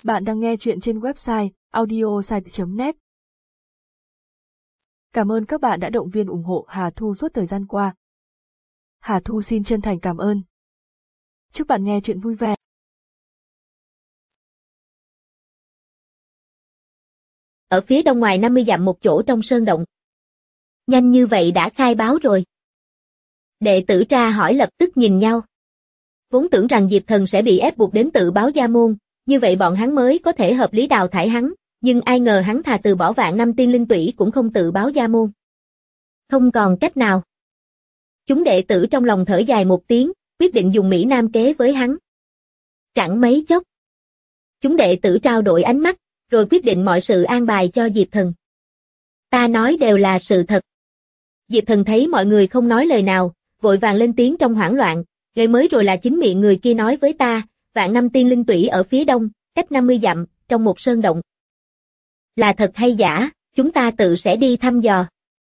Bạn đang nghe chuyện trên website audiosite.net. Cảm ơn các bạn đã động viên ủng hộ Hà Thu suốt thời gian qua. Hà Thu xin chân thành cảm ơn. Chúc bạn nghe chuyện vui vẻ. Ở phía đông ngoài 50 dặm một chỗ trong sơn động. Nhanh như vậy đã khai báo rồi. Đệ tử Tra hỏi lập tức nhìn nhau. Vốn tưởng rằng Diệp Thần sẽ bị ép buộc đến tự báo gia môn, như vậy bọn hắn mới có thể hợp lý đào thải hắn, nhưng ai ngờ hắn thà từ bỏ vạn năm tiên linh tủy cũng không tự báo gia môn. Không còn cách nào. Chúng đệ tử trong lòng thở dài một tiếng, quyết định dùng Mỹ Nam kế với hắn. Chẳng mấy chốc. Chúng đệ tử trao đổi ánh mắt, rồi quyết định mọi sự an bài cho Diệp Thần. Ta nói đều là sự thật. Diệp Thần thấy mọi người không nói lời nào, vội vàng lên tiếng trong hoảng loạn, người mới rồi là chính miệng người kia nói với ta, vạn năm tiên linh tủy ở phía đông, cách 50 dặm, trong một sơn động. Là thật hay giả, chúng ta tự sẽ đi thăm dò.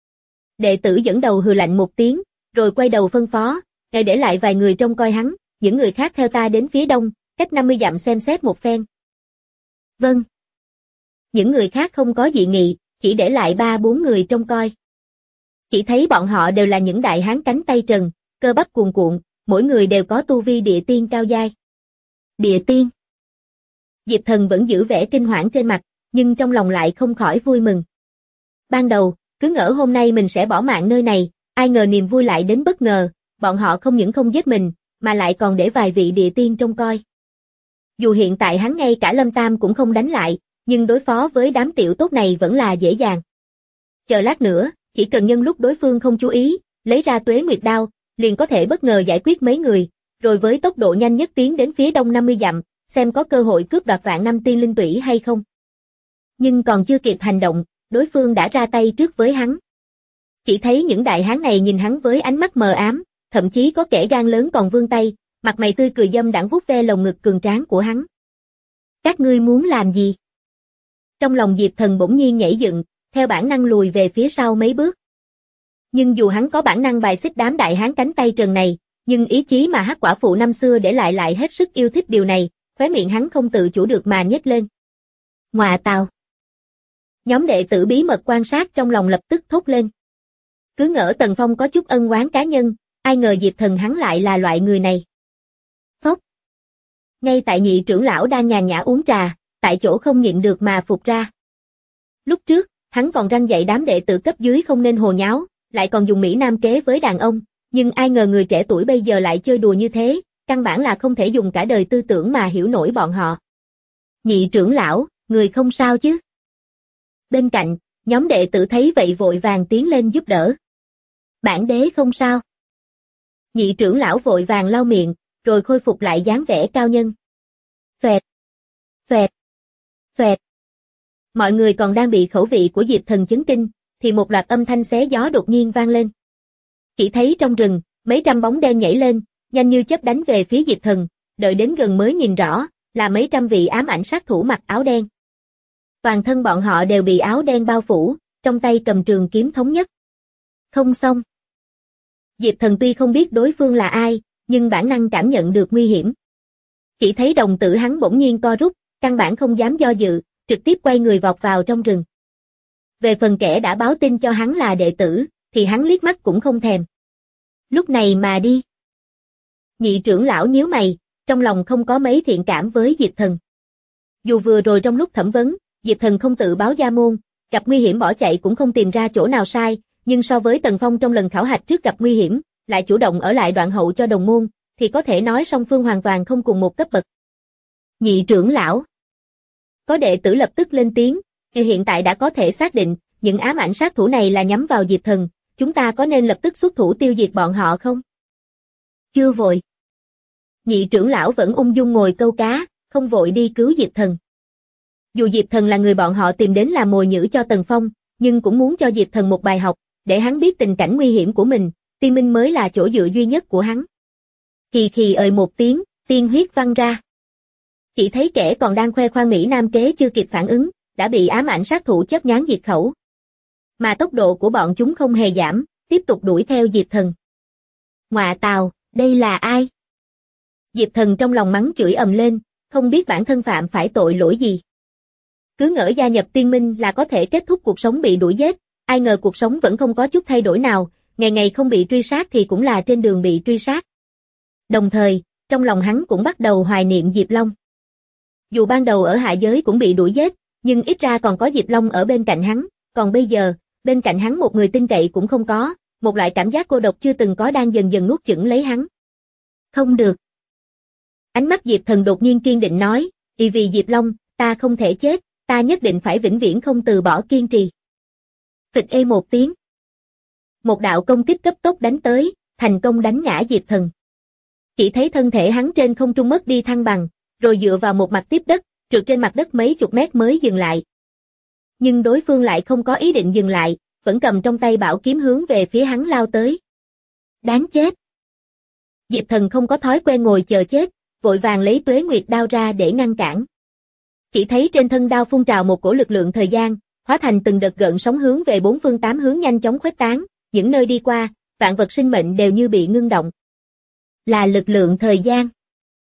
Đệ tử dẫn đầu hừ lạnh một tiếng, rồi quay đầu phân phó, ngài để lại vài người trông coi hắn, những người khác theo ta đến phía đông, cách 50 dặm xem xét một phen. Vâng. Những người khác không có dị nghị, chỉ để lại 3-4 người trông coi. Chỉ thấy bọn họ đều là những đại hán cánh tay trần, cơ bắp cuồn cuộn, mỗi người đều có tu vi địa tiên cao giai. Địa tiên. Diệp Thần vẫn giữ vẻ kinh hoảng trên mặt, nhưng trong lòng lại không khỏi vui mừng. Ban đầu, cứ ngỡ hôm nay mình sẽ bỏ mạng nơi này, ai ngờ niềm vui lại đến bất ngờ, bọn họ không những không giết mình, mà lại còn để vài vị địa tiên trông coi. Dù hiện tại hắn ngay cả Lâm Tam cũng không đánh lại, nhưng đối phó với đám tiểu tốt này vẫn là dễ dàng. Chờ lát nữa, chỉ cần nhân lúc đối phương không chú ý, lấy ra Tuế Nguyệt Đao, liền có thể bất ngờ giải quyết mấy người, rồi với tốc độ nhanh nhất tiến đến phía đông 50 dặm, xem có cơ hội cướp đoạt vạn năm tiên linh tủy hay không. Nhưng còn chưa kịp hành động, đối phương đã ra tay trước với hắn. Chỉ thấy những đại hán này nhìn hắn với ánh mắt mờ ám, thậm chí có kẻ gan lớn còn vươn tay, mặt mày tươi cười dâm đãng vuốt ve lồng ngực cường tráng của hắn. Các ngươi muốn làm gì? Trong lòng Diệp Thần bỗng nhiên nhảy dựng, theo bản năng lùi về phía sau mấy bước. Nhưng dù hắn có bản năng bài xích đám đại hán cánh tay trần này, nhưng ý chí mà Hắc Quả Phụ năm xưa để lại hết sức yêu thích điều này, khóe miệng hắn không tự chủ được mà nhếch lên. Ngọa tào. Nhóm đệ tử bí mật quan sát trong lòng lập tức thốt lên. Cứ ngỡ Tần Phong có chút ân oán cá nhân, ai ngờ Diệp Thần hắn lại là loại người này. Phốc. Ngay tại nhị trưởng lão đang nhàn nhã uống trà, tại chỗ không nhịn được mà phụt ra. Lúc trước, hắn còn răn dạy đám đệ tử cấp dưới không nên hồ nháo, lại còn dùng Mỹ Nam kế với đàn ông, nhưng ai ngờ người trẻ tuổi bây giờ lại chơi đùa như thế, căn bản là không thể dùng cả đời tư tưởng mà hiểu nổi bọn họ. Nhị trưởng lão, người không sao chứ? Bên cạnh, nhóm đệ tử thấy vậy vội vàng tiến lên giúp đỡ. Bản đế không sao. Nhị trưởng lão vội vàng lau miệng, rồi khôi phục lại dáng vẻ cao nhân. Xoẹt, xoẹt, xoẹt. Mọi người còn đang bị khẩu vị của Diệp Thần chấn kinh, thì một loạt âm thanh xé gió đột nhiên vang lên. Chỉ thấy trong rừng, mấy trăm bóng đen nhảy lên, nhanh như chớp đánh về phía Diệp Thần, đợi đến gần mới nhìn rõ, là mấy trăm vị ám ảnh sát thủ mặc áo đen. Toàn thân bọn họ đều bị áo đen bao phủ, trong tay cầm trường kiếm thống nhất. Không xong. Diệp Thần tuy không biết đối phương là ai, nhưng bản năng cảm nhận được nguy hiểm. Chỉ thấy đồng tử hắn bỗng nhiên co rút, căn bản không dám do dự, trực tiếp quay người vọt vào trong rừng. Về phần kẻ đã báo tin cho hắn là đệ tử, thì hắn liếc mắt cũng không thèm. Lúc này mà đi. Nhị trưởng lão nhíu mày, trong lòng không có mấy thiện cảm với Diệp Thần. Dù vừa rồi trong lúc thẩm vấn, Diệp Thần không tự báo gia môn, gặp nguy hiểm bỏ chạy cũng không tìm ra chỗ nào sai, nhưng so với Tần Phong trong lần khảo hạch trước gặp nguy hiểm, lại chủ động ở lại đoạn hậu cho đồng môn, thì có thể nói song phương hoàn toàn không cùng một cấp bậc. Nhị trưởng lão. Có đệ tử lập tức lên tiếng, hiện tại đã có thể xác định, những ám ảnh sát thủ này là nhắm vào Diệp Thần, chúng ta có nên lập tức xuất thủ tiêu diệt bọn họ không? Chưa vội. Nhị trưởng lão vẫn ung dung ngồi câu cá, không vội đi cứu Diệp Thần. Dù Diệp Thần là người bọn họ tìm đến làm mồi nhử cho Tần Phong, nhưng cũng muốn cho Diệp Thần một bài học, để hắn biết tình cảnh nguy hiểm của mình, tiên minh mới là chỗ dựa duy nhất của hắn. Khì khì ời một tiếng, tiên huyết văng ra. Chỉ thấy kẻ còn đang khoe khoang Mỹ Nam kế chưa kịp phản ứng, đã bị ám ảnh sát thủ chớp nhoáng diệt khẩu. Mà tốc độ của bọn chúng không hề giảm, tiếp tục đuổi theo Diệp Thần. Ngọa tào, đây là ai? Diệp Thần trong lòng mắng chửi ầm lên, không biết bản thân phạm phải tội lỗi gì. Cứ ngỡ gia nhập tiên minh là có thể kết thúc cuộc sống bị đuổi giết, ai ngờ cuộc sống vẫn không có chút thay đổi nào, ngày ngày không bị truy sát thì cũng là trên đường bị truy sát. Đồng thời, trong lòng hắn cũng bắt đầu hoài niệm Diệp Long. Dù ban đầu ở hạ giới cũng bị đuổi giết, nhưng ít ra còn có Diệp Long ở bên cạnh hắn, còn bây giờ, bên cạnh hắn một người tin cậy cũng không có, một loại cảm giác cô độc chưa từng có đang dần dần nuốt chửng lấy hắn. Không được. Ánh mắt Diệp Thần đột nhiên kiên định nói, vì Diệp Long, ta không thể chết, ta nhất định phải vĩnh viễn không từ bỏ kiên trì. Phịch ê một tiếng. Một đạo công kích cấp tốc đánh tới, thành công đánh ngã Diệp Thần. Chỉ thấy thân thể hắn trên không trung mất đi thăng bằng, rồi dựa vào một mặt tiếp đất, trượt trên mặt đất mấy chục mét mới dừng lại. Nhưng đối phương lại không có ý định dừng lại, vẫn cầm trong tay bảo kiếm hướng về phía hắn lao tới. Đáng chết! Diệp Thần không có thói quen ngồi chờ chết, vội vàng lấy Tuế Nguyệt đao ra để ngăn cản. Chỉ thấy trên thân đao phun trào một cổ lực lượng thời gian, hóa thành từng đợt gợn sóng hướng về bốn phương tám hướng nhanh chóng khuếch tán, những nơi đi qua, vạn vật sinh mệnh đều như bị ngưng động. Là lực lượng thời gian.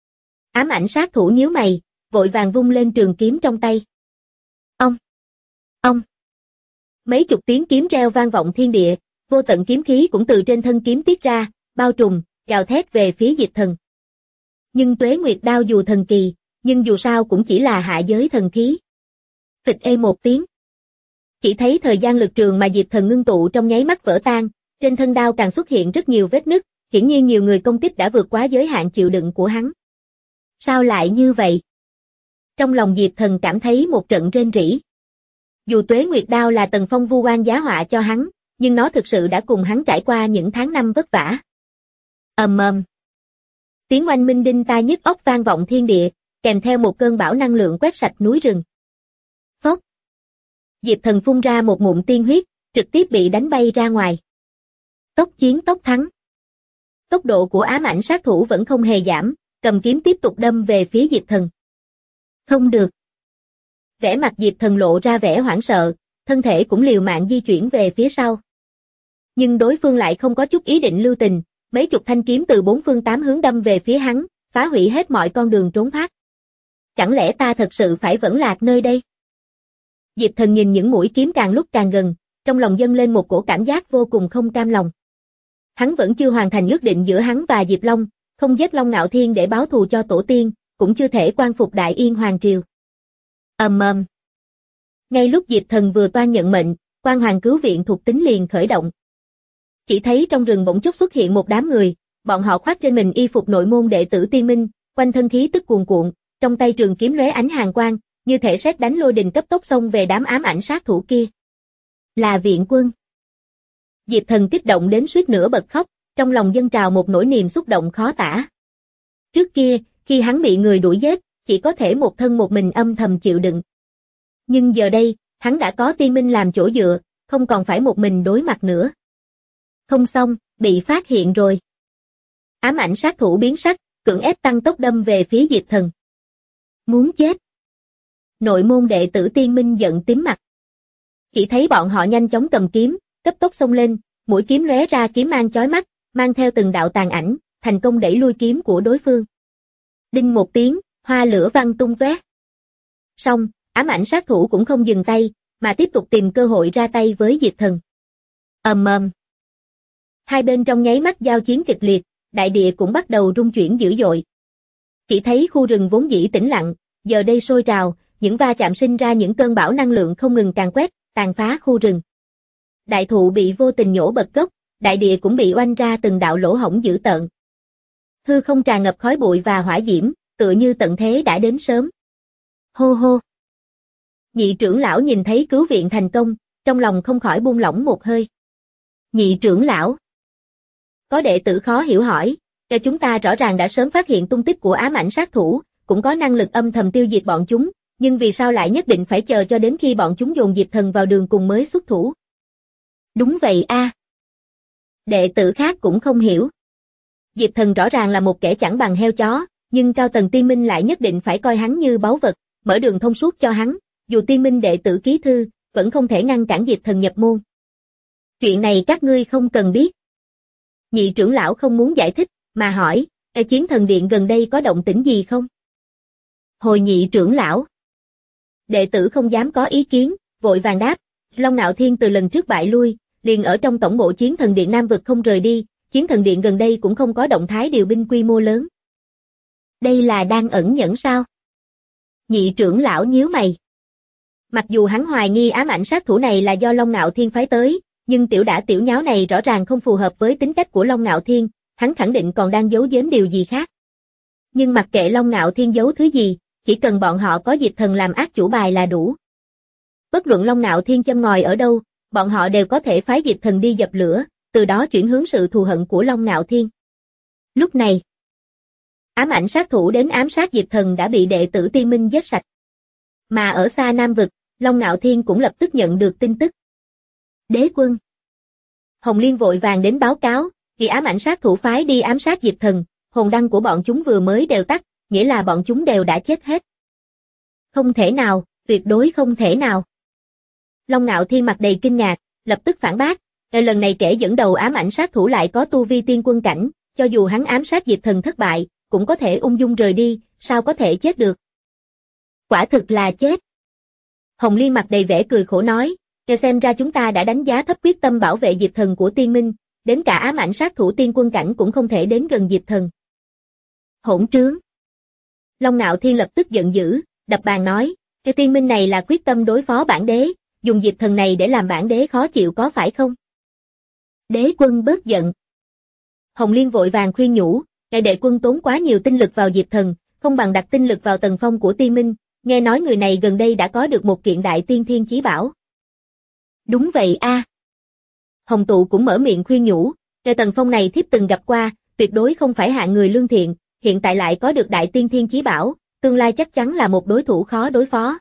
Ám ảnh sát thủ nhíu mày, vội vàng vung lên trường kiếm trong tay. Ông! Ông! Mấy chục tiếng kiếm reo vang vọng thiên địa, vô tận kiếm khí cũng từ trên thân kiếm tiết ra, bao trùm, gào thét về phía Diệp Thần. Nhưng Tuế Nguyệt đao dù thần kỳ, nhưng dù sao cũng chỉ là hạ giới thần khí. Phịch ê một tiếng. Chỉ thấy thời gian lực trường mà Diệp Thần ngưng tụ trong nháy mắt vỡ tan, trên thân đao càng xuất hiện rất nhiều vết nứt, hiển nhiên nhiều người công kích đã vượt quá giới hạn chịu đựng của hắn. Sao lại như vậy? Trong lòng Diệp Thần cảm thấy một trận rên rỉ. Dù Tuế Nguyệt đao là Tần Phong vu oan giá họa cho hắn, nhưng nó thực sự đã cùng hắn trải qua những tháng năm vất vả. Ầm ầm. Tiếng oanh minh đinh tai nhức óc vang vọng thiên địa, kèm theo một cơn bão năng lượng quét sạch núi rừng. Phốc. Diệp Thần phun ra một ngụm tiên huyết, trực tiếp bị đánh bay ra ngoài. Tốc chiến tốc thắng. Tốc độ của ám ảnh sát thủ vẫn không hề giảm, cầm kiếm tiếp tục đâm về phía Diệp Thần. Không được. Vẻ mặt Diệp Thần lộ ra vẻ hoảng sợ, thân thể cũng liều mạng di chuyển về phía sau. Nhưng đối phương lại không có chút ý định lưu tình, mấy chục thanh kiếm từ bốn phương tám hướng đâm về phía hắn, phá hủy hết mọi con đường trốn thoát. Chẳng lẽ ta thật sự phải vẫn lạc nơi đây? Diệp Thần nhìn những mũi kiếm càng lúc càng gần, trong lòng dâng lên một cổ cảm giác vô cùng không cam lòng. Hắn vẫn chưa hoàn thành ước định giữa hắn và Diệp Long, không giết Long Ngạo Thiên để báo thù cho tổ tiên, cũng chưa thể quan phục Đại Yên Hoàng Triều. Ầm ầm. Ngay lúc Diệp Thần vừa toan nhận mệnh, quan hoàng cứu viện thuộc tính liền khởi động. Chỉ thấy trong rừng bỗng chốc xuất hiện một đám người, bọn họ khoác trên mình y phục nội môn đệ tử Tiên Minh, quanh thân khí tức cuồn cuộn, trong tay trường kiếm lóe ánh hàn quang, như thể sét đánh lôi đình cấp tốc xông về đám ám ảnh sát thủ kia. Là viện quân. Diệp Thần kích động đến suýt nữa bật khóc, trong lòng dâng trào một nỗi niềm xúc động khó tả. Trước kia, khi hắn bị người đuổi giết, chỉ có thể một thân một mình âm thầm chịu đựng. Nhưng giờ đây, hắn đã có Tiên Minh làm chỗ dựa, không còn phải một mình đối mặt nữa. Không xong, bị phát hiện rồi. Ám ảnh sát thủ biến sắc, cưỡng ép tăng tốc đâm về phía Diệp Thần. Muốn chết. Nội môn đệ tử Tiên Minh giận tím mặt. Chỉ thấy bọn họ nhanh chóng cầm kiếm, cấp tốc xông lên, mũi kiếm lóe ra kiếm mang chói mắt, mang theo từng đạo tàn ảnh, thành công đẩy lui kiếm của đối phương. Đinh một tiếng, hoa lửa văng tung tóe. Xong, ám ảnh sát thủ cũng không dừng tay, mà tiếp tục tìm cơ hội ra tay với Diệp Thần. Ầm ầm. Hai bên trong nháy mắt giao chiến kịch liệt, đại địa cũng bắt đầu rung chuyển dữ dội. Chỉ thấy khu rừng vốn dĩ tĩnh lặng, giờ đây sôi trào, những va chạm sinh ra những cơn bão năng lượng không ngừng càn quét, tàn phá khu rừng. Đại thụ bị vô tình nhổ bật gốc, đại địa cũng bị oanh ra từng đạo lỗ hổng dữ tợn. Hư không tràn ngập khói bụi và hỏa diễm, tựa như tận thế đã đến sớm. Hô hô. Nhị trưởng lão nhìn thấy cứu viện thành công, trong lòng không khỏi buông lỏng một hơi. Nhị trưởng lão. Có đệ tử khó hiểu hỏi, chúng ta rõ ràng đã sớm phát hiện tung tích của ám ảnh sát thủ, cũng có năng lực âm thầm tiêu diệt bọn chúng, nhưng vì sao lại nhất định phải chờ cho đến khi bọn chúng dồn Diệp Thần vào đường cùng mới xuất thủ? Đúng vậy a. Đệ tử khác cũng không hiểu. Diệp Thần rõ ràng là một kẻ chẳng bằng heo chó, nhưng cao tầng Tiên Minh lại nhất định phải coi hắn như báu vật, mở đường thông suốt cho hắn, dù Tiên Minh đệ tử ký thư, vẫn không thể ngăn cản Diệp Thần nhập môn. Chuyện này các ngươi không cần biết. Nhị trưởng lão không muốn giải thích, mà hỏi, chiến thần điện gần đây có động tĩnh gì không? Hồi nhị trưởng lão. Đệ tử không dám có ý kiến, vội vàng đáp, Long Nạo Thiên từ lần trước bại lui, liền ở trong tổng bộ Chiến Thần Điện Nam vực không rời đi, Chiến Thần Điện gần đây cũng không có động thái điều binh quy mô lớn. Đây là đang ẩn nhẫn sao? Nhị trưởng lão nhíu mày. Mặc dù hắn hoài nghi ám ảnh sát thủ này là do Long Nạo Thiên phái tới, nhưng tiểu đả tiểu nháo này rõ ràng không phù hợp với tính cách của Long Nạo Thiên, hắn khẳng định còn đang giấu giếm điều gì khác. Nhưng mặc kệ Long Nạo Thiên giấu thứ gì, chỉ cần bọn họ có Diệp Thần làm ác chủ bài là đủ. Bất luận Long Nạo Thiên châm ngòi ở đâu, bọn họ đều có thể phái Diệp Thần đi dập lửa, từ đó chuyển hướng sự thù hận của Long Nạo Thiên. Lúc này, ám ảnh sát thủ đến ám sát Diệp Thần đã bị đệ tử Tiên Minh giết sạch. Mà ở xa Nam vực, Long Nạo Thiên cũng lập tức nhận được tin tức. Đế quân. Hồng Liên vội vàng đến báo cáo, vì ám ảnh sát thủ phái đi ám sát Diệp Thần, hồn đăng của bọn chúng vừa mới đều tắt, nghĩa là bọn chúng đều đã chết hết. Không thể nào, tuyệt đối không thể nào. Long Nạo Thiên mặt đầy kinh ngạc, lập tức phản bác, lần này kẻ dẫn đầu ám ảnh sát thủ lại có tu vi tiên quân cảnh, cho dù hắn ám sát Diệp Thần thất bại, cũng có thể ung dung rời đi, sao có thể chết được. Quả thực là chết. Hồng Liên mặt đầy vẻ cười khổ nói, xem ra chúng ta đã đánh giá thấp quyết tâm bảo vệ Diệp Thần của Tiên Minh, đến cả ám ảnh sát thủ tiên quân cảnh cũng không thể đến gần Diệp Thần. Hỗn trướng. Long Nạo Thiên lập tức giận dữ, đập bàn nói, cái Tiên Minh này là quyết tâm đối phó bản đế, dùng Diệp Thần này để làm bản đế khó chịu có phải không? Đế quân bớt giận. Hồng Liên vội vàng khuyên nhủ, ngài đệ quân tốn quá nhiều tinh lực vào Diệp Thần, không bằng đặt tinh lực vào Tần Phong của Tiên Minh, nghe nói người này gần đây đã có được một kiện đại tiên thiên chí bảo. Đúng vậy a. Hồng Tụ cũng mở miệng khuyên nhủ, cái Tần Phong này thiếp từng gặp qua, tuyệt đối không phải hạng người lương thiện, hiện tại lại có được đại tiên thiên chí bảo, tương lai chắc chắn là một đối thủ khó đối phó.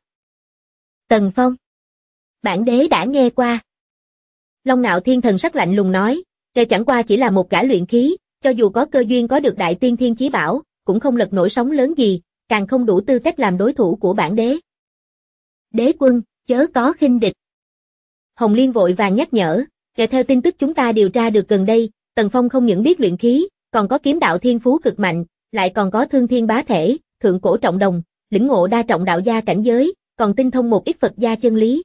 Tần Phong. Bản đế đã nghe qua. Long Nạo Thiên thần sắc lạnh lùng nói, cái chẳng qua chỉ là một gã luyện khí, cho dù có cơ duyên có được đại tiên thiên chí bảo, cũng không lật nổi sóng lớn gì, càng không đủ tư cách làm đối thủ của bản đế. Đế quân, chớ có khinh địch. Hồng Liên vội vàng nhắc nhở, kể theo tin tức chúng ta điều tra được gần đây, Tần Phong không những biết luyện khí, còn có kiếm đạo thiên phú cực mạnh, lại còn có thương thiên bá thể, thượng cổ trọng đồng, lĩnh ngộ đa trọng đạo gia cảnh giới, còn tinh thông một ít Phật gia chân lý.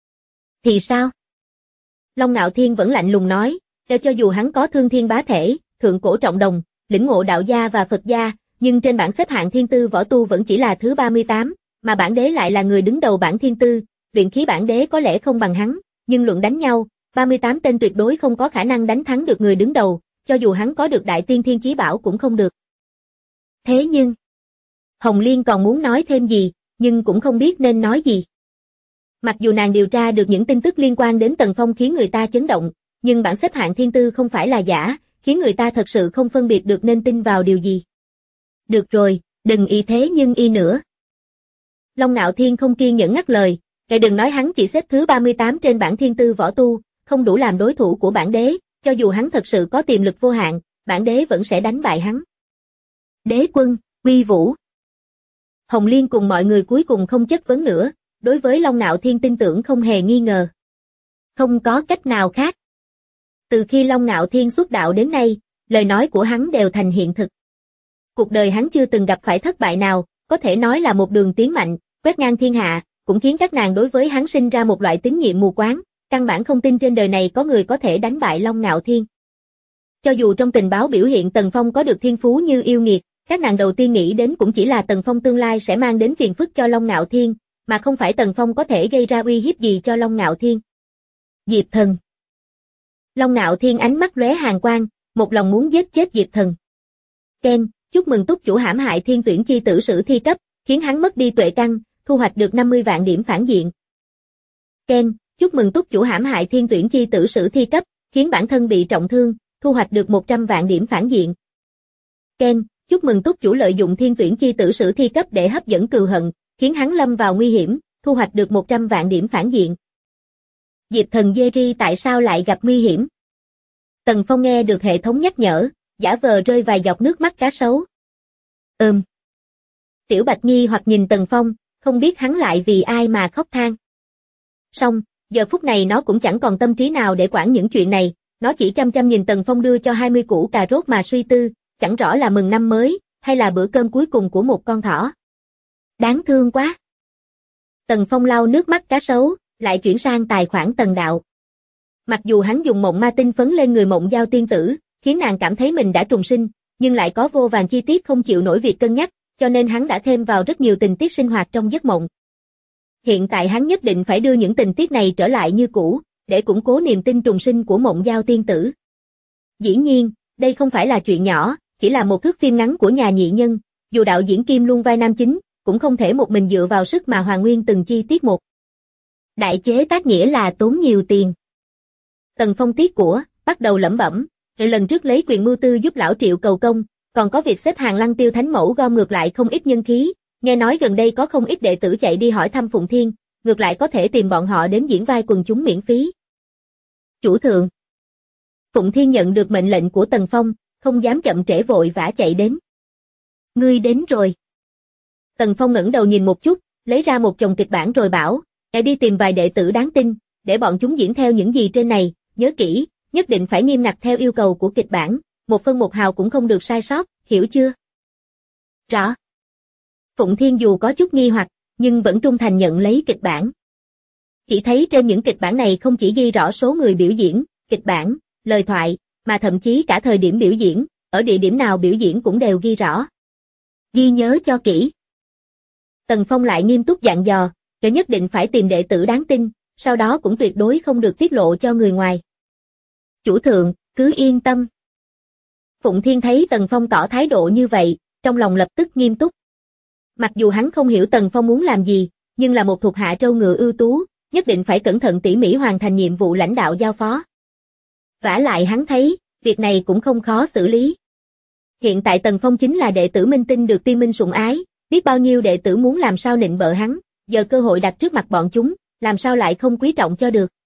Thì sao? Long Nạo Thiên vẫn lạnh lùng nói, cho dù hắn có thương thiên bá thể, thượng cổ trọng đồng, lĩnh ngộ đạo gia và Phật gia, nhưng trên bảng xếp hạng thiên tư võ tu vẫn chỉ là thứ 38, mà bản đế lại là người đứng đầu bảng thiên tư, luyện khí bản đế có lẽ không bằng hắn, nhưng luận đánh nhau, 38 tên tuyệt đối không có khả năng đánh thắng được người đứng đầu, cho dù hắn có được đại tiên thiên chí bảo cũng không được. Thế nhưng, Hồng Liên còn muốn nói thêm gì, nhưng cũng không biết nên nói gì. Mặc dù nàng điều tra được những tin tức liên quan đến Tần Phong khiến người ta chấn động, nhưng bảng xếp hạng thiên tư không phải là giả, khiến người ta thật sự không phân biệt được nên tin vào điều gì. Được rồi, đừng y thế nhưng y nữa. Long Nạo Thiên không kiên nhẫn ngắt lời, ngài đừng nói hắn chỉ xếp thứ 38 trên bảng thiên tư võ tu, không đủ làm đối thủ của bản đế, cho dù hắn thật sự có tiềm lực vô hạn, bản đế vẫn sẽ đánh bại hắn. Đế quân, uy vũ. Hồng Liên cùng mọi người cuối cùng không chất vấn nữa, đối với Long Nạo Thiên tin tưởng không hề nghi ngờ. Không có cách nào khác. Từ khi Long Nạo Thiên xuất đạo đến nay, lời nói của hắn đều thành hiện thực. Cuộc đời hắn chưa từng gặp phải thất bại nào, có thể nói là một đường tiến mạnh, quét ngang thiên hạ, cũng khiến các nàng đối với hắn sinh ra một loại tín nhiệm mù quáng, căn bản không tin trên đời này có người có thể đánh bại Long Nạo Thiên. Cho dù trong tình báo biểu hiện Tần Phong có được thiên phú như yêu nghiệt, các nàng đầu tiên nghĩ đến cũng chỉ là Tần Phong tương lai sẽ mang đến phiền phức cho Long Nạo Thiên, mà không phải Tần Phong có thể gây ra uy hiếp gì cho Long Nạo Thiên. Diệp Thần. Long Nạo Thiên ánh mắt lóe hàn quang, một lòng muốn giết chết Diệp Thần. Ken, chúc mừng túc chủ hãm hại thiên tuyển chi tử sử thi cấp, khiến hắn mất đi tuệ căn, thu hoạch được 50 vạn điểm phản diện. Ken, chúc mừng túc chủ hãm hại thiên tuyển chi tử sử thi cấp, khiến bản thân bị trọng thương, thu hoạch được 100 vạn điểm phản diện. Ken, chúc mừng túc chủ lợi dụng thiên tuyển chi tử sử thi cấp để hấp dẫn cừu hận, khiến hắn lâm vào nguy hiểm, thu hoạch được 100 vạn điểm phản diện. Diệp Thần Jerry tại sao lại gặp nguy hiểm? Tần Phong nghe được hệ thống nhắc nhở, giả vờ rơi vài giọt nước mắt cá sấu. Tiểu Bạch nghi hoặc nhìn Tần Phong, không biết hắn lại vì ai mà khóc than. Xong, giờ phút này nó cũng chẳng còn tâm trí nào để quản những chuyện này, nó chỉ chăm chăm nhìn Tần Phong đưa cho 20 củ cà rốt mà suy tư, chẳng rõ là mừng năm mới, hay là bữa cơm cuối cùng của một con thỏ. Đáng thương quá. Tần Phong lau nước mắt cá sấu, lại chuyển sang tài khoản Tần Đạo. Mặc dù hắn dùng mộng ma tinh phấn lên người Mộng Giao tiên tử, khiến nàng cảm thấy mình đã trùng sinh, nhưng lại có vô vàn chi tiết không chịu nổi việc cân nhắc, cho nên hắn đã thêm vào rất nhiều tình tiết sinh hoạt trong giấc mộng. Hiện tại hắn nhất định phải đưa những tình tiết này trở lại như cũ, để củng cố niềm tin trùng sinh của Mộng Giao tiên tử. Dĩ nhiên, đây không phải là chuyện nhỏ, chỉ là một thước phim ngắn của nhà nhị nhân, dù đạo diễn Kim luôn vai nam chính, cũng không thể một mình dựa vào sức mà hoàn nguyên từng chi tiết một. Đại chế tác nghĩa là tốn nhiều tiền. Tần Phong tiếc của, bắt đầu lẩm bẩm, lần trước lấy quyền mưu tư giúp lão Triệu cầu công, còn có việc xếp hàng Lăng Tiêu Thánh Mẫu gom ngược lại không ít nhân khí, nghe nói gần đây có không ít đệ tử chạy đi hỏi thăm Phụng Thiên, ngược lại có thể tìm bọn họ đến diễn vai quần chúng miễn phí. Chủ thượng. Phụng Thiên nhận được mệnh lệnh của Tần Phong, không dám chậm trễ vội vã chạy đến. Ngươi đến rồi. Tần Phong ngẩng đầu nhìn một chút, lấy ra một chồng kịch bản rồi bảo, đi tìm vài đệ tử đáng tin, để bọn chúng diễn theo những gì trên này, nhớ kỹ, nhất định phải nghiêm ngặt theo yêu cầu của kịch bản, một phân một hào cũng không được sai sót, hiểu chưa? Rõ. Phụng Thiên dù có chút nghi hoặc, nhưng vẫn trung thành nhận lấy kịch bản. Chỉ thấy trên những kịch bản này không chỉ ghi rõ số người biểu diễn, kịch bản, lời thoại, mà thậm chí cả thời điểm biểu diễn, ở địa điểm nào biểu diễn cũng đều ghi rõ. Ghi nhớ cho kỹ. Tần Phong lại nghiêm túc dặn dò, nhất định phải tìm đệ tử đáng tin, sau đó cũng tuyệt đối không được tiết lộ cho người ngoài. Chủ thượng, cứ yên tâm. Phụng Thiên thấy Tần Phong tỏ thái độ như vậy, trong lòng lập tức nghiêm túc. Mặc dù hắn không hiểu Tần Phong muốn làm gì, nhưng là một thuộc hạ trâu ngựa ưu tú, nhất định phải cẩn thận tỉ mỉ hoàn thành nhiệm vụ lãnh đạo giao phó. Vả lại hắn thấy, việc này cũng không khó xử lý. Hiện tại Tần Phong chính là đệ tử minh tinh được tiên minh sủng ái, biết bao nhiêu đệ tử muốn làm sao nịnh bợ hắn, giờ cơ hội đặt trước mặt bọn chúng, làm sao lại không quý trọng cho được.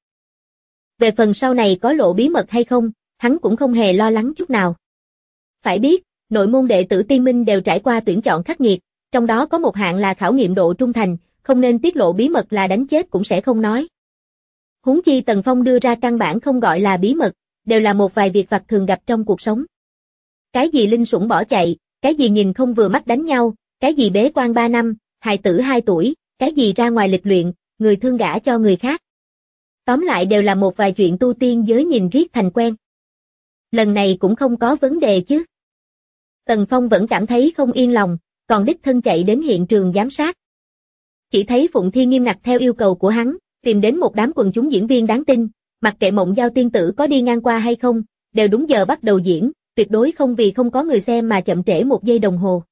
Về phần sau này có lộ bí mật hay không, hắn cũng không hề lo lắng chút nào. Phải biết, nội môn đệ tử tiên minh đều trải qua tuyển chọn khắc nghiệt, trong đó có một hạng là khảo nghiệm độ trung thành, không nên tiết lộ bí mật là đánh chết cũng sẽ không nói. Huống chi Tần Phong đưa ra căn bản không gọi là bí mật, đều là một vài việc vặt thường gặp trong cuộc sống. Cái gì linh sủng bỏ chạy, cái gì nhìn không vừa mắt đánh nhau, cái gì bế quan 3 năm, hài tử 2 tuổi, cái gì ra ngoài lịch luyện, người thương gả cho người khác. Tóm lại đều là một vài chuyện tu tiên giới nhìn riết thành quen. Lần này cũng không có vấn đề chứ. Tần Phong vẫn cảm thấy không yên lòng, còn đích thân chạy đến hiện trường giám sát. Chỉ thấy Phụng Thiên nghiêm ngặt theo yêu cầu của hắn, tìm đến một đám quần chúng diễn viên đáng tin, mặc kệ Mộng Giao tiên tử có đi ngang qua hay không, đều đúng giờ bắt đầu diễn, tuyệt đối không vì không có người xem mà chậm trễ 1 giây đồng hồ.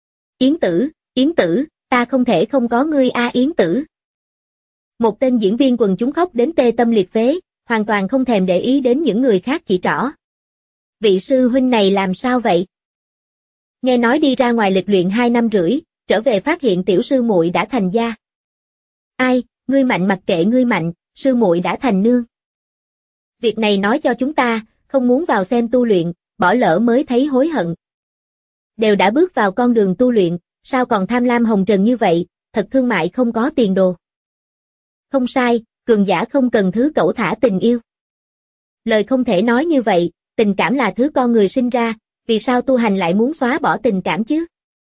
Yến tử, ta không thể không có ngươi a Yến tử. Một tên diễn viên quần chúng khóc đến tê tâm liệt phế, hoàn toàn không thèm để ý đến những người khác chỉ trỏ. Vị sư huynh này làm sao vậy? Nghe nói đi ra ngoài lịch luyện 2 năm rưỡi, trở về phát hiện tiểu sư muội đã thành gia. Ai, ngươi mạnh mặc kệ ngươi mạnh, sư muội đã thành nương. Việc này nói cho chúng ta, không muốn vào xem tu luyện, bỏ lỡ mới thấy hối hận. Đều đã bước vào con đường tu luyện, sao còn tham lam hồng trần như vậy, thật thương mại không có tiền đồ. Không sai, cường giả không cần thứ cẩu thả tình yêu. Lời không thể nói như vậy, tình cảm là thứ con người sinh ra, vì sao tu hành lại muốn xóa bỏ tình cảm chứ?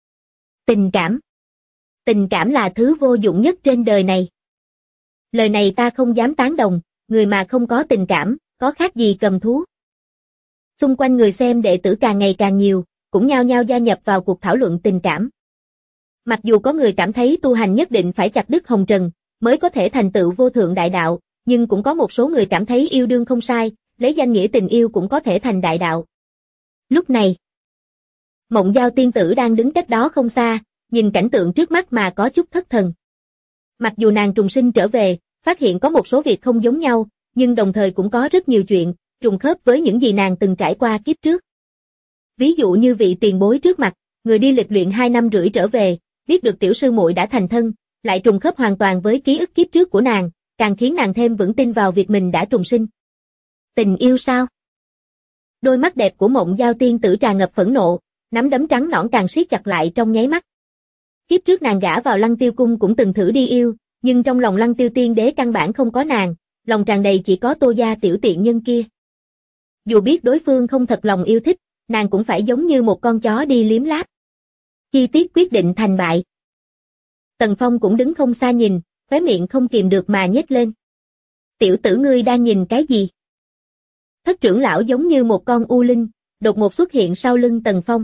Tình cảm là thứ vô dụng nhất trên đời này. Lời này ta không dám tán đồng, người mà không có tình cảm, có khác gì cầm thú. Xung quanh người xem đệ tử càng ngày càng nhiều, cũng nhao nhao gia nhập vào cuộc thảo luận tình cảm. Mặc dù có người cảm thấy tu hành nhất định phải chặt đứt hồng trần, mới có thể thành tựu vô thượng đại đạo, nhưng cũng có một số người cảm thấy yêu đương không sai, lấy danh nghĩa tình yêu cũng có thể thành đại đạo. Lúc này, Mộng Giao tiên tử đang đứng cách đó không xa, nhìn cảnh tượng trước mắt mà có chút thất thần. Mặc dù nàng trùng sinh trở về, phát hiện có một số việc không giống nhau, nhưng đồng thời cũng có rất nhiều chuyện, trùng khớp với những gì nàng từng trải qua kiếp trước. Ví dụ như vị tiền bối trước mặt, người đi lịch luyện 2 năm rưỡi trở về, biết được tiểu sư muội đã thành thân, lại trùng khớp hoàn toàn với ký ức kiếp trước của nàng, càng khiến nàng thêm vững tin vào việc mình đã trùng sinh. Tình yêu sao? Đôi mắt đẹp của Mộng Giao tiên tử tràn ngập phẫn nộ, nắm đấm trắng nõn càng siết chặt lại trong nháy mắt. Kiếp trước nàng gả vào Lăng Tiêu cung cũng từng thử đi yêu, nhưng trong lòng Lăng Tiêu tiên đế căn bản không có nàng, lòng tràn đầy chỉ có Tô gia tiểu tiện nhân kia. Dù biết đối phương không thật lòng yêu thích, nàng cũng phải giống như một con chó đi liếm láp. Chi tiết quyết định thành bại. Tần Phong cũng đứng không xa nhìn, khóe miệng không kìm được mà nhếch lên. Tiểu tử ngươi đang nhìn cái gì? Thất trưởng lão giống như một con u linh, đột ngột xuất hiện sau lưng Tần Phong.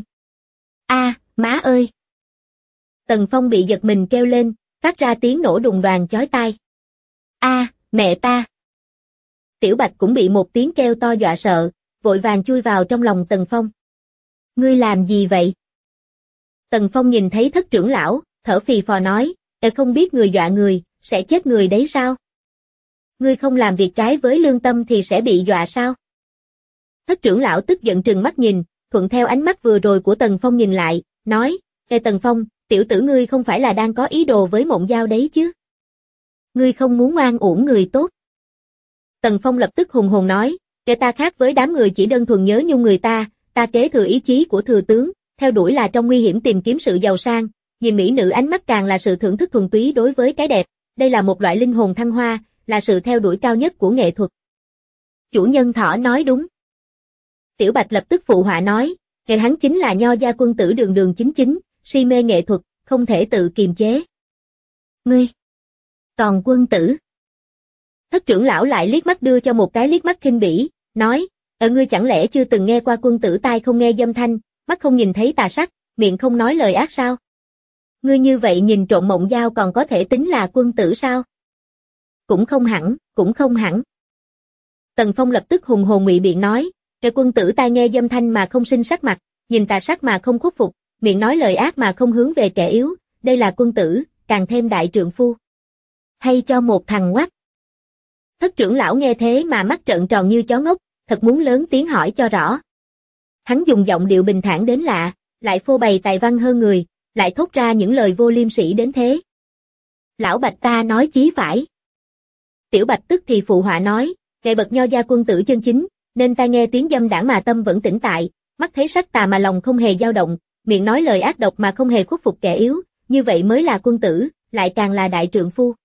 A, má ơi! Tần Phong bị giật mình kêu lên, phát ra tiếng nổ đùng đoàng chói tai. A, mẹ ta! Tiểu Bạch cũng bị một tiếng kêu to dọa sợ, vội vàng chui vào trong lòng Tần Phong. Ngươi làm gì vậy? Tần Phong nhìn thấy thất trưởng lão, thở phì phò nói, không biết người dọa người, sẽ chết người đấy sao? Ngươi không làm việc trái với lương tâm thì sẽ bị dọa sao? Thất trưởng lão tức giận trừng mắt nhìn, thuận theo ánh mắt vừa rồi của Tần Phong nhìn lại, nói, Tần Phong, tiểu tử ngươi không phải là đang có ý đồ với Mộng Giao đấy chứ? Ngươi không muốn oan uổng người tốt. Tần Phong lập tức hùng hồn nói, ta khác với đám người chỉ đơn thuần nhớ nhung người ta kế thừa ý chí của thừa tướng, theo đuổi là trong nguy hiểm tìm kiếm sự giàu sang, nhìn mỹ nữ ánh mắt càng là sự thưởng thức thuần túy đối với cái đẹp, đây là một loại linh hồn thăng hoa, là sự theo đuổi cao nhất của nghệ thuật. Chủ nhân thỏ nói đúng. Tiểu Bạch lập tức phụ họa nói, hắn chính là nho gia quân tử đường đường chính chính, si mê nghệ thuật, không thể tự kiềm chế. Ngươi! Còn quân tử! Thất trưởng lão lại liếc mắt đưa cho một cái liếc mắt khinh bỉ, nói, ngươi chẳng lẽ chưa từng nghe qua quân tử tai không nghe dâm thanh, mắt không nhìn thấy tà sắc, miệng không nói lời ác sao? Ngươi như vậy nhìn trộm Mộng Giao còn có thể tính là quân tử sao? Cũng không hẳn, cũng không hẳn. Tần Phong lập tức hùng hồn ngụy biện nói, cái quân tử tai nghe dâm thanh mà không sinh sắc mặt, nhìn tà sắc mà không khuất phục, miệng nói lời ác mà không hướng về kẻ yếu, đây là quân tử, càng thêm đại trượng phu. Hay cho một thằng ngoắt. Thất trưởng lão nghe thế mà mắt trợn tròn như chó ngốc, thật muốn lớn tiếng hỏi cho rõ. Hắn dùng giọng điệu bình thản đến lạ, lại phô bày tài văn hơn người, lại thốt ra những lời vô liêm sỉ đến thế. Lão Bạch ta nói chí phải. Tiểu Bạch tức thì phụ họa nói, kẻ bậc nho gia quân tử chân chính, nên tai nghe tiếng dâm đãng mà tâm vẫn tĩnh tại, mắt thấy sắc tà mà lòng không hề dao động, miệng nói lời ác độc mà không hề khuất phục kẻ yếu, như vậy mới là quân tử, lại càng là đại trượng phu.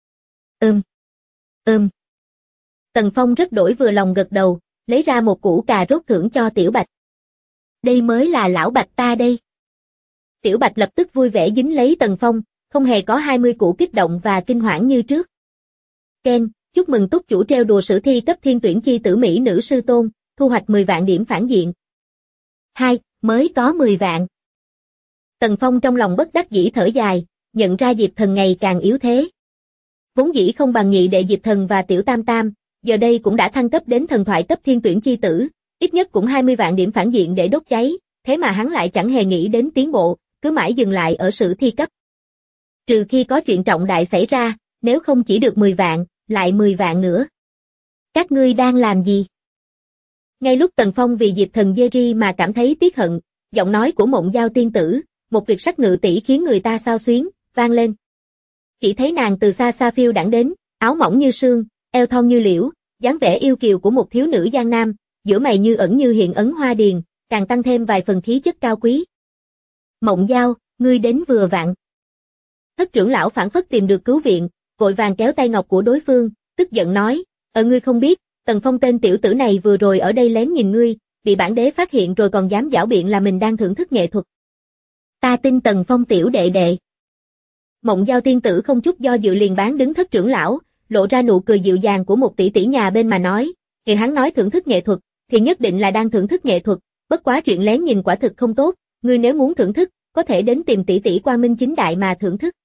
Tần Phong rất đổi vừa lòng gật đầu, lấy ra một củ cà rốt thưởng cho Tiểu Bạch. Đây mới là lão Bạch ta đây. Tiểu Bạch lập tức vui vẻ dính lấy Tần Phong, không hề có 20 củ kích động và kinh hoảng như trước. Ken, chúc mừng túc chủ treo đùa sử thi cấp thiên tuyển chi tử mỹ nữ sư tôn, thu hoạch 10 vạn điểm phản diện. 2, mới có 10 vạn. Tần Phong trong lòng bất đắc dĩ thở dài, nhận ra Diệp Thần ngày càng yếu thế. Vốn dĩ không bằng nhị đệ Diệp Thần và Tiểu Tam Tam, giờ đây cũng đã thăng cấp đến thần thoại cấp thiên tuyển chi tử, ít nhất cũng 20 vạn điểm phản diện để đốt cháy, thế mà hắn lại chẳng hề nghĩ đến tiến bộ, cứ mãi dừng lại ở sử thi cấp. Trừ khi có chuyện trọng đại xảy ra, nếu không chỉ được 10 vạn, lại 10 vạn nữa. Các ngươi đang làm gì? Ngay lúc Tần Phong vì Diệp Thần Jerry mà cảm thấy tiếc hận, giọng nói của Mộng Giao tiên tử, một tuyệt sắc ngự tỷ khiến người ta xao xuyến, vang lên. Chỉ thấy nàng từ xa xa phiêu đãng đến, áo mỏng như sương, eo thon như liễu, dáng vẻ yêu kiều của một thiếu nữ giang nam, giữa mày như ẩn như hiện ấn hoa điền, càng tăng thêm vài phần khí chất cao quý. Mộng Giao, ngươi đến vừa vặn. Thất trưởng lão phảng phất tìm được cứu viện, vội vàng kéo tay ngọc của đối phương, tức giận nói, ngươi không biết, Tần Phong tên tiểu tử này vừa rồi ở đây lén nhìn ngươi, bị bản đế phát hiện rồi còn dám giảo biện là mình đang thưởng thức nghệ thuật. Ta tin Tần Phong tiểu đệ đệ. Mộng Giao tiên tử không chút do dự liền bán đứng thất trưởng lão, lộ ra nụ cười dịu dàng của một tỷ tỷ nhà bên mà nói, khi hắn nói thưởng thức nghệ thuật, thì nhất định là đang thưởng thức nghệ thuật, bất quá chuyện lén nhìn quả thực không tốt, ngươi nếu muốn thưởng thức, có thể đến tìm tỷ tỷ quang minh chính đại mà thưởng thức.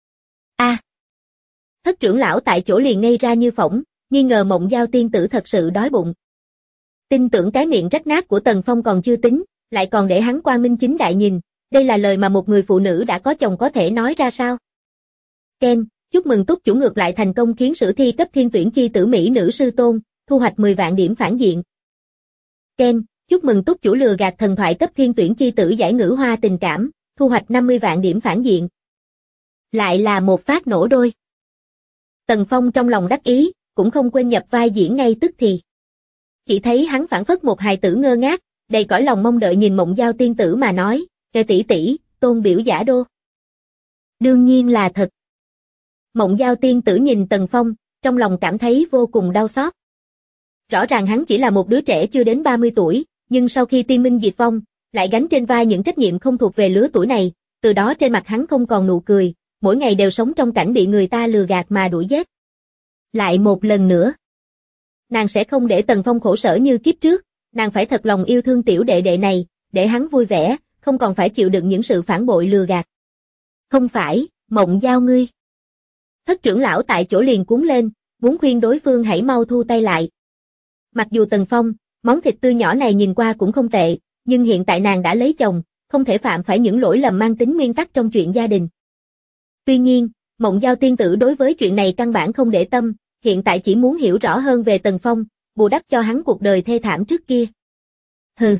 Thất trưởng lão tại chỗ liền ngây ra như phỏng, nghi ngờ Mộng Giao tiên tử thật sự đói bụng. Tin tưởng cái miệng rách nát của Tần Phong còn chưa tính, lại còn để hắn quang minh chính đại nhìn, đây là lời mà một người phụ nữ đã có chồng có thể nói ra sao? Ken, chúc mừng túc chủ ngược lại thành công khiến sử thi cấp thiên tuyển chi tử mỹ nữ sư tôn, thu hoạch 10 vạn điểm phản diện. Ken, chúc mừng túc chủ lừa gạt thần thoại cấp thiên tuyển chi tử giải ngữ hoa tình cảm, thu hoạch 50 vạn điểm phản diện. Lại là một phát nổ đôi. Tần Phong trong lòng đắc ý, cũng không quên nhập vai diễn ngay tức thì. Chỉ thấy hắn phảng phất một hài tử ngơ ngác, đầy cõi lòng mong đợi nhìn Mộng Giao tiên tử mà nói, kẻ tỷ tỷ, tôn biểu giả đô. Đương nhiên là thật. Mộng Giao tiên tử nhìn Tần Phong, trong lòng cảm thấy vô cùng đau xót. Rõ ràng hắn chỉ là một đứa trẻ chưa đến 30 tuổi, nhưng sau khi tiên minh diệt vong, lại gánh trên vai những trách nhiệm không thuộc về lứa tuổi này, từ đó trên mặt hắn không còn nụ cười, mỗi ngày đều sống trong cảnh bị người ta lừa gạt mà đuổi giết. Lại một lần nữa, nàng sẽ không để Tần Phong khổ sở như kiếp trước, nàng phải thật lòng yêu thương tiểu đệ đệ này, để hắn vui vẻ, không còn phải chịu đựng những sự phản bội lừa gạt. Không phải, Mộng Giao ngươi. Thất trưởng lão tại chỗ liền cuống lên, muốn khuyên đối phương hãy mau thu tay lại. Mặc dù Tần Phong, món thịt tươi nhỏ này nhìn qua cũng không tệ, nhưng hiện tại nàng đã lấy chồng, không thể phạm phải những lỗi lầm mang tính nguyên tắc trong chuyện gia đình. Tuy nhiên, Mộng Giao tiên tử đối với chuyện này căn bản không để tâm, hiện tại chỉ muốn hiểu rõ hơn về Tần Phong, bù đắp cho hắn cuộc đời thê thảm trước kia. Hừ.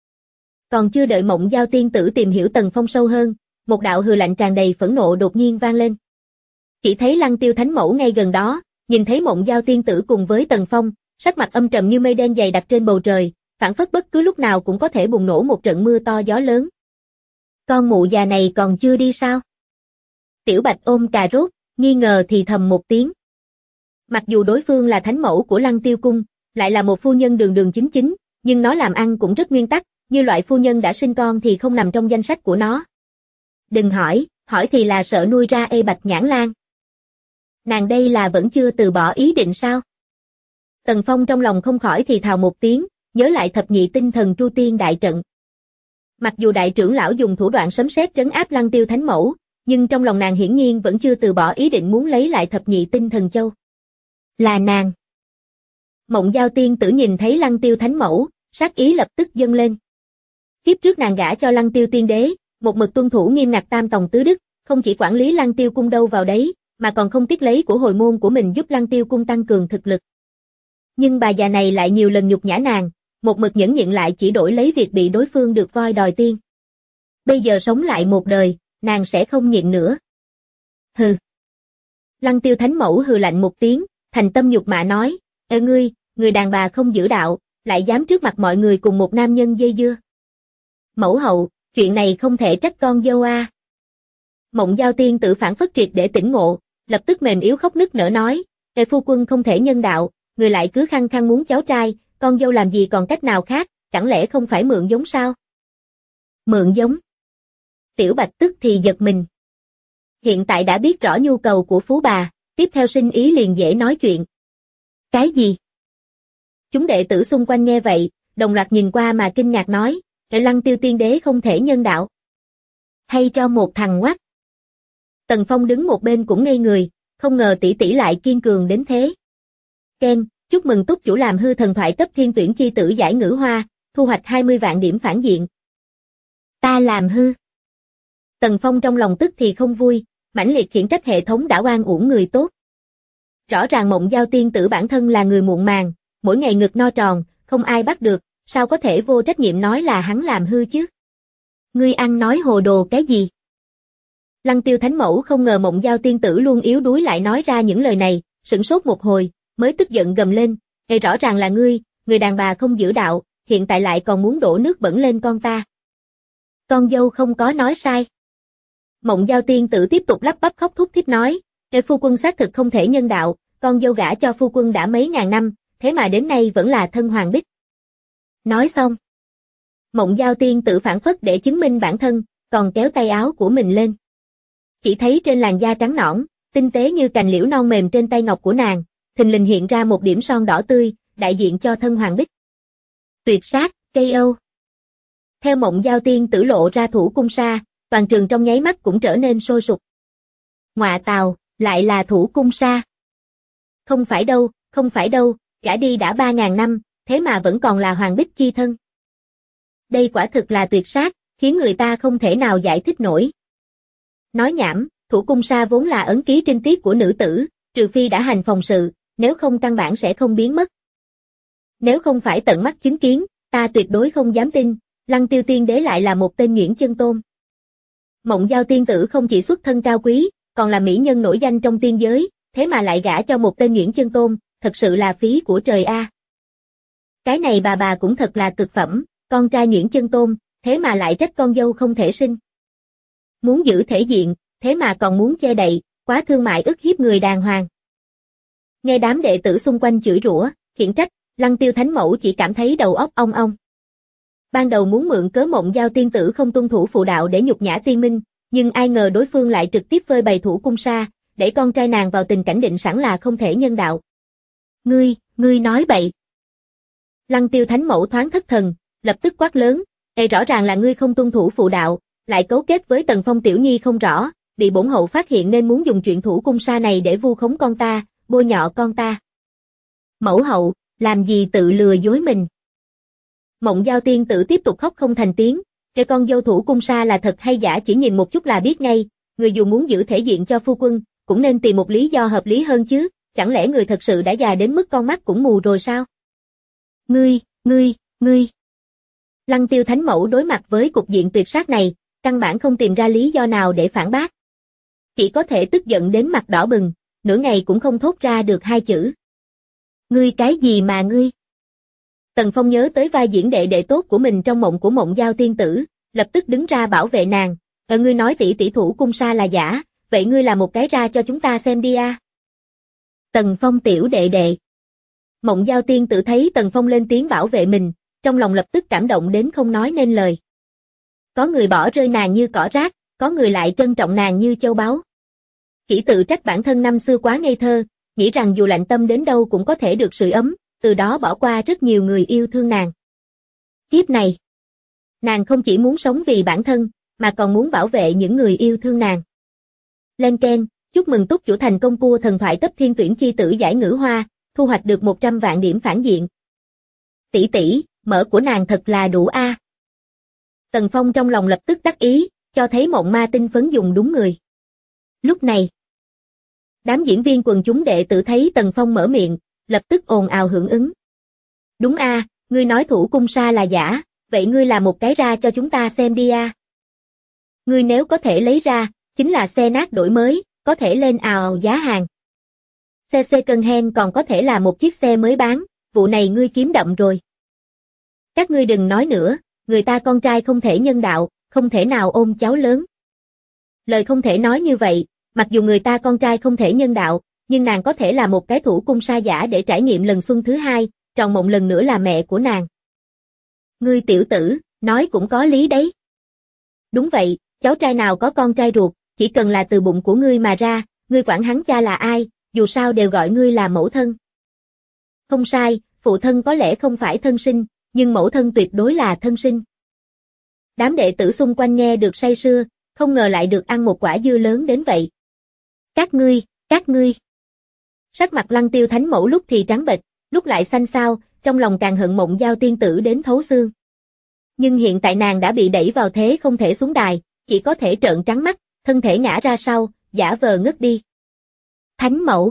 Còn chưa đợi Mộng Giao tiên tử tìm hiểu Tần Phong sâu hơn, một đạo hừ lạnh tràn đầy phẫn nộ đột nhiên vang lên. Chỉ thấy Lăng Tiêu Thánh Mẫu ngay gần đó, nhìn thấy Mộng Giao tiên tử cùng với Tần Phong, sắc mặt âm trầm như mây đen dày đặc trên bầu trời, phảng phất bất cứ lúc nào cũng có thể bùng nổ một trận mưa to gió lớn. Con mụ già này còn chưa đi sao? Tiểu Bạch ôm cà rốt, nghi ngờ thì thầm một tiếng. Mặc dù đối phương là thánh mẫu của Lăng Tiêu Cung, lại là một phu nhân đường đường chính chính, nhưng nó làm ăn cũng rất nguyên tắc, như loại phu nhân đã sinh con thì không nằm trong danh sách của nó. Đừng hỏi, hỏi thì là sợ nuôi ra Bạch Nhãn Lang. Nàng đây là vẫn chưa từ bỏ ý định sao? Tần Phong trong lòng không khỏi thì thào một tiếng, nhớ lại thập nhị tinh thần tru tiên đại trận. Mặc dù đại trưởng lão dùng thủ đoạn sấm sét trấn áp Lăng Tiêu Thánh Mẫu, nhưng trong lòng nàng hiển nhiên vẫn chưa từ bỏ ý định muốn lấy lại thập nhị tinh thần châu. Là nàng. Mộng Giao tiên tử nhìn thấy Lăng Tiêu Thánh Mẫu, sát ý lập tức dâng lên. Kiếp trước nàng gả cho Lăng Tiêu tiên đế, một mực tuân thủ nghiêm ngặt tam tòng tứ đức, không chỉ quản lý Lăng Tiêu cung đâu vào đấy, mà còn không tiếc lấy của hồi môn của mình giúp Lăng Tiêu cung tăng cường thực lực. Nhưng bà già này lại nhiều lần nhục nhã nàng, một mực nhẫn nhịn lại chỉ đổi lấy việc bị đối phương được voi đòi tiên. Bây giờ sống lại một đời, nàng sẽ không nhịn nữa. Hừ. Lăng Tiêu Thánh Mẫu hừ lạnh một tiếng, thành tâm nhục mạ nói, ê ngươi, người đàn bà không giữ đạo, lại dám trước mặt mọi người cùng một nam nhân dây dưa. Mẫu hậu, chuyện này không thể trách con dâu a. Mộng Giao tiên tử phản phất triệt để tỉnh ngộ, lập tức mềm yếu khóc nức nở nói, ê phu quân không thể nhân đạo, người lại cứ khăng khăng muốn cháu trai, con dâu làm gì còn cách nào khác, chẳng lẽ không phải mượn giống sao? Mượn giống? Tiểu Bạch tức thì giật mình. Hiện tại đã biết rõ nhu cầu của phú bà, tiếp theo sinh ý liền dễ nói chuyện. Cái gì? Chúng đệ tử xung quanh nghe vậy, đồng loạt nhìn qua mà kinh ngạc nói, Lăng Tiêu tiên đế không thể nhân đạo. Hay cho một thằng ngoắt. Tần Phong đứng một bên cũng ngây người, không ngờ tỷ tỷ lại kiên cường đến thế. Ken, chúc mừng túc chủ làm hư thần thoại cấp thiên tuyển chi tử giải ngữ hoa, thu hoạch 20 vạn điểm phản diện. Ta làm hư. Tần Phong trong lòng tức thì không vui, mãnh liệt khiển trách hệ thống đã oan uổng người tốt. Rõ ràng Mộng Giao tiên tử bản thân là người muộn màng, mỗi ngày ngực no tròn, không ai bắt được, sao có thể vô trách nhiệm nói là hắn làm hư chứ? Ngươi ăn nói hồ đồ cái gì? Lăng Tiêu Thánh Mẫu không ngờ Mộng Giao tiên tử luôn yếu đuối lại nói ra những lời này, sửng sốt một hồi, mới tức giận gầm lên, "Ê, rõ ràng là ngươi, người đàn bà không giữ đạo, hiện tại lại còn muốn đổ nước bẩn lên con ta." Con dâu không có nói sai. Mộng Giao tiên tử tiếp tục lắp bắp khóc thút thít nói, "Ê, phu quân xác thực không thể nhân đạo, con dâu gả cho phu quân đã mấy ngàn năm, thế mà đến nay vẫn là thân hoàng bích." Nói xong, Mộng Giao tiên tử phản phất để chứng minh bản thân, còn kéo tay áo của mình lên. Chỉ thấy trên làn da trắng nõn, tinh tế như cành liễu non mềm trên tay ngọc của nàng, thình lình hiện ra một điểm son đỏ tươi, đại diện cho thân hoàng bích. Tuyệt sát, KO. Theo Mộng Giao tiên tử lộ ra thủ cung sa, toàn trường trong nháy mắt cũng trở nên sôi sục. Ngọa tào, lại là thủ cung sa. Không phải đâu, gả đi đã 3.000 năm, thế mà vẫn còn là hoàng bích chi thân. Đây quả thực là tuyệt sát, khiến người ta không thể nào giải thích nổi. Nói nhảm, thủ cung sa vốn là ấn ký trinh tiết của nữ tử, trừ phi đã hành phòng sự, nếu không căn bản sẽ không biến mất. Nếu không phải tận mắt chứng kiến, ta tuyệt đối không dám tin, Lăng Tiêu tiên đế lại là một tên nhuyễn chân tôn. Mộng Giao tiên tử không chỉ xuất thân cao quý, còn là mỹ nhân nổi danh trong tiên giới, thế mà lại gả cho một tên nhuyễn chân tôn, thật sự là phí của trời a. Cái này bà cũng thật là cực phẩm, con trai nhuyễn chân tôn, thế mà lại trách con dâu không thể sinh. Muốn giữ thể diện, thế mà còn muốn che đậy, quá thương mại ức hiếp người đàng hoàng. Nghe đám đệ tử xung quanh chửi rủa, khiển trách, Lăng Tiêu Thánh Mẫu chỉ cảm thấy đầu óc ong ong. Ban đầu muốn mượn cớ Mộng Giao tiên tử không tuân thủ phụ đạo để nhục nhã tiên minh, nhưng ai ngờ đối phương lại trực tiếp phơi bày thủ cung sa, để con trai nàng vào tình cảnh định sẵn là không thể nhân đạo. Ngươi nói bậy. Lăng Tiêu Thánh Mẫu thoáng thất thần, lập tức quát lớn, rõ ràng là ngươi không tuân thủ phụ đạo, lại cấu kết với Tần Phong tiểu nhi không rõ, bị bổn hậu phát hiện nên muốn dùng chuyện thủ cung sa này để vu khống con ta, bôi nhọ con ta. Mẫu hậu, làm gì tự lừa dối mình? Mộng Giao tiên tử tiếp tục khóc không thành tiếng, cái con dâu thủ cung sa là thật hay giả chỉ nhìn một chút là biết ngay, người dù muốn giữ thể diện cho phu quân, cũng nên tìm một lý do hợp lý hơn chứ, chẳng lẽ người thật sự đã già đến mức con mắt cũng mù rồi sao? Ngươi. Lăng Tiêu Thánh Mẫu đối mặt với cục diện tuyệt sát này, căn bản không tìm ra lý do nào để phản bác. Chỉ có thể tức giận đến mặt đỏ bừng, nửa ngày cũng không thốt ra được hai chữ. Ngươi cái gì mà ngươi? Tần Phong nhớ tới vai diễn đệ tốt của mình trong mộng của Mộng Giao tiên tử, lập tức đứng ra bảo vệ nàng. Ngươi nói tỷ thủ cung sa là giả, vậy ngươi là một cái ra cho chúng ta xem đi a. Tần Phong tiểu đệ. Mộng Giao tiên tử thấy Tần Phong lên tiếng bảo vệ mình, trong lòng lập tức cảm động đến không nói nên lời. Có người bỏ rơi nàng như cỏ rác, có người lại trân trọng nàng như châu báu. Chỉ tự trách bản thân năm xưa quá ngây thơ, nghĩ rằng dù lạnh tâm đến đâu cũng có thể được sưởi ấm, từ đó bỏ qua rất nhiều người yêu thương nàng. Kiếp này, nàng không chỉ muốn sống vì bản thân, mà còn muốn bảo vệ những người yêu thương nàng. Lên keng, chúc mừng túc chủ thành công cua thần thoại cấp thiên tuyển chi tử giải ngữ hoa, thu hoạch được 100 vạn điểm phản diện. Tỷ, mở của nàng thật là đủ a. Tần Phong trong lòng lập tức đắc ý, cho thấy mộng ma tinh phấn dùng đúng người. Lúc này, đám diễn viên quần chúng đệ tử thấy Tần Phong mở miệng, lập tức ồn ào hưởng ứng. Đúng a, ngươi nói thủ cung sa là giả, vậy ngươi làm một cái ra cho chúng ta xem đi a. Ngươi nếu có thể lấy ra, chính là xe nát đổi mới, có thể lên ào giá hàng. Xe second hand còn có thể là một chiếc xe mới bán, vụ này ngươi kiếm đậm rồi. Các ngươi đừng nói nữa, người ta con trai không thể nhân đạo, không thể nào ôm cháu lớn. Lời không thể nói như vậy, mặc dù người ta con trai không thể nhân đạo, nhưng nàng có thể là một cái thủ cung sa giả để trải nghiệm lần xuân thứ hai, tròn mộng lần nữa là mẹ của nàng. Ngươi tiểu tử, nói cũng có lý đấy. Đúng vậy, cháu trai nào có con trai ruột, chỉ cần là từ bụng của ngươi mà ra, ngươi quản hắn cha là ai, dù sao đều gọi ngươi là mẫu thân. Không sai, phụ thân có lẽ không phải thân sinh, nhưng mẫu thân tuyệt đối là thân sinh. Đám đệ tử xung quanh nghe được say sưa, không ngờ lại được ăn một quả dưa lớn đến vậy. Các ngươi. Sắc mặt Lăng Tiêu Thánh Mẫu lúc thì trắng bệch, lúc lại xanh xao, trong lòng càng hận Mộng Giao tiên tử đến thấu xương. Nhưng hiện tại nàng đã bị đẩy vào thế không thể xuống đài, chỉ có thể trợn trắng mắt, thân thể ngã ra sau, giả vờ ngất đi. Thánh Mẫu.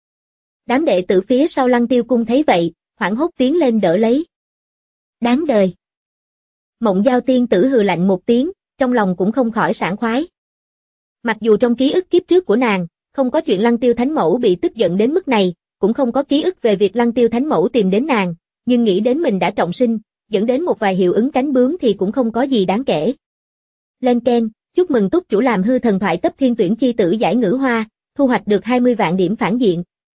Đám đệ tử phía sau Lăng Tiêu cung thấy vậy, hoảng hốt tiến lên đỡ lấy. Đáng đời. Mộng Giao tiên tử hừ lạnh một tiếng, trong lòng cũng không khỏi sảng khoái. Mặc dù trong ký ức kiếp trước của nàng, không có chuyện Lăng Tiêu Thánh Mẫu bị tức giận đến mức này, cũng không có ký ức về việc Lăng Tiêu Thánh Mẫu tìm đến nàng, nhưng nghĩ đến mình đã trọng sinh, dẫn đến một vài hiệu ứng cánh bướm thì cũng không có gì đáng kể. Lên keng, chúc mừng túc chủ làm hư thần thoại cấp thiên tuyển chi tử giải ngữ hoa, thu hoạch được 20 vạn điểm phản diện.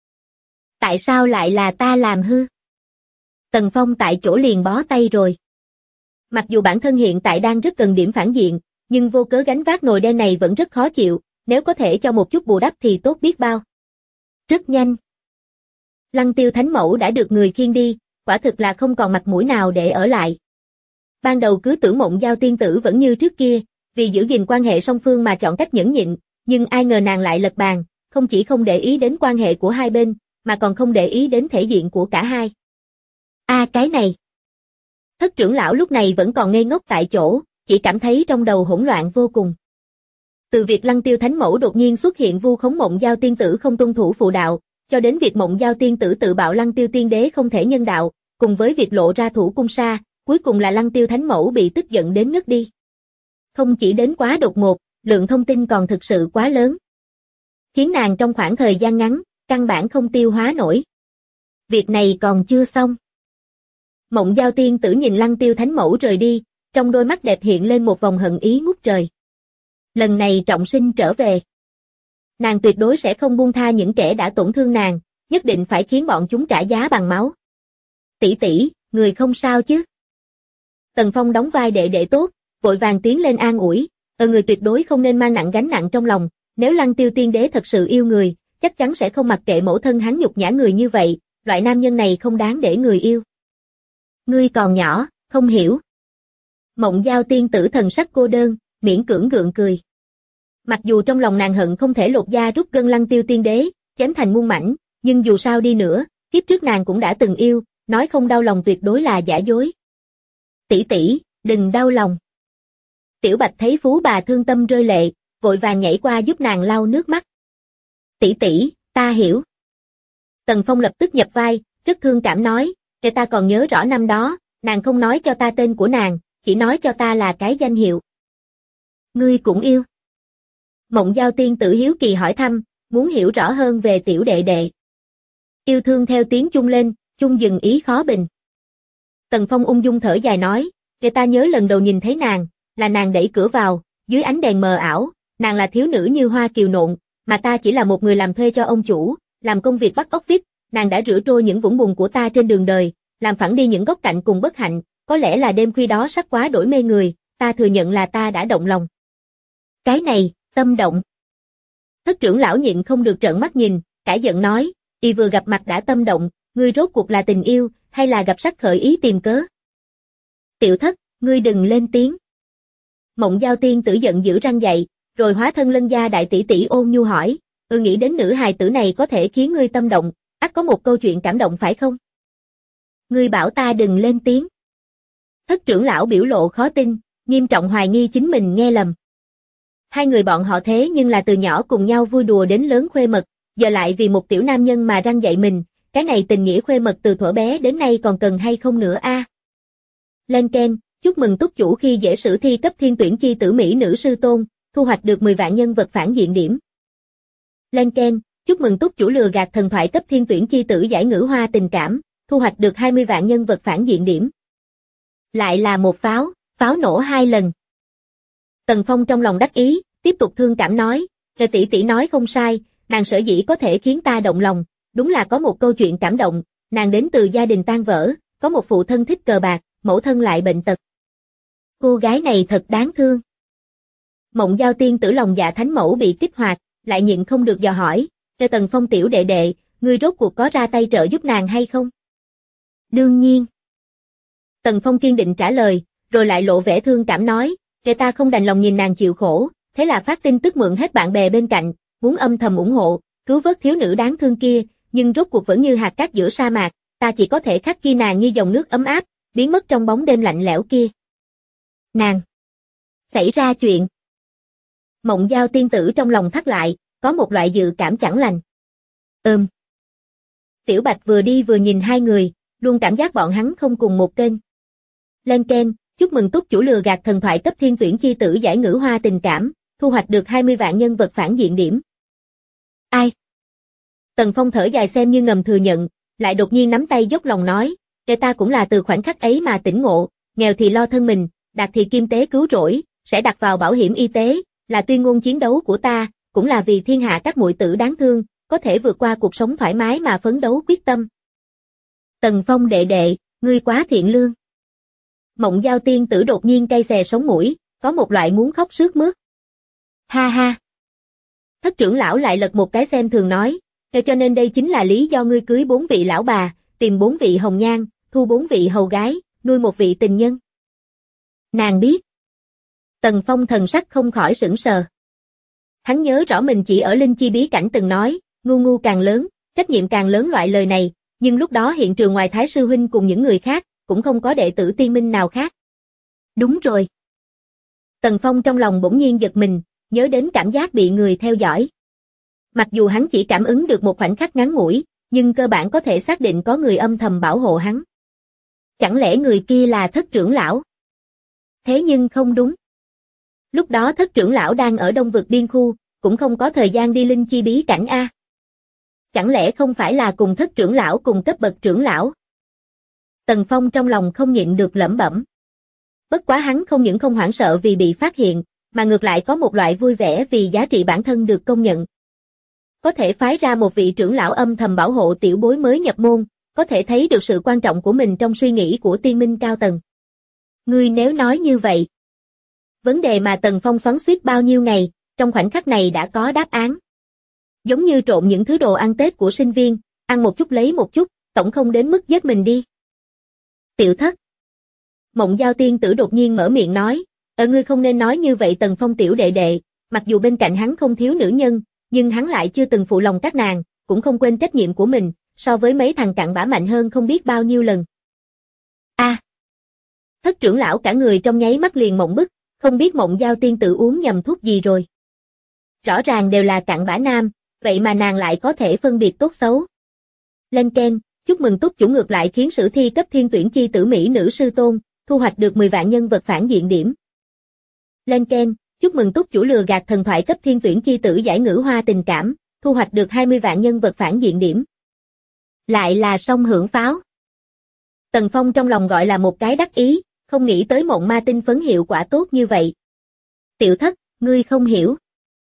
Tại sao lại là ta làm hư? Tần Phong tại chỗ liền bó tay rồi. Mặc dù bản thân hiện tại đang rất cần điểm phản diện, nhưng vô cớ gánh vác nồi đen này vẫn rất khó chịu, nếu có thể cho một chút bù đắp thì tốt biết bao. Rất nhanh. Lăng Tiêu Thánh Mẫu đã được người khiêng đi, quả thực là không còn mặt mũi nào để ở lại. Ban đầu cứ tưởng Mộng Giao tiên tử vẫn như trước kia, vì giữ gìn quan hệ song phương mà chọn cách nhẫn nhịn, nhưng ai ngờ nàng lại lật bàn, không chỉ không để ý đến quan hệ của hai bên, mà còn không để ý đến thể diện của cả hai. Cái này. Thất trưởng lão lúc này vẫn còn ngây ngốc tại chỗ, chỉ cảm thấy trong đầu hỗn loạn vô cùng. Từ việc Lăng Tiêu Thánh Mẫu đột nhiên xuất hiện vu khống Mộng Giao tiên tử không tuân thủ phụ đạo, cho đến việc Mộng Giao tiên tử tự bạo Lăng Tiêu tiên đế không thể nhân đạo, cùng với việc lộ ra thủ cung sa, cuối cùng là Lăng Tiêu Thánh Mẫu bị tức giận đến ngất đi. Không chỉ đến quá đột ngột, lượng thông tin còn thực sự quá lớn, khiến nàng trong khoảng thời gian ngắn, căn bản không tiêu hóa nổi. Việc này còn chưa xong. Mộng Giao tiên tử nhìn Lăng Tiêu Thánh Mẫu rời đi, trong đôi mắt đẹp hiện lên một vòng hận ý ngút trời. Lần này trọng sinh trở về, nàng tuyệt đối sẽ không buông tha những kẻ đã tổn thương nàng, nhất định phải khiến bọn chúng trả giá bằng máu. Tỷ, người không sao chứ? Tần Phong đóng vai đệ tốt, vội vàng tiến lên an ủi, Người tuyệt đối không nên mang nặng gánh nặng trong lòng, nếu Lăng Tiêu Tiên Đế thật sự yêu người, chắc chắn sẽ không mặc kệ mẫu thân hắn nhục nhã người như vậy, loại nam nhân này không đáng để người yêu. Ngươi còn nhỏ, không hiểu. Mộng Giao tiên tử thần sắc cô đơn, miễn cưỡng gượng cười. Mặc dù trong lòng nàng hận không thể lột da rút gân Lăng Tiêu Tiên Đế, chém thành muôn mảnh, nhưng dù sao đi nữa, kiếp trước nàng cũng đã từng yêu, nói không đau lòng tuyệt đối là giả dối. Tỷ tỷ, đừng đau lòng. Tiểu Bạch thấy Phú bà thương tâm rơi lệ, vội vàng nhảy qua giúp nàng lau nước mắt. Tỷ tỷ, ta hiểu. Tần Phong lập tức nhập vai, rất thương cảm nói, để ta còn nhớ rõ năm đó, nàng không nói cho ta tên của nàng, chỉ nói cho ta là cái danh hiệu. Ngươi cũng yêu. Mộng Giao tiên tử hiếu kỳ hỏi thăm, muốn hiểu rõ hơn về tiểu đệ đệ. Yêu thương theo tiếng chung lên, chung dừng ý khó bình. Tần Phong ung dung thở dài nói, để ta nhớ lần đầu nhìn thấy nàng, là nàng đẩy cửa vào, dưới ánh đèn mờ ảo, nàng là thiếu nữ như hoa kiều nộn, mà ta chỉ là một người làm thuê cho ông chủ, làm công việc bắt ốc vít, nàng đã rửa trôi những vũng bùn của ta trên đường đời, làm phẳng đi những góc cạnh cùng bất hạnh, có lẽ là đêm khuya đó sắc quá đổi mê người, ta thừa nhận là ta đã động lòng. Cái này, tâm động. Thất trưởng lão nhịn không được trợn mắt nhìn, cãi giận nói, y vừa gặp mặt đã tâm động, ngươi rốt cuộc là tình yêu, hay là gặp sắc khởi ý tìm cớ? Tiểu Thất, ngươi đừng lên tiếng. Mộng Giao tiên tử giận dữ răng dậy, rồi hóa thân Lân gia đại tỷ tỷ ôn nhu hỏi, nghĩ đến nữ hài tử này có thể khiến ngươi tâm động, ắt có một câu chuyện cảm động phải không? Ngươi bảo ta đừng lên tiếng. Thất trưởng lão biểu lộ khó tin, nghiêm trọng hoài nghi chính mình nghe lầm. Hai người bọn họ thế nhưng là từ nhỏ cùng nhau vui đùa đến lớn khuê mật, giờ lại vì một tiểu nam nhân mà răng dạy mình, cái này tình nghĩa khuê mật từ thuở bé đến nay còn cần hay không nữa a? Lên Ken, chúc mừng túc chủ khi dễ sử thi cấp thiên tuyển chi tử mỹ nữ sư tôn, thu hoạch được 10 vạn nhân vật phản diện điểm. Lên Ken, chúc mừng túc chủ lừa gạt thần thoại cấp thiên tuyển chi tử giải ngữ hoa tình cảm, thu hoạch được 20 vạn nhân vật phản diện điểm. Lại là một pháo nổ 2 lần. Tần Phong trong lòng đắc ý, tiếp tục thương cảm nói, tỷ tỷ nói không sai, nàng sở dĩ có thể khiến ta động lòng, đúng là có một câu chuyện cảm động, nàng đến từ gia đình tan vỡ, có một phụ thân thích cờ bạc, mẫu thân lại bệnh tật. Cô gái này thật đáng thương. Mộng Giao tiên tử lòng dạ thánh mẫu bị kích hoạt, lại nhịn không được dò hỏi, Tần Phong tiểu đệ đệ, ngươi rốt cuộc có ra tay trợ giúp nàng hay không? Đương nhiên. Tần Phong kiên định trả lời, rồi lại lộ vẻ thương cảm nói, ta không đành lòng nhìn nàng chịu khổ, thế là phát tin tức mượn hết bạn bè bên cạnh, muốn âm thầm ủng hộ, cứu vớt thiếu nữ đáng thương kia, nhưng rốt cuộc vẫn như hạt cát giữa sa mạc, ta chỉ có thể khắc ghi nàng như dòng nước ấm áp, biến mất trong bóng đêm lạnh lẽo kia. Nàng! Xảy ra chuyện! Mộng Giao tiên tử trong lòng thắt lại, có một loại dự cảm chẳng lành. Tiểu Bạch vừa đi vừa nhìn hai người, luôn cảm giác bọn hắn không cùng một kênh. Lên Ken, chúc mừng túc chủ lừa gạt thần thoại cấp thiên tuyển chi tử giải ngữ hoa tình cảm, thu hoạch được 20 vạn nhân vật phản diện điểm. Ai? Tần Phong thở dài xem như ngầm thừa nhận, lại đột nhiên nắm tay dốc lòng nói, ta cũng là từ khoảnh khắc ấy mà tỉnh ngộ, nghèo thì lo thân mình, đạt thì kim tế cứu rỗi, sẽ đặt vào bảo hiểm y tế, là tuyên ngôn chiến đấu của ta, cũng là vì thiên hạ các muội tử đáng thương, có thể vượt qua cuộc sống thoải mái mà phấn đấu quyết tâm. Tần Phong đệ đệ, ngươi quá thiện lương. Mộng Giao tiên tử đột nhiên cay xè sống mũi, có một loại muốn khóc sướt mướt. Ha ha. Thất trưởng lão lại lật một cái xem thường nói, cho nên đây chính là lý do ngươi cưới 4 vị lão bà, tìm 4 vị hồng nhan, thu 4 vị hầu gái, nuôi một vị tình nhân. Nàng biết. Tần Phong thần sắc không khỏi sững sờ. Hắn nhớ rõ mình chỉ ở Linh Chi bí cảnh từng nói, ngu ngu càng lớn, trách nhiệm càng lớn loại lời này, nhưng lúc đó hiện trường ngoài Thái sư huynh cùng những người khác, cũng không có đệ tử tiên minh nào khác. Đúng rồi. Tần Phong trong lòng bỗng nhiên giật mình, nhớ đến cảm giác bị người theo dõi. Mặc dù hắn chỉ cảm ứng được một khoảnh khắc ngắn ngủi, nhưng cơ bản có thể xác định có người âm thầm bảo hộ hắn. Chẳng lẽ người kia là Thất trưởng lão? Thế nhưng không đúng. Lúc đó Thất trưởng lão đang ở Đông vực biên khu, cũng không có thời gian đi Linh Chi bí cảnh a. Chẳng lẽ không phải là cùng Thất trưởng lão cùng cấp bậc trưởng lão? Tần Phong trong lòng không nhịn được lẩm bẩm. Bất quá hắn không những không hoảng sợ vì bị phát hiện, mà ngược lại có một loại vui vẻ vì giá trị bản thân được công nhận. Có thể phái ra một vị trưởng lão âm thầm bảo hộ tiểu bối mới nhập môn, có thể thấy được sự quan trọng của mình trong suy nghĩ của tiên minh cao tầng. Ngươi nếu nói như vậy. Vấn đề mà Tần Phong xoắn xuýt bao nhiêu ngày, trong khoảnh khắc này đã có đáp án. Giống như trộn những thứ đồ ăn Tết của sinh viên, ăn một chút lấy một chút, tổng không đến mức giết mình đi. Tiểu thất. Mộng Giao tiên tử đột nhiên mở miệng nói, ngươi không nên nói như vậy Tần Phong tiểu đệ đệ, mặc dù bên cạnh hắn không thiếu nữ nhân, nhưng hắn lại chưa từng phụ lòng các nàng, cũng không quên trách nhiệm của mình, so với mấy thằng cặn bã mạnh hơn không biết bao nhiêu lần. Thất trưởng lão cả người trong nháy mắt liền mộng bức, không biết Mộng Giao tiên tử uống nhầm thuốc gì rồi. Rõ ràng đều là cặn bã nam, vậy mà nàng lại có thể phân biệt tốt xấu. Lên keng, chúc mừng túc chủ ngược lại khiến sử thi cấp thiên tuyển chi tử mỹ nữ sư tôn, thu hoạch được 10 vạn nhân vật phản diện điểm. Lên keng, chúc mừng túc chủ lừa gạt thần thoại cấp thiên tuyển chi tử giải ngữ hoa tình cảm, thu hoạch được 20 vạn nhân vật phản diện điểm. Lại là song hưởng pháo. Tần Phong trong lòng gọi là một cái đắc ý, không nghĩ tới mộng ma tinh phấn hiệu quả tốt như vậy. Tiểu thất, ngươi không hiểu.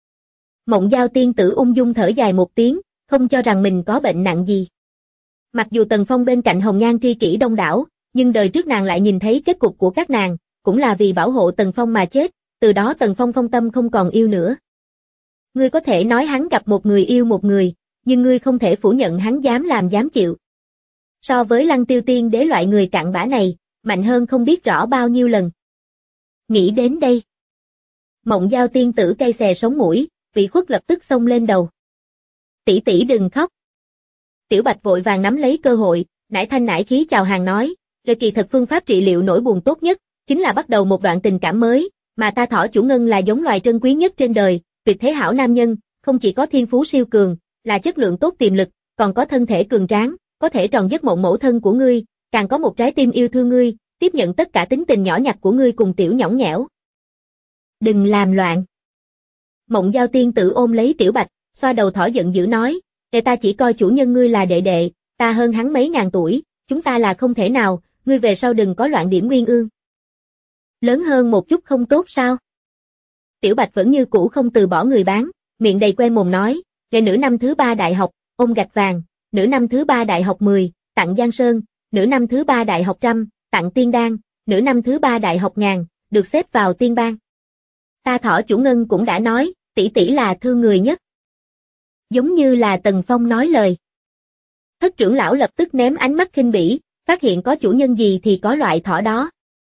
Mộng Giao tiên tử ung dung thở dài một tiếng, không cho rằng mình có bệnh nặng gì. Mặc dù Tần Phong bên cạnh hồng nhan tri kỷ đông đảo, nhưng đời trước nàng lại nhìn thấy kết cục của các nàng, cũng là vì bảo hộ Tần Phong mà chết, từ đó Tần Phong phong tâm không còn yêu nữa. Ngươi có thể nói hắn gặp một người yêu một người, nhưng ngươi không thể phủ nhận hắn dám làm dám chịu. So với Lăng Tiêu tiên đế loại người cặn bã này, mạnh hơn không biết rõ bao nhiêu lần. Nghĩ đến đây, Mộng Giao tiên tử cay xè sống mũi, ủy khuất lập tức xông lên đầu. Tỷ tỷ đừng khóc. Tiểu Bạch vội vàng nắm lấy cơ hội, nải thanh nải khí chào hàng nói, rồi kỳ thật phương pháp trị liệu nỗi buồn tốt nhất, chính là bắt đầu một đoạn tình cảm mới, mà ta thỏ chủ ngân là giống loài trân quý nhất trên đời, tuyệt thế hảo nam nhân, không chỉ có thiên phú siêu cường, là chất lượng tốt tiềm lực, còn có thân thể cường tráng, có thể tròn giấc mộng mẫu thân của ngươi, càng có một trái tim yêu thương ngươi, tiếp nhận tất cả tính tình nhỏ nhặt của ngươi cùng tiểu nhõng nhẽo. Đừng làm loạn. Mộng Giao tiên tử ôm lấy Tiểu Bạch, xoa đầu thỏ giận dữ nói, ta chỉ coi chủ nhân ngươi là đệ đệ, ta hơn hắn mấy ngàn tuổi, chúng ta là không thể nào, ngươi về sau đừng có loạn điểm nguyên ương. Lớn hơn một chút không tốt sao? Tiểu Bạch vẫn như cũ không từ bỏ người bán, miệng đầy que mồm nói, nghệ nữ năm thứ 3 đại học, ôm gạch vàng, nữ năm thứ 3 đại học 10, tặng Giang Sơn, nữ năm thứ 3 đại học trăm, tặng Tiên Đan, nữ năm thứ 3 đại học ngàn, được xếp vào tiên bang. Ta thỏ chủ ngân cũng đã nói, tỷ tỷ là thương người nhất. Giống như là Tần Phong nói lời. Thất trưởng lão lập tức ném ánh mắt khinh bỉ, phát hiện có chủ nhân gì thì có loại thỏ đó.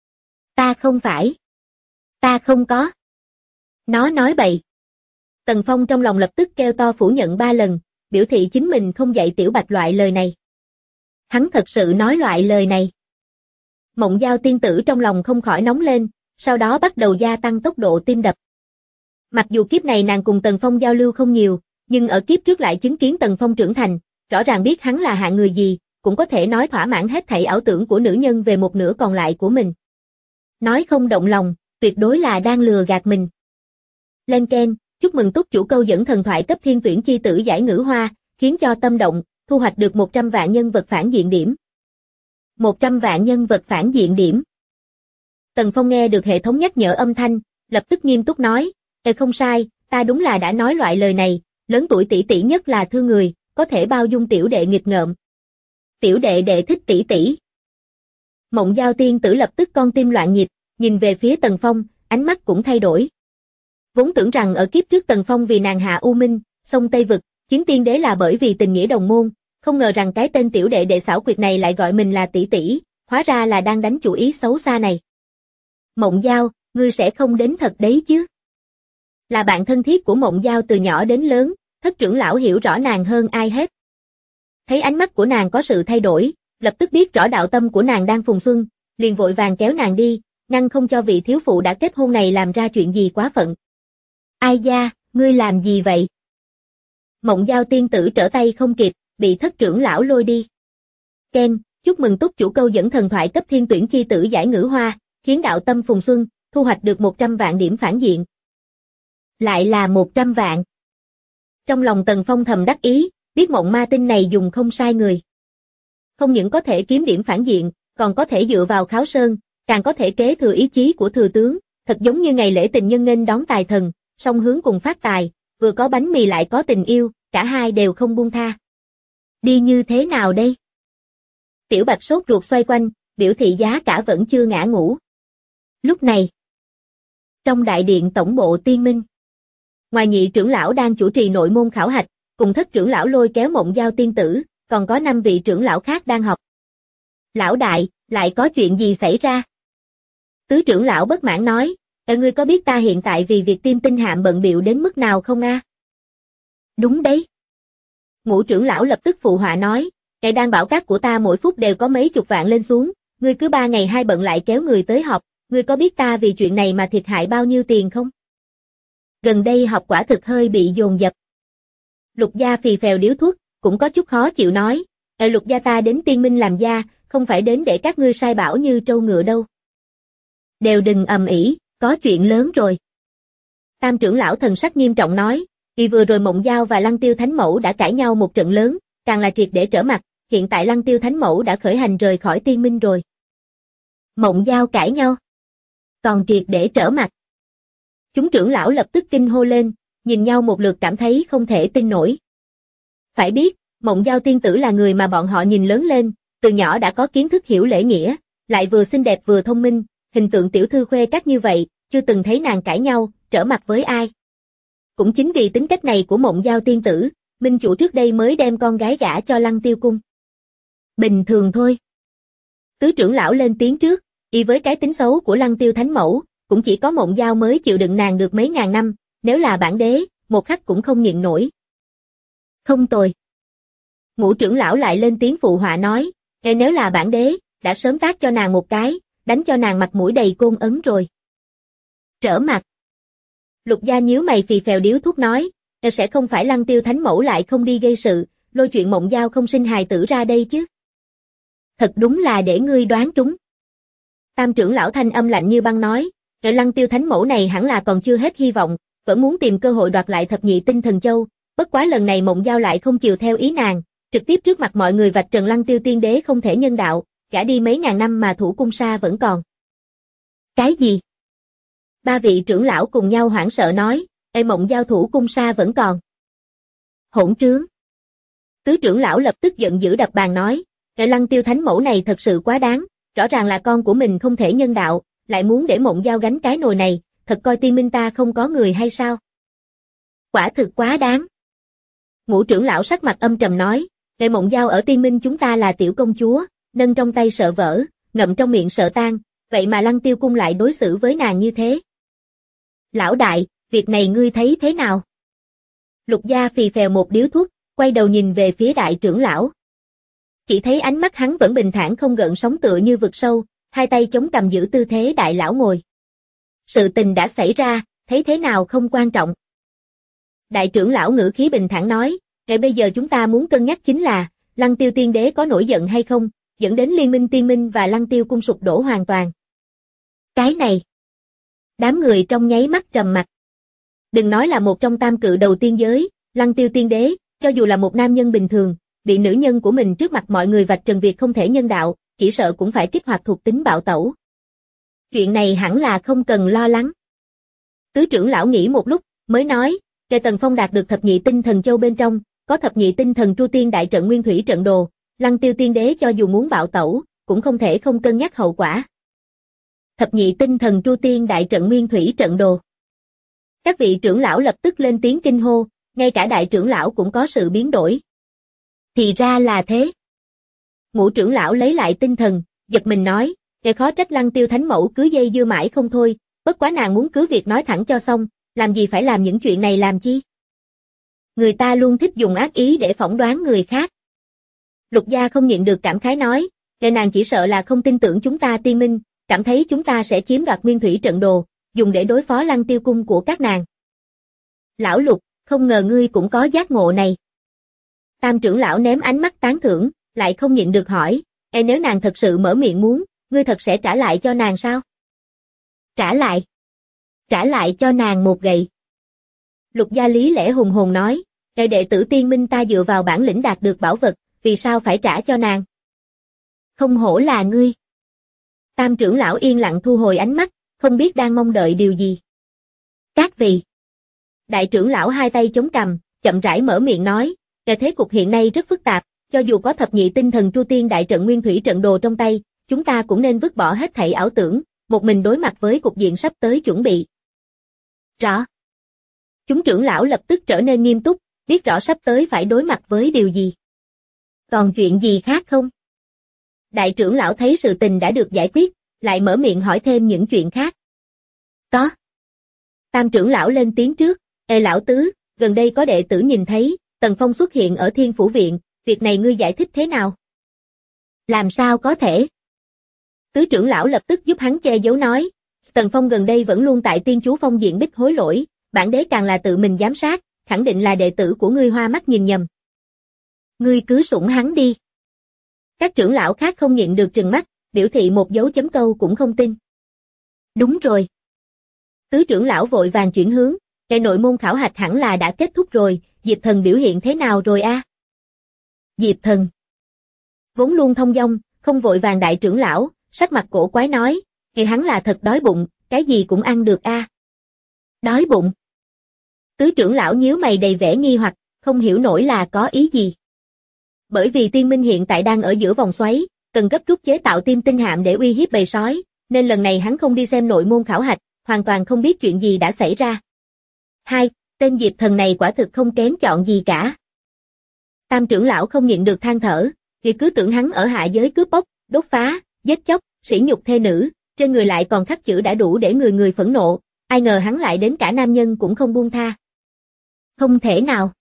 Ta không phải. Ta không có. Nó nói bậy. Tần Phong trong lòng lập tức kêu to phủ nhận 3 lần, biểu thị chính mình không dạy Tiểu Bạch loại lời này. Hắn thật sự nói loại lời này. Mộng Giao tiên tử trong lòng không khỏi nóng lên, sau đó bắt đầu gia tăng tốc độ tim đập. Mặc dù kiếp này nàng cùng Tần Phong giao lưu không nhiều, nhưng ở kiếp trước lại chứng kiến Tần Phong trưởng thành, rõ ràng biết hắn là hạng người gì, cũng có thể nói thỏa mãn hết thảy ảo tưởng của nữ nhân về một nửa còn lại của mình. Nói không động lòng, tuyệt đối là đang lừa gạt mình. Lên keng, chúc mừng túc chủ câu dẫn thần thoại cấp thiên tuyển chi tử giải ngữ hoa, khiến cho tâm động, thu hoạch được 100 vạn nhân vật phản diện điểm. 100 vạn nhân vật phản diện điểm. Tần Phong nghe được hệ thống nhắc nhở âm thanh, lập tức nghiêm túc nói, không sai, ta đúng là đã nói loại lời này, lớn tuổi tỷ tỷ nhất là thương người, có thể bao dung tiểu đệ nghịch ngợm. Tiểu đệ đệ thích tỷ tỷ. Mộng Giao tiên tử lập tức con tim loạn nhịp, nhìn về phía Tần Phong, ánh mắt cũng thay đổi. Vốn tưởng rằng ở kiếp trước Tần Phong vì nàng hạ U Minh, sông Tây Vực, chiến tiên đế là bởi vì tình nghĩa đồng môn, không ngờ rằng cái tên tiểu đệ đệ xảo quyệt này lại gọi mình là tỷ tỷ, hóa ra là đang đánh chủ ý xấu xa này. Mộng Giao, ngươi sẽ không đến thật đấy chứ? Là bạn thân thiết của Mộng Giao từ nhỏ đến lớn, thất trưởng lão hiểu rõ nàng hơn ai hết. Thấy ánh mắt của nàng có sự thay đổi, lập tức biết rõ đạo tâm của nàng đang phùng xuân, liền vội vàng kéo nàng đi, ngăn không cho vị thiếu phụ đã kết hôn này làm ra chuyện gì quá phận. Ai da, ngươi làm gì vậy? Mộng Giao tiên tử trở tay không kịp, bị thất trưởng lão lôi đi. Ken, chúc mừng túc chủ câu dẫn thần thoại cấp thiên tuyển chi tử giải ngữ hoa, khiến đạo tâm phùng xuân, thu hoạch được 100 vạn điểm phản diện. Lại là 100 vạn. Trong lòng Tần Phong thầm đắc ý, biết mộng ma tinh này dùng không sai người. Không những có thể kiếm điểm phản diện, còn có thể dựa vào kháo sơn, càng có thể kế thừa ý chí của thừa tướng, thật giống như ngày lễ tình nhân nghênh đón tài thần, song hướng cùng phát tài, vừa có bánh mì lại có tình yêu, cả hai đều không buông tha. Đi như thế nào đây? Tiểu Bạch sốt ruột xoay quanh, biểu thị giá cả vẫn chưa ngã ngũ. Lúc này, Trong đại điện tổng bộ Tiên Minh, ngoài nhị trưởng lão đang chủ trì nội môn khảo hạch, cùng thất trưởng lão lôi kéo Mộng Giao tiên tử, còn có 5 vị trưởng lão khác đang học. Lão đại, lại có chuyện gì xảy ra? Tứ trưởng lão bất mãn nói, ngươi có biết ta hiện tại vì việc Tim Tinh Hạm bận bịu đến mức nào không a? Đúng đấy. Ngũ trưởng lão lập tức phụ họa nói, ngài đang bảo các của ta mỗi phút đều có mấy chục vạn lên xuống, ngươi cứ 3 ngày 2 bận lại kéo người tới học, ngươi có biết ta vì chuyện này mà thiệt hại bao nhiêu tiền không? Gần đây học quả thực hơi bị dồn dập. Lục gia phì phèo điếu thuốc, cũng có chút khó chịu nói, Lục gia ta đến Tiên Minh làm gia, không phải đến để các ngươi sai bảo như trâu ngựa đâu. Đều đừng ầm ĩ, có chuyện lớn rồi. Tam trưởng lão thần sắc nghiêm trọng nói, vì vừa rồi Mộng Giao và Lăng Tiêu Thánh Mẫu đã cãi nhau một trận lớn, càng là triệt để trở mặt, hiện tại Lăng Tiêu Thánh Mẫu đã khởi hành rời khỏi Tiên Minh rồi. Mộng Giao cãi nhau, còn triệt để trở mặt. Chúng trưởng lão lập tức kinh hô lên, nhìn nhau một lượt cảm thấy không thể tin nổi. Phải biết, Mộng Giao tiên tử là người mà bọn họ nhìn lớn lên, từ nhỏ đã có kiến thức hiểu lễ nghĩa, lại vừa xinh đẹp vừa thông minh, hình tượng tiểu thư khuê các như vậy, chưa từng thấy nàng cãi nhau, trở mặt với ai. Cũng chính vì tính cách này của Mộng Giao tiên tử, minh chủ trước đây mới đem con gái gả cho Lăng Tiêu cung. Bình thường thôi. Tứ trưởng lão lên tiếng trước, y với cái tính xấu của Lăng Tiêu Thánh Mẫu, cũng chỉ có Mộng Giao mới chịu đựng nàng được mấy ngàn năm, nếu là bản đế, một khắc cũng không nhịn nổi. Không tồi. Ngũ trưởng lão lại lên tiếng phụ họa nói, nếu là bản đế, đã sớm tát cho nàng một cái, đánh cho nàng mặt mũi đầy côn ấn rồi. Trở mặt. Lục gia nhíu mày phì phèo điếu thuốc nói, sẽ không phải Lăng Tiêu Thánh Mẫu lại không đi gây sự, lôi chuyện Mộng Giao không sinh hài tử ra đây chứ. Thật đúng là để ngươi đoán trúng. Tam trưởng lão thanh âm lạnh như băng nói, Lăng Tiêu Thánh Mẫu này hẳn là còn chưa hết hy vọng, vẫn muốn tìm cơ hội đoạt lại thập nhị tinh thần châu, bất quá lần này Mộng Giao lại không chịu theo ý nàng, trực tiếp trước mặt mọi người vạch trần Lăng Tiêu tiên đế không thể nhân đạo, gả đi mấy ngàn năm mà thủ cung sa vẫn còn. Cái gì? 3 vị trưởng lão cùng nhau hoảng sợ nói, Mộng Giao thủ cung sa vẫn còn. Hỗn trướng. Tứ trưởng lão lập tức giận dữ đập bàn nói, Lăng Tiêu Thánh Mẫu này thật sự quá đáng, rõ ràng là con của mình không thể nhân đạo, lại muốn để Mộng Giao gánh cái nồi này, thật coi Tiên Minh ta không có người hay sao? Quả thực quá đáng. Ngũ trưởng lão sắc mặt âm trầm nói, Mộng Giao ở Tiên Minh chúng ta là tiểu công chúa, nâng trong tay sợ vỡ, ngậm trong miệng sợ tan, vậy mà Lăng Tiêu cung lại đối xử với nàng như thế. Lão đại, việc này ngươi thấy thế nào? Lục gia phì phèo một điếu thuốc, quay đầu nhìn về phía đại trưởng lão. Chỉ thấy ánh mắt hắn vẫn bình thản không gợn sóng tựa như vực sâu, hai tay chống cằm giữ tư thế đại lão ngồi. Sự tình đã xảy ra, thấy thế nào không quan trọng. Đại trưởng lão ngữ khí bình thản nói, bây giờ chúng ta muốn cân nhắc chính là, Lăng Tiêu tiên đế có nổi giận hay không, dẫn đến liên minh Tiên Minh và Lăng Tiêu cung sụp đổ hoàn toàn. Cái này. Đám người trong nháy mắt trầm mặt. Đừng nói là một trong tam cự đầu tiên giới, Lăng Tiêu tiên đế, cho dù là một nam nhân bình thường, bị nữ nhân của mình trước mặt mọi người vạch trần việc không thể nhân đạo, chỉ sợ cũng phải kích hoạt thuộc tính bạo tẩu. Chuyện này hẳn là không cần lo lắng. Tứ trưởng lão nghĩ một lúc, mới nói, Tần Phong đạt được thập nhị tinh thần châu bên trong, có thập nhị tinh thần tru tiên đại trận nguyên thủy trận đồ, Lăng Tiêu tiên đế cho dù muốn bạo tẩu, cũng không thể không cân nhắc hậu quả. Thập nhị tinh thần tru tiên đại trận nguyên thủy trận đồ. Các vị trưởng lão lập tức lên tiếng kinh hô, ngay cả đại trưởng lão cũng có sự biến đổi. Thì ra là thế. Ngũ trưởng lão lấy lại tinh thần, giật mình nói, khó trách Lăng Tiêu Thánh Mẫu cứ dây dưa mãi không thôi, bất quá nàng muốn cứ việc nói thẳng cho xong, làm gì phải làm những chuyện này làm chi? Người ta luôn thích dùng ác ý để phỏng đoán người khác. Lục gia không nhịn được cảm khái nói, nàng chỉ sợ là không tin tưởng chúng ta Tiên Minh, cảm thấy chúng ta sẽ chiếm đoạt nguyên thủy trận đồ, dùng để đối phó Lăng Tiêu cung của các nàng. Lão Lục, không ngờ ngươi cũng có giác ngộ này. Tam trưởng lão ném ánh mắt tán thưởng, lại không nhịn được hỏi, nếu nàng thật sự mở miệng muốn, ngươi thật sẽ trả lại cho nàng sao? Trả lại? Trả lại cho nàng một gậy. Lục gia lý lẽ hùng hồn nói, đệ tử Tiên Minh ta dựa vào bản lĩnh đạt được bảo vật, vì sao phải trả cho nàng? Không hổ là ngươi. Tam trưởng lão yên lặng thu hồi ánh mắt, không biết đang mong đợi điều gì. Các vị. Đại trưởng lão hai tay chống cằm, chậm rãi mở miệng nói, thế cục hiện nay rất phức tạp, cho dù có thập nhị tinh thần tru tiên đại trận nguyên thủy trận đồ trong tay, chúng ta cũng nên vứt bỏ hết thảy ảo tưởng, một mình đối mặt với cục diện sắp tới chuẩn bị. Rõ. Chúng trưởng lão lập tức trở nên nghiêm túc, biết rõ sắp tới phải đối mặt với điều gì. Còn chuyện gì khác không? Đại trưởng lão thấy sự tình đã được giải quyết, lại mở miệng hỏi thêm những chuyện khác. Có. Tam trưởng lão lên tiếng trước, lão tứ, gần đây có đệ tử nhìn thấy, Tần Phong xuất hiện ở Thiên Phủ Viện, việc này ngươi giải thích thế nào? Làm sao có thể? Tứ trưởng lão lập tức giúp hắn che giấu nói, Tần Phong gần đây vẫn luôn tại Tiên Chú Phong diện bích hối lỗi, bản đế càng là tự mình giám sát, khẳng định là đệ tử của ngươi hoa mắt nhìn nhầm. Ngươi cứ sủng hắn đi. Các trưởng lão khác không nhịn được trừng mắt, biểu thị một dấu chấm câu cũng không tin. Đúng rồi. Tứ trưởng lão vội vàng chuyển hướng, cái nội môn khảo hạch hẳn là đã kết thúc rồi, Diệp Thần biểu hiện thế nào rồi a? Diệp Thần vốn luôn thông dong, không vội vàng đại trưởng lão, sắc mặt cổ quái nói, hắn là thật đói bụng, cái gì cũng ăn được a. Đói bụng? Tứ trưởng lão nhíu mày đầy vẻ nghi hoặc, không hiểu nổi là có ý gì. Bởi vì tiên minh hiện tại đang ở giữa vòng xoáy, cần gấp rút chế tạo tim tinh hạm để uy hiếp bầy sói, nên lần này hắn không đi xem nội môn khảo hạch, hoàn toàn không biết chuyện gì đã xảy ra. Hai, tên Diệp Thần này quả thực không kén chọn gì cả. Tam trưởng lão không nhịn được than thở, vì cứ tưởng hắn ở hạ giới cướp bóc, đốt phá, giết chóc, sỉ nhục thê nữ, trên người lại còn khắc chữ đã đủ để người người phẫn nộ, ai ngờ hắn lại đến cả nam nhân cũng không buông tha. Không thể nào.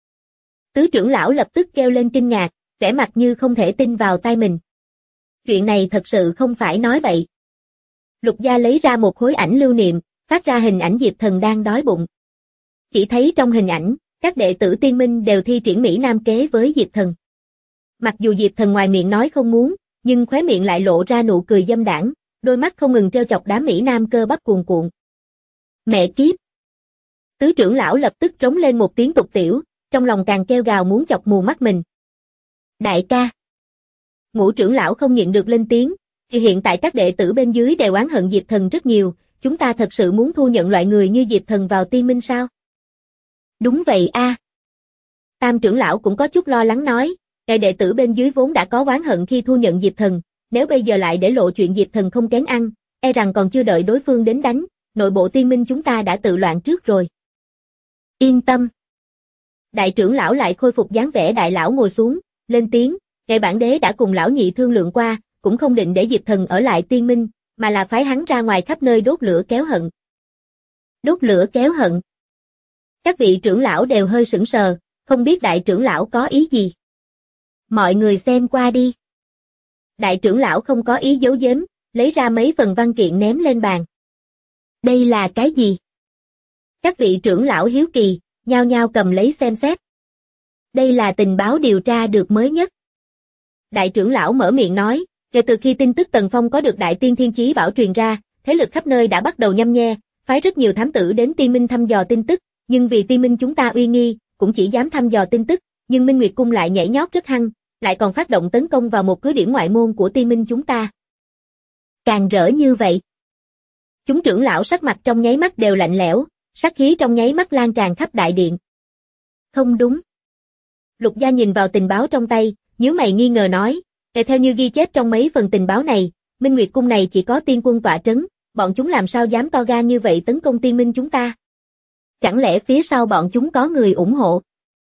Tứ trưởng lão lập tức kêu lên kinh ngạc, vẻ mặt như không thể tin vào tai mình. Chuyện này thật sự không phải nói bậy. Lục Gia lấy ra một khối ảnh lưu niệm, phát ra hình ảnh Diệp Thần đang đói bụng. Chỉ thấy trong hình ảnh, các đệ tử tiên minh đều thi triển Mỹ Nam kế với Diệp Thần. Mặc dù Diệp Thần ngoài miệng nói không muốn, nhưng khóe miệng lại lộ ra nụ cười dâm đãng, đôi mắt không ngừng trêu chọc đám Mỹ Nam cơ bắp cuồn cuộn. Mẹ kiếp! Tứ trưởng lão lập tức trống lên một tiếng tục tiểu, trong lòng càng kêu gào muốn chọc mù mắt mình. Đại ca! Ngũ trưởng lão không nhịn được lên tiếng, thì hiện tại các đệ tử bên dưới đều oán hận Diệp Thần rất nhiều, chúng ta thật sự muốn thu nhận loại người như Diệp Thần vào tiên minh sao? Đúng vậy a. Tam trưởng lão cũng có chút lo lắng nói, đệ tử bên dưới vốn đã có oán hận khi thu nhận Diệp Thần, nếu bây giờ lại để lộ chuyện Diệp Thần không kén ăn, e rằng còn chưa đợi đối phương đến đánh, nội bộ tiên minh chúng ta đã tự loạn trước rồi. Yên tâm. Đại trưởng lão lại khôi phục dáng vẻ đại lão ngồi xuống, lên tiếng, bản đế đã cùng lão nhị thương lượng qua, cũng không định để Diệp Thần ở lại tiên minh, mà là phái hắn ra ngoài khắp nơi đốt lửa kéo hận. Đốt lửa kéo hận. Các vị trưởng lão đều hơi sững sờ, không biết đại trưởng lão có ý gì. Mọi người xem qua đi. Đại trưởng lão không có ý giấu giếm, lấy ra mấy phần văn kiện ném lên bàn. Đây là cái gì? Các vị trưởng lão hiếu kỳ, nhao nhao cầm lấy xem xét. Đây là tình báo điều tra được mới nhất. Đại trưởng lão mở miệng nói, kể từ khi tin tức Tần Phong có được Đại Tiên Thiên Chí Bảo truyền ra, thế lực khắp nơi đã bắt đầu nhăm nhe, phái rất nhiều thám tử đến Tiên Minh thăm dò tin tức, nhưng vì Tiên Minh chúng ta uy nghi, cũng chỉ dám thăm dò tin tức, nhưng Minh Nguyệt Cung lại nhảy nhót rất hăng, lại còn phát động tấn công vào một cứ điểm ngoại môn của Tiên Minh chúng ta. Càng rỡ như vậy. Chúng trưởng lão sắc mặt trong nháy mắt đều lạnh lẽo, sát khí trong nháy mắt lan tràn khắp đại điện. Không đúng. Lục Gia nhìn vào tình báo trong tay, nhíu mày nghi ngờ nói, theo như ghi chép trong mấy phần tình báo này, Minh Nguyệt Cung này chỉ có tiên quân tọa trấn, bọn chúng làm sao dám to gan như vậy tấn công tiên minh chúng ta? Chẳng lẽ phía sau bọn chúng có người ủng hộ?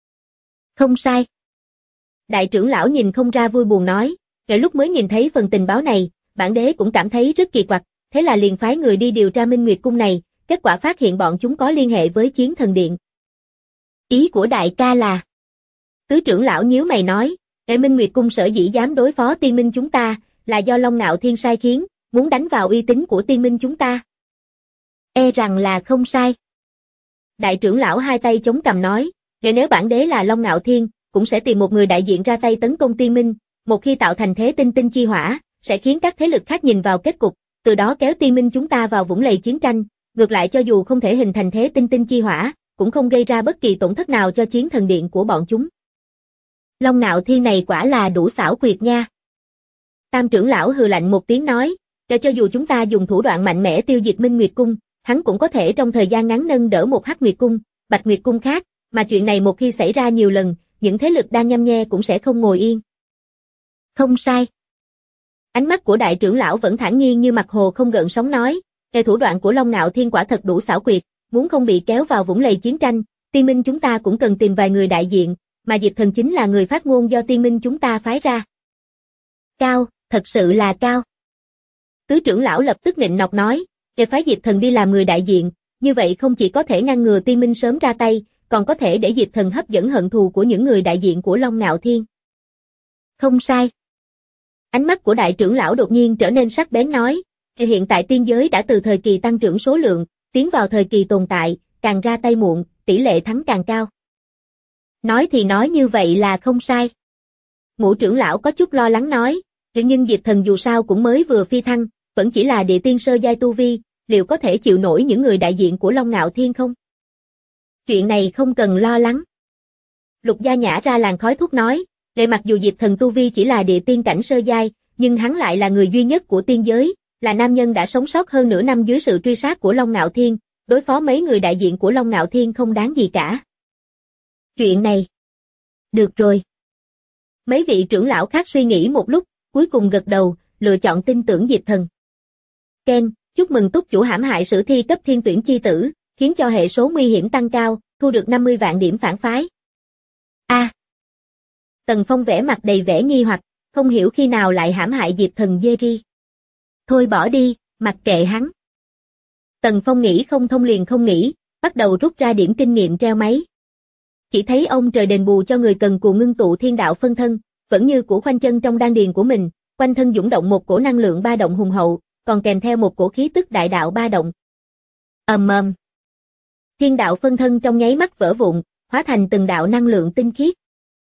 Không sai. Đại trưởng lão nhìn không ra vui buồn nói, lúc mới nhìn thấy phần tình báo này, bản đế cũng cảm thấy rất kỳ quặc, thế là liền phái người đi điều tra Minh Nguyệt Cung này, kết quả phát hiện bọn chúng có liên hệ với Chiến Thần Điện. Ý của đại ca là... Tứ trưởng lão nhíu mày nói, Minh Nguyệt Cung sở dĩ dám đối phó tiên minh chúng ta, là do Long Ngạo Thiên sai khiến, muốn đánh vào uy tín của tiên minh chúng ta. E rằng là không sai. Đại trưởng lão hai tay chống cằm nói, nếu bản đế là Long Ngạo Thiên, cũng sẽ tìm một người đại diện ra tay tấn công tiên minh, một khi tạo thành thế tinh tinh chi hỏa, sẽ khiến các thế lực khác nhìn vào kết cục, từ đó kéo tiên minh chúng ta vào vũng lầy chiến tranh, ngược lại cho dù không thể hình thành thế tinh tinh chi hỏa, cũng không gây ra bất kỳ tổn thất nào cho Chiến Thần Điện của bọn chúng. Long Ngạo Thiên này quả là đủ xảo quyệt nha. Tam trưởng lão hừ lạnh một tiếng nói, cho dù chúng ta dùng thủ đoạn mạnh mẽ tiêu diệt Minh Nguyệt Cung, hắn cũng có thể trong thời gian ngắn nâng đỡ một Hắc Nguyệt Cung, Bạch Nguyệt Cung khác, mà chuyện này một khi xảy ra nhiều lần, những thế lực đang nhăm nhe cũng sẽ không ngồi yên. Không sai. Ánh mắt của đại trưởng lão vẫn thản nhiên như mặt hồ không gợn sóng nói, thủ đoạn của Long Ngạo Thiên quả thật đủ xảo quyệt, muốn không bị kéo vào vũng lầy chiến tranh, tiên minh chúng ta cũng cần tìm vài người đại diện, mà Diệp Thần chính là người phát ngôn do tiên minh chúng ta phái ra. Cao, thật sự là cao. Tứ trưởng lão lập tức nịnh nọt nói, để phái Diệp Thần đi làm người đại diện, như vậy không chỉ có thể ngăn ngừa tiên minh sớm ra tay, còn có thể để Diệp Thần hấp dẫn hận thù của những người đại diện của Long Ngạo Thiên. Không sai. Ánh mắt của đại trưởng lão đột nhiên trở nên sắc bén nói, hiện tại tiên giới đã từ thời kỳ tăng trưởng số lượng, tiến vào thời kỳ tồn tại, càng ra tay muộn, tỷ lệ thắng càng cao. Nói thì nói như vậy là không sai. Ngũ trưởng lão có chút lo lắng nói, nhưng Diệp Thần dù sao cũng mới vừa phi thăng, vẫn chỉ là địa tiên sơ giai tu vi, liệu có thể chịu nổi những người đại diện của Long Ngạo Thiên không? Chuyện này không cần lo lắng. Lục Gia nhả ra làn khói thuốc nói, mặc dù Diệp Thần tu vi chỉ là địa tiên cảnh sơ giai, nhưng hắn lại là người duy nhất của tiên giới, là nam nhân đã sống sót hơn nửa năm dưới sự truy sát của Long Ngạo Thiên, đối phó mấy người đại diện của Long Ngạo Thiên không đáng gì cả. Chuyện này. Được rồi. Mấy vị trưởng lão khác suy nghĩ một lúc, cuối cùng gật đầu, lựa chọn tin tưởng Diệp Thần. Ken, chúc mừng túc chủ hãm hại sử thi cấp thiên tuyển chi tử, khiến cho hệ số nguy hiểm tăng cao, thu được 50 vạn điểm phản phái. Tần Phong vẻ mặt đầy vẻ nghi hoặc, không hiểu khi nào lại hãm hại Diệp Thần Jerry. Thôi bỏ đi, mặc kệ hắn. Tần Phong nghĩ không thông liền không nghĩ, bắt đầu rút ra điểm kinh nghiệm treo máy. Chỉ thấy ông trời đền bù cho người cần cù ngưng tụ thiên đạo phân thân, vẫn như củ khoanh chân trong đan điền của mình, quanh thân dũng động một cổ năng lượng ba động hùng hậu, còn kèm theo một cổ khí tức đại đạo ba động. Ầm ầm. Thiên đạo phân thân trong nháy mắt vỡ vụn, hóa thành từng đạo năng lượng tinh khiết.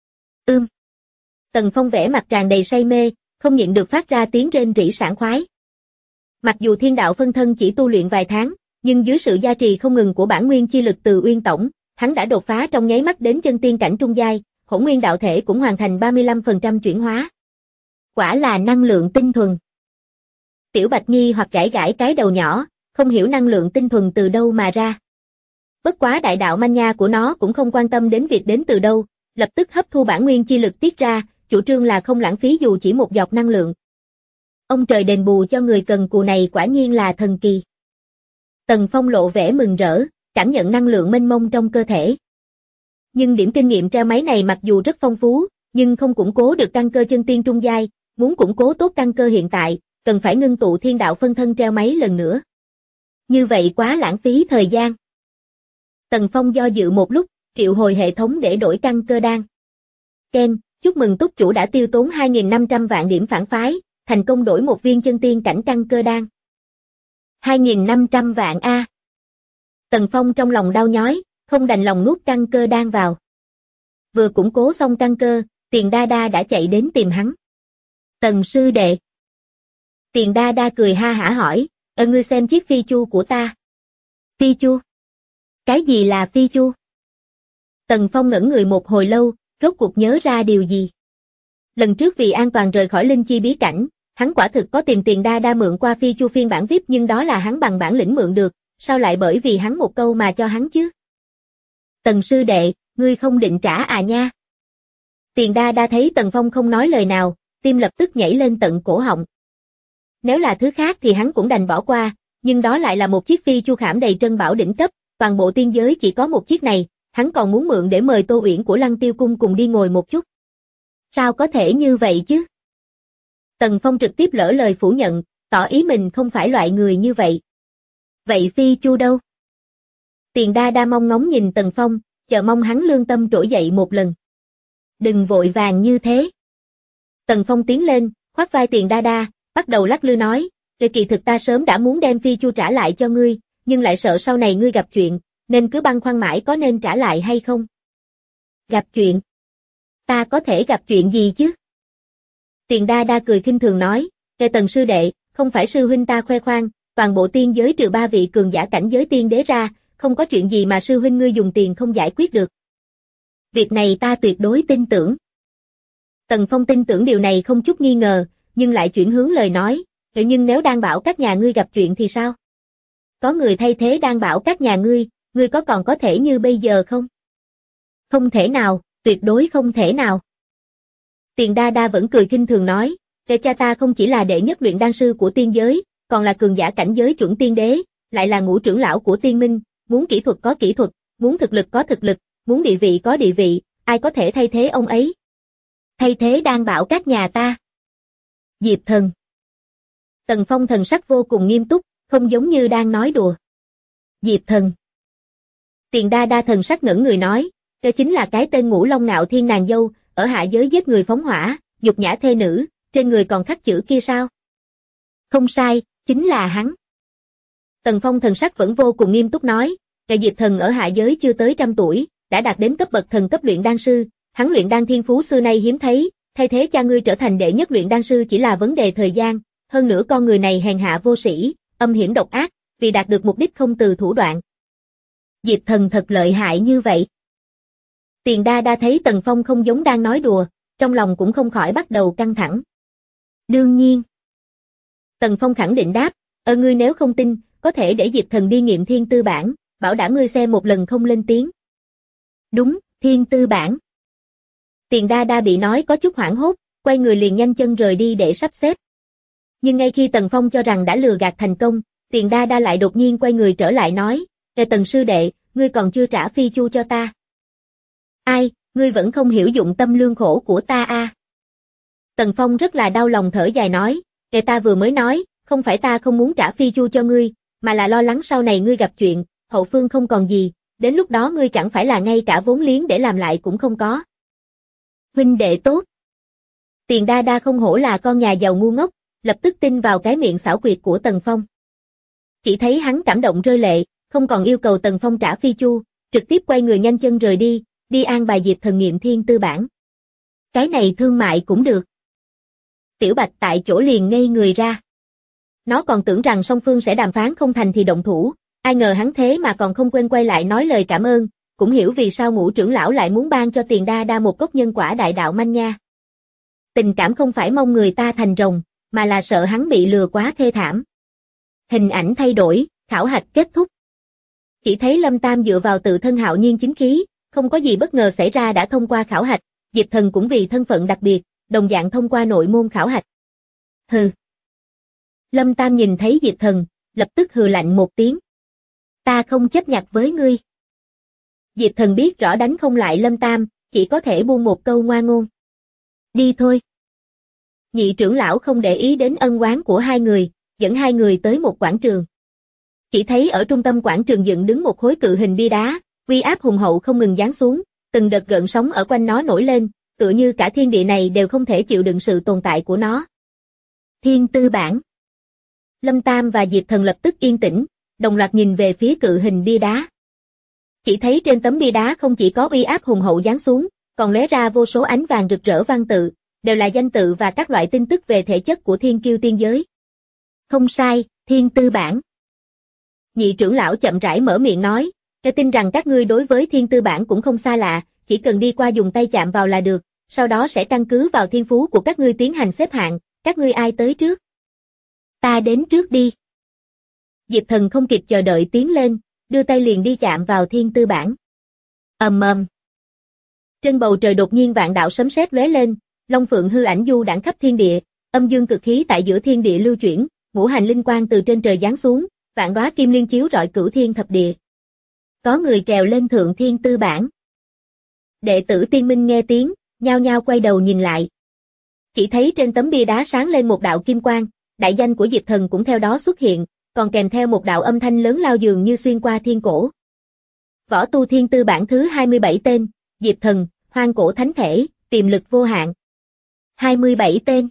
Tần Phong vẻ mặt tràn đầy say mê, không nhịn được phát ra tiếng rên rỉ sảng khoái. Mặc dù thiên đạo phân thân chỉ tu luyện vài tháng, nhưng dưới sự gia trì không ngừng của bản nguyên chi lực từ Uyên Tổng, hắn đã đột phá trong nháy mắt đến chân tiên cảnh trung giai, hỗn nguyên đạo thể cũng hoàn thành 35% chuyển hóa. Quả là năng lượng tinh thuần. Tiểu Bạch nghi hoặc gãi gãi cái đầu nhỏ, không hiểu năng lượng tinh thuần từ đâu mà ra. Bất quá đại đạo manh nha của nó cũng không quan tâm đến việc đến từ đâu, lập tức hấp thu bản nguyên chi lực tiết ra, chủ trương là không lãng phí dù chỉ một giọt năng lượng. Ông trời đền bù cho người cần cù này quả nhiên là thần kỳ. Tần Phong lộ vẻ mừng rỡ, cảm nhận năng lượng mênh mông trong cơ thể. Nhưng điểm kinh nghiệm treo máy này mặc dù rất phong phú, nhưng không củng cố được căn cơ chân tiên trung giai, muốn củng cố tốt căn cơ hiện tại, cần phải ngưng tụ thiên đạo phân thân treo máy lần nữa. Như vậy quá lãng phí thời gian. Tần Phong do dự một lúc, triệu hồi hệ thống để đổi căn cơ đan. Ken, chúc mừng túc chủ đã tiêu tốn 2.500 vạn điểm phản phái, thành công đổi một viên chân tiên cảnh căn cơ đan. 2.500 vạn a. Tần Phong trong lòng đau nhói, không đành lòng nuốt căn cơ đan vào. Vừa củng cố xong căn cơ, Tiền Đa Đa đã chạy đến tìm hắn. Tần sư đệ. Tiền Đa Đa cười ha hả hỏi, ngươi xem chiếc phi chu của ta. Phi chu? Cái gì là phi chu? Tần Phong ngẩn người một hồi lâu, rốt cuộc nhớ ra điều gì. Lần trước vì an toàn rời khỏi linh chi bí cảnh, hắn quả thực có tìm Tiền Đa Đa mượn qua phi chu phiên bản VIP nhưng đó là hắn bằng bản lĩnh mượn được, sao lại bởi vì hắn một câu mà cho hắn chứ? Tần sư đệ, ngươi không định trả à nha? Tiền Đa Đa thấy Tần Phong không nói lời nào, tim lập tức nhảy lên tận cổ họng. Nếu là thứ khác thì hắn cũng đành bỏ qua, nhưng đó lại là một chiếc phi chu khảm đầy trân bảo đỉnh cấp, toàn bộ tiên giới chỉ có một chiếc này, hắn còn muốn mượn để mời Tô Uyển của Lăng Tiêu Cung cùng đi ngồi một chút. Sao có thể như vậy chứ? Tần Phong trực tiếp lỡ lời phủ nhận, tỏ ý mình không phải loại người như vậy. Vậy phi chu đâu? Tiền Đa Đa mong ngóng nhìn Tần Phong, chờ mong hắn lương tâm trỗi dậy một lần. Đừng vội vàng như thế. Tần Phong tiến lên, khoác vai Tiền Đa Đa, bắt đầu lắc lư nói, kỳ thực ta sớm đã muốn đem phi chu trả lại cho ngươi, nhưng lại sợ sau này ngươi gặp chuyện, nên cứ băn khoăn mãi có nên trả lại hay không. Gặp chuyện? Ta có thể gặp chuyện gì chứ? Tiền Đa Đa cười khinh thường nói, Tần sư đệ, không phải sư huynh ta khoe khoang, toàn bộ tiên giới trừ 3 vị cường giả cảnh giới tiên đế ra, không có chuyện gì mà sư huynh ngươi dùng tiền không giải quyết được. Việc này ta tuyệt đối tin tưởng. Tần Phong tin tưởng điều này không chút nghi ngờ, nhưng lại chuyển hướng lời nói, nhưng nếu đang bảo các nhà ngươi gặp chuyện thì sao? Có người thay thế đang bảo các nhà ngươi có còn có thể như bây giờ không? Không thể nào, tuyệt đối không thể nào. Tiền Đa Đa vẫn cười khinh thường nói, cha ta không chỉ là đệ nhất luyện đan sư của tiên giới, còn là cường giả cảnh giới chuẩn tiên đế, lại là ngũ trưởng lão của tiên minh, muốn kỹ thuật có kỹ thuật, muốn thực lực có thực lực, muốn địa vị có địa vị, ai có thể thay thế ông ấy? Thay thế Đan Bảo Các nhà ta. Diệp Thần. Tần Phong thần sắc vô cùng nghiêm túc, không giống như đang nói đùa. Diệp Thần. Tiền Đa Đa thần sắc ngẩn người nói, đó chính là cái tên Ngũ Long Ngạo Thiên nàng dâu, ở hạ giới giết người phóng hỏa, nhục nhã thê nữ, trên người còn khắc chữ kia sao? Không sai, chính là hắn. Tần Phong thần sắc vẫn vô cùng nghiêm túc nói, Diệp Thần ở hạ giới chưa tới 100 tuổi, đã đạt đến cấp bậc thần cấp luyện đan sư, hắn luyện đan thiên phú xưa nay hiếm thấy, thay thế cha ngươi trở thành đệ nhất luyện đan sư chỉ là vấn đề thời gian, hơn nữa con người này hèn hạ vô sĩ, âm hiểm độc ác, vì đạt được mục đích không từ thủ đoạn. Diệp Thần thật lợi hại như vậy. Tiền Đa Đa thấy Tần Phong không giống đang nói đùa, trong lòng cũng không khỏi bắt đầu căng thẳng. Đương nhiên. Tần Phong khẳng định đáp, ngươi nếu không tin, có thể để Diệp Thần đi nghiệm thiên tư bản, bảo đảm ngươi xem một lần không lên tiếng. Đúng, thiên tư bản. Tiền Đa Đa bị nói có chút hoảng hốt, quay người liền nhanh chân rời đi để sắp xếp. Nhưng ngay khi Tần Phong cho rằng đã lừa gạt thành công, Tiền Đa Đa lại đột nhiên quay người trở lại nói, Tần sư đệ, ngươi còn chưa trả phi chu cho ta. Ai, ngươi vẫn không hiểu dụng tâm lương khổ của ta à? Tần Phong rất là đau lòng thở dài nói, ta vừa mới nói, không phải ta không muốn trả phi chu cho ngươi, mà là lo lắng sau này ngươi gặp chuyện, hậu phương không còn gì, đến lúc đó ngươi chẳng phải là ngay cả vốn liếng để làm lại cũng không có. Huynh đệ tốt. Tiền Đa Đa không hổ là con nhà giàu ngu ngốc, lập tức tin vào cái miệng xảo quyệt của Tần Phong. Chỉ thấy hắn cảm động rơi lệ, không còn yêu cầu Tần Phong trả phi chu, trực tiếp quay người nhanh chân rời đi, đi an bài Diệp Thần nghiệm thiên tư bản. Cái này thương mại cũng được. Tiểu Bạch tại chỗ liền ngây người ra. Nó còn tưởng rằng song phương sẽ đàm phán không thành thì động thủ, ai ngờ hắn thế mà còn không quên quay lại nói lời cảm ơn, cũng hiểu vì sao Ngũ trưởng lão lại muốn ban cho Tiền Đa Đa một cốc nhân quả đại đạo manh nha. Tình cảm không phải mong người ta thành rồng, mà là sợ hắn bị lừa quá thê thảm. Hình ảnh thay đổi, khảo hạch kết thúc. Chỉ thấy Lâm Tam dựa vào tự thân hạo nhiên chính khí, không có gì bất ngờ xảy ra đã thông qua khảo hạch, Diệp Thần cũng vì thân phận đặc biệt, đồng dạng thông qua nội môn khảo hạch. Hừ. Lâm Tam nhìn thấy Diệp Thần, lập tức hừ lạnh một tiếng. Ta không chấp nhặt với ngươi. Diệp Thần biết rõ đánh không lại Lâm Tam, chỉ có thể buông một câu ngoa ngôn. Đi thôi. Nhị trưởng lão không để ý đến ân oán của hai người, dẫn hai người tới một quảng trường. Chỉ thấy ở trung tâm quảng trường dựng đứng một khối cự hình bia đá, uy áp hùng hậu không ngừng giáng xuống, từng đợt gợn sóng ở quanh nó nổi lên, tựa như cả thiên địa này đều không thể chịu đựng sự tồn tại của nó. Thiên tư bản. Lâm Tam và Diệp Thần lập tức yên tĩnh, đồng loạt nhìn về phía cự hình bia đá. Chỉ thấy trên tấm bia đá không chỉ có uy áp hùng hậu giáng xuống, còn lóe ra vô số ánh vàng rực rỡ văn tự, đều là danh tự và các loại tin tức về thể chất của thiên kiêu tiên giới. Không sai, thiên tư bản. Nhị trưởng lão chậm rãi mở miệng nói, tôi tin rằng các ngươi đối với thiên tư bản cũng không xa lạ, chỉ cần đi qua dùng tay chạm vào là được, sau đó sẽ căn cứ vào thiên phú của các ngươi tiến hành xếp hạng, các ngươi ai tới trước? Ta đến trước đi. Diệp Thần không kịp chờ đợi tiến lên, đưa tay liền đi chạm vào thiên tư bản. Ầm ầm. Trên bầu trời đột nhiên vạn đạo sấm sét lóe lên, long phượng hư ảnh du đãng khắp thiên địa, âm dương cực khí tại giữa thiên địa lưu chuyển, ngũ hành linh quang từ trên trời giáng xuống, vạn đóa kim liên chiếu rọi cửu thiên thập địa. Có người trèo lên thượng thiên tư bản. Đệ tử Tiên Minh nghe tiếng, nhao nhao quay đầu nhìn lại. Chỉ thấy trên tấm bia đá sáng lên một đạo kim quang, đại danh của Diệp Thần cũng theo đó xuất hiện, còn kèm theo một đạo âm thanh lớn lao dường như xuyên qua thiên cổ. Võ tu thiên tư bản thứ 27 tên, Diệp Thần, hoang cổ thánh thể, tiềm lực vô hạn. 27 tên.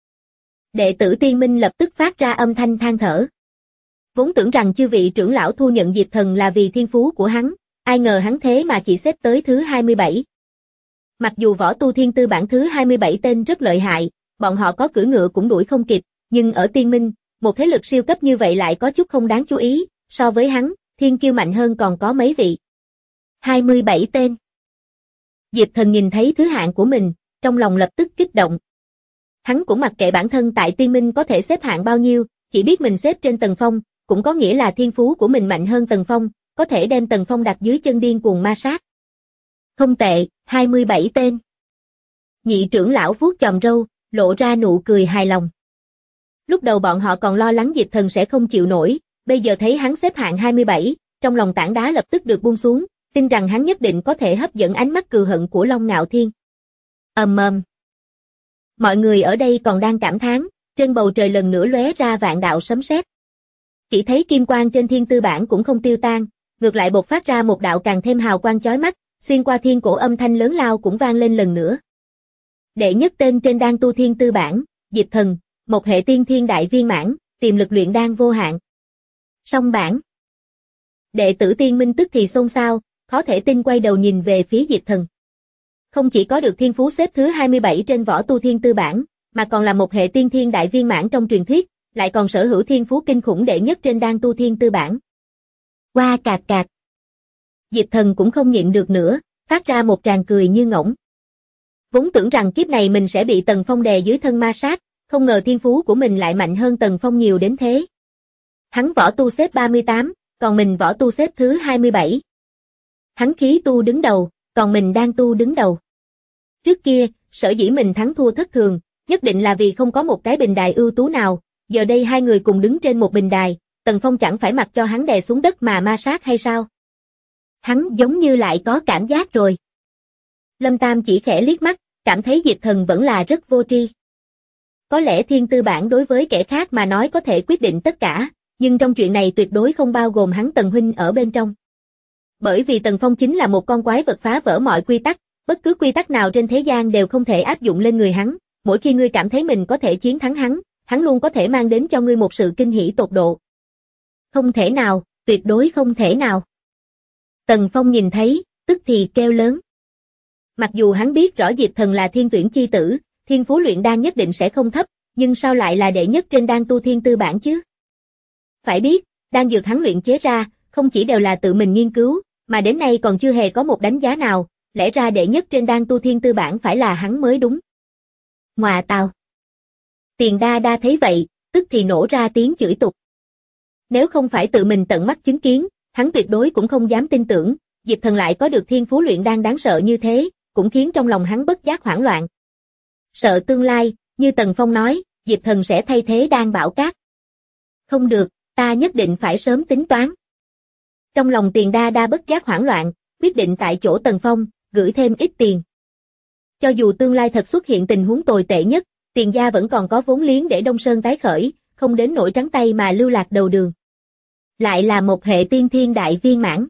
Đệ tử Tiên Minh lập tức phát ra âm thanh than thở. Vốn tưởng rằng chư vị trưởng lão thu nhận Diệp Thần là vì thiên phú của hắn, ai ngờ hắn thế mà chỉ xếp tới thứ 27. Mặc dù võ tu thiên tư bản thứ 27 tên rất lợi hại, bọn họ có cưỡi ngựa cũng đuổi không kịp, nhưng ở Tiên Minh, một thế lực siêu cấp như vậy lại có chút không đáng chú ý, so với hắn, thiên kiêu mạnh hơn còn có mấy vị. 27 tên. Diệp Thần nhìn thấy thứ hạng của mình, trong lòng lập tức kích động. Hắn cũng mặc kệ bản thân tại Tiên Minh có thể xếp hạng bao nhiêu, chỉ biết mình xếp trên Tần Phong, cũng có nghĩa là thiên phú của mình mạnh hơn Tần Phong, có thể đem Tần Phong đặt dưới chân điên cuồng ma sát. Không tệ, 27 tên. Nhị trưởng lão vuốt chòm râu, lộ ra nụ cười hài lòng. Lúc đầu bọn họ còn lo lắng Diệp Thần sẽ không chịu nổi, bây giờ thấy hắn xếp hạng 27, trong lòng tảng đá lập tức được buông xuống, tin rằng hắn nhất định có thể hấp dẫn ánh mắt cừu hận của Long Ngạo Thiên. Ầm ầm. Mọi người ở đây còn đang cảm thán, trên bầu trời lần nữa lóe ra vạn đạo sấm sét. Chỉ thấy kim quang trên thiên tư bản cũng không tiêu tan, ngược lại bộc phát ra một đạo càng thêm hào quang chói mắt, xuyên qua thiên cổ âm thanh lớn lao cũng vang lên lần nữa. Đệ nhất tên trên đan tu thiên tư bản, Diệp Thần, một hệ tiên thiên đại viên mãn, tiềm lực luyện đan vô hạn. Song bản. Đệ tử Tiên Minh tức thì xôn xao, khó thể tin quay đầu nhìn về phía Diệp Thần. Không chỉ có được thiên phú xếp thứ 27 trên võ tu thiên tư bản, mà còn là một hệ tiên thiên đại viên mãn trong truyền thuyết, lại còn sở hữu thiên phú kinh khủng đệ nhất trên đan tu thiên tư bản. Qua cạc cạc. Diệp Thần cũng không nhịn được nữa, phát ra một tràng cười như ngỗng. Vốn tưởng rằng kiếp này mình sẽ bị Tần Phong đè dưới thân ma sát, không ngờ thiên phú của mình lại mạnh hơn Tần Phong nhiều đến thế. Hắn võ tu xếp 38, còn mình võ tu xếp thứ 27. Hắn khí tu đứng đầu, còn mình đang tu đứng đầu. Trước kia, sở dĩ mình thắng thua thất thường, nhất định là vì không có một cái bình đài ưu tú nào, giờ đây hai người cùng đứng trên một bình đài, Tần Phong chẳng phải mặc cho hắn đè xuống đất mà ma sát hay sao? Hắn giống như lại có cảm giác rồi. Lâm Tam chỉ khẽ liếc mắt, cảm thấy Diệp Thần vẫn là rất vô tri. Có lẽ thiên tư bản đối với kẻ khác mà nói có thể quyết định tất cả, nhưng trong chuyện này tuyệt đối không bao gồm hắn Tần huynh ở bên trong. Bởi vì Tần Phong chính là một con quái vật phá vỡ mọi quy tắc, bất cứ quy tắc nào trên thế gian đều không thể áp dụng lên người hắn, mỗi khi ngươi cảm thấy mình có thể chiến thắng hắn luôn có thể mang đến cho ngươi một sự kinh hỉ tột độ. Không thể nào, tuyệt đối không thể nào. Tần Phong nhìn thấy, tức thì kêu lớn. Mặc dù hắn biết rõ Diệp Thần là thiên tuyển chi tử, thiên phú luyện đan nhất định sẽ không thấp, nhưng sao lại là đệ nhất trên đan tu thiên tư bản chứ? Phải biết, đan dược hắn luyện chế ra, không chỉ đều là tự mình nghiên cứu, mà đến nay còn chưa hề có một đánh giá nào, lẽ ra đệ nhất trên đan tu thiên tư bản phải là hắn mới đúng. Ngoà tào. Tiền Đa Đa thấy vậy, tức thì nổ ra tiếng chửi tục. Nếu không phải tự mình tận mắt chứng kiến, hắn tuyệt đối cũng không dám tin tưởng, Diệp Thần lại có được thiên phú luyện đan đáng sợ như thế, cũng khiến trong lòng hắn bất giác hoảng loạn. Sợ tương lai, như Tần Phong nói, Diệp Thần sẽ thay thế Đan Bảo Cát. Không được, ta nhất định phải sớm tính toán. Trong lòng Tiền Đa Đa bất giác hoảng loạn, quyết định tại chỗ Tần Phong, gửi thêm ít tiền. Cho dù tương lai thật xuất hiện tình huống tồi tệ nhất, Tiền gia vẫn còn có vốn liếng để Đông Sơn tái khởi, không đến nỗi trắng tay mà lưu lạc đầu đường. Lại là một hệ tiên thiên đại viên mãn.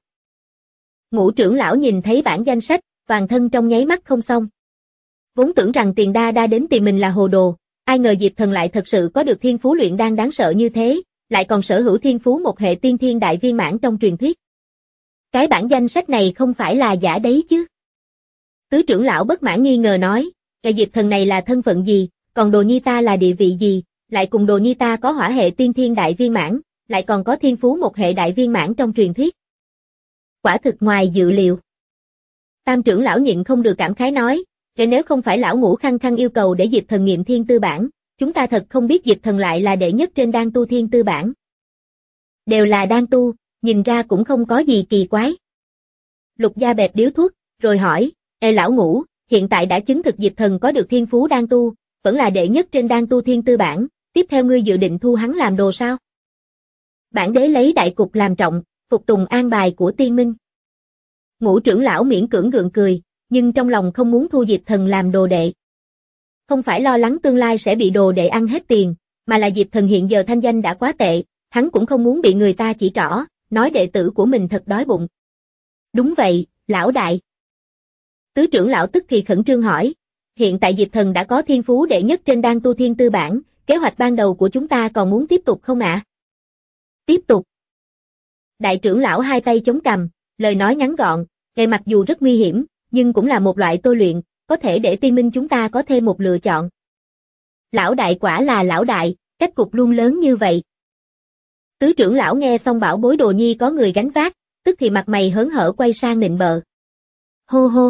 Ngũ trưởng lão nhìn thấy bản danh sách, toàn thân trong nháy mắt không xong. Vốn tưởng rằng Tiền Đa Đa đến tìm mình là hồ đồ, ai ngờ Diệp Thần lại thật sự có được thiên phú luyện đan đáng sợ như thế, lại còn sở hữu thiên phú một hệ tiên thiên đại viên mãn trong truyền thuyết. Cái bản danh sách này không phải là giả đấy chứ? Tứ trưởng lão bất mãn nghi ngờ nói, cái Diệp Thần này là thân phận gì, còn đồ nhi ta là địa vị gì, lại cùng đồ nhi ta có hỏa hệ tiên thiên đại viên mãn, lại còn có thiên phú một hệ đại viên mãn trong truyền thuyết. Quả thực ngoài dự liệu. Tam trưởng lão nhịn không được cảm khái nói, cái nếu không phải lão ngũ khăng khăng yêu cầu để Diệp Thần nghiệm thiên tư bản, chúng ta thật không biết Diệp Thần lại là đệ nhất trên đan tu thiên tư bản. Đều là đan tu, nhìn ra cũng không có gì kỳ quái. Lục Gia bẹp điếu thuốc, rồi hỏi, lão ngũ, hiện tại đã chứng thực Diệp Thần có được thiên phú đan tu, vẫn là đệ nhất trên đan tu thiên tư bản, tiếp theo ngươi dự định thu hắn làm đồ sao? Bản đế lấy đại cục làm trọng, phục tùng an bài của Tiên Minh. Ngũ trưởng lão miễn cưỡng gượng cười, nhưng trong lòng không muốn thu Diệp Thần làm đồ đệ. Không phải lo lắng tương lai sẽ bị đồ đệ ăn hết tiền, mà là Diệp Thần hiện giờ thanh danh đã quá tệ, hắn cũng không muốn bị người ta chỉ trỏ, nói đệ tử của mình thật đói bụng. Đúng vậy, lão đại. Tứ trưởng lão tức thì khẩn trương hỏi, hiện tại Diệp Thần đã có thiên phú đệ nhất trên đan tu thiên tư bản, kế hoạch ban đầu của chúng ta còn muốn tiếp tục không ạ? Tiếp tục. Đại trưởng lão hai tay chống cằm, lời nói ngắn gọn, cái mặc dù rất nguy hiểm, nhưng cũng là một loại tôi luyện, có thể để Tiên Minh chúng ta có thêm một lựa chọn. Lão đại quả là lão đại, cách cục luôn lớn như vậy. Tứ trưởng lão nghe xong bảo bối đồ nhi có người gánh vác, tức thì mặt mày hớn hở quay sang nịnh bợ. Hô hô.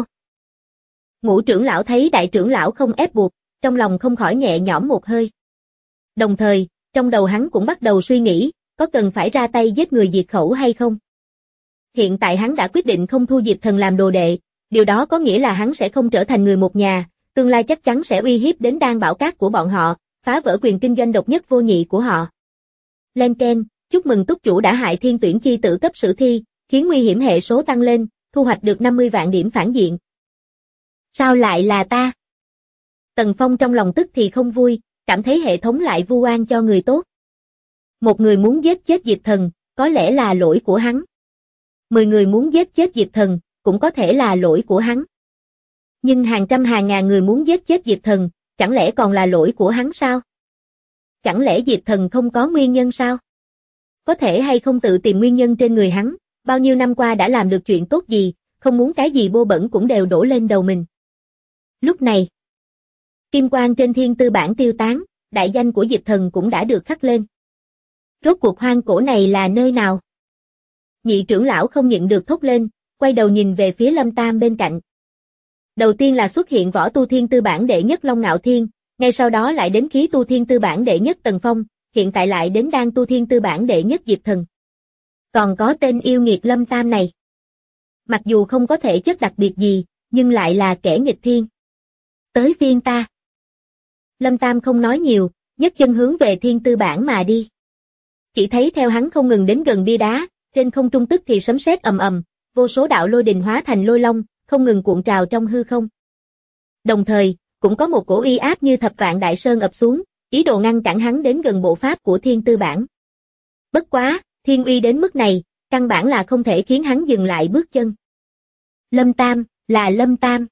Ngũ trưởng lão thấy đại trưởng lão không ép buộc, trong lòng không khỏi nhẹ nhõm một hơi. Đồng thời, trong đầu hắn cũng bắt đầu suy nghĩ, có cần phải ra tay giết người diệt khẩu hay không? Hiện tại hắn đã quyết định không thu Diệp Thần làm đồ đệ, điều đó có nghĩa là hắn sẽ không trở thành người một nhà, tương lai chắc chắn sẽ uy hiếp đến Đan Bảo Cát của bọn họ, phá vỡ quyền kinh doanh độc nhất vô nhị của họ. Lên keng, chúc mừng túc chủ đã hại thiên tuyển chi tử cấp sử thi, khiến nguy hiểm hệ số tăng lên, thu hoạch được 50 vạn điểm phản diện. Sao lại là ta? Tần Phong trong lòng tức thì không vui, cảm thấy hệ thống lại vu oan cho người tốt. Một người muốn giết chết Diệp Thần, có lẽ là lỗi của hắn. 10 người muốn giết chết Diệp Thần, cũng có thể là lỗi của hắn. Nhưng hàng trăm hàng ngàn người muốn giết chết Diệp Thần, chẳng lẽ còn là lỗi của hắn sao? Chẳng lẽ Diệp Thần không có nguyên nhân sao? Có thể hay không tự tìm nguyên nhân trên người hắn, bao nhiêu năm qua đã làm được chuyện tốt gì, không muốn cái gì bô bẩn cũng đều đổ lên đầu mình. Lúc này, kim quang trên thiên tư bản tiêu tán, đại danh của Diệp Thần cũng đã được khắc lên. Rốt cuộc hoang cổ này là nơi nào? Nhị trưởng lão không nhịn được thốt lên, quay đầu nhìn về phía Lâm Tam bên cạnh. Đầu tiên là xuất hiện võ tu thiên tư bản đệ nhất Long Ngạo Thiên, ngay sau đó lại đến khí tu thiên tư bản đệ nhất Tần Phong, hiện tại lại đến đan tu thiên tư bản đệ nhất Diệp Thần. Còn có tên yêu nghiệt Lâm Tam này. Mặc dù không có thể chất đặc biệt gì, nhưng lại là kẻ nghịch thiên. Tới phiên ta. Lâm Tam không nói nhiều, nhấc chân hướng về thiên tư bản mà đi. Chỉ thấy theo hắn không ngừng đến gần bia đá, trên không trung tức thì sấm sét ầm ầm, vô số đạo lôi đình hóa thành lôi long, không ngừng cuộn trào trong hư không. Đồng thời, cũng có một cổ uy áp như thập vạn đại sơn ập xuống, ý đồ ngăn cản hắn đến gần bộ pháp của thiên tư bản. Bất quá, thiên uy đến mức này, căn bản là không thể khiến hắn dừng lại bước chân. Lâm Tam, là Lâm Tam.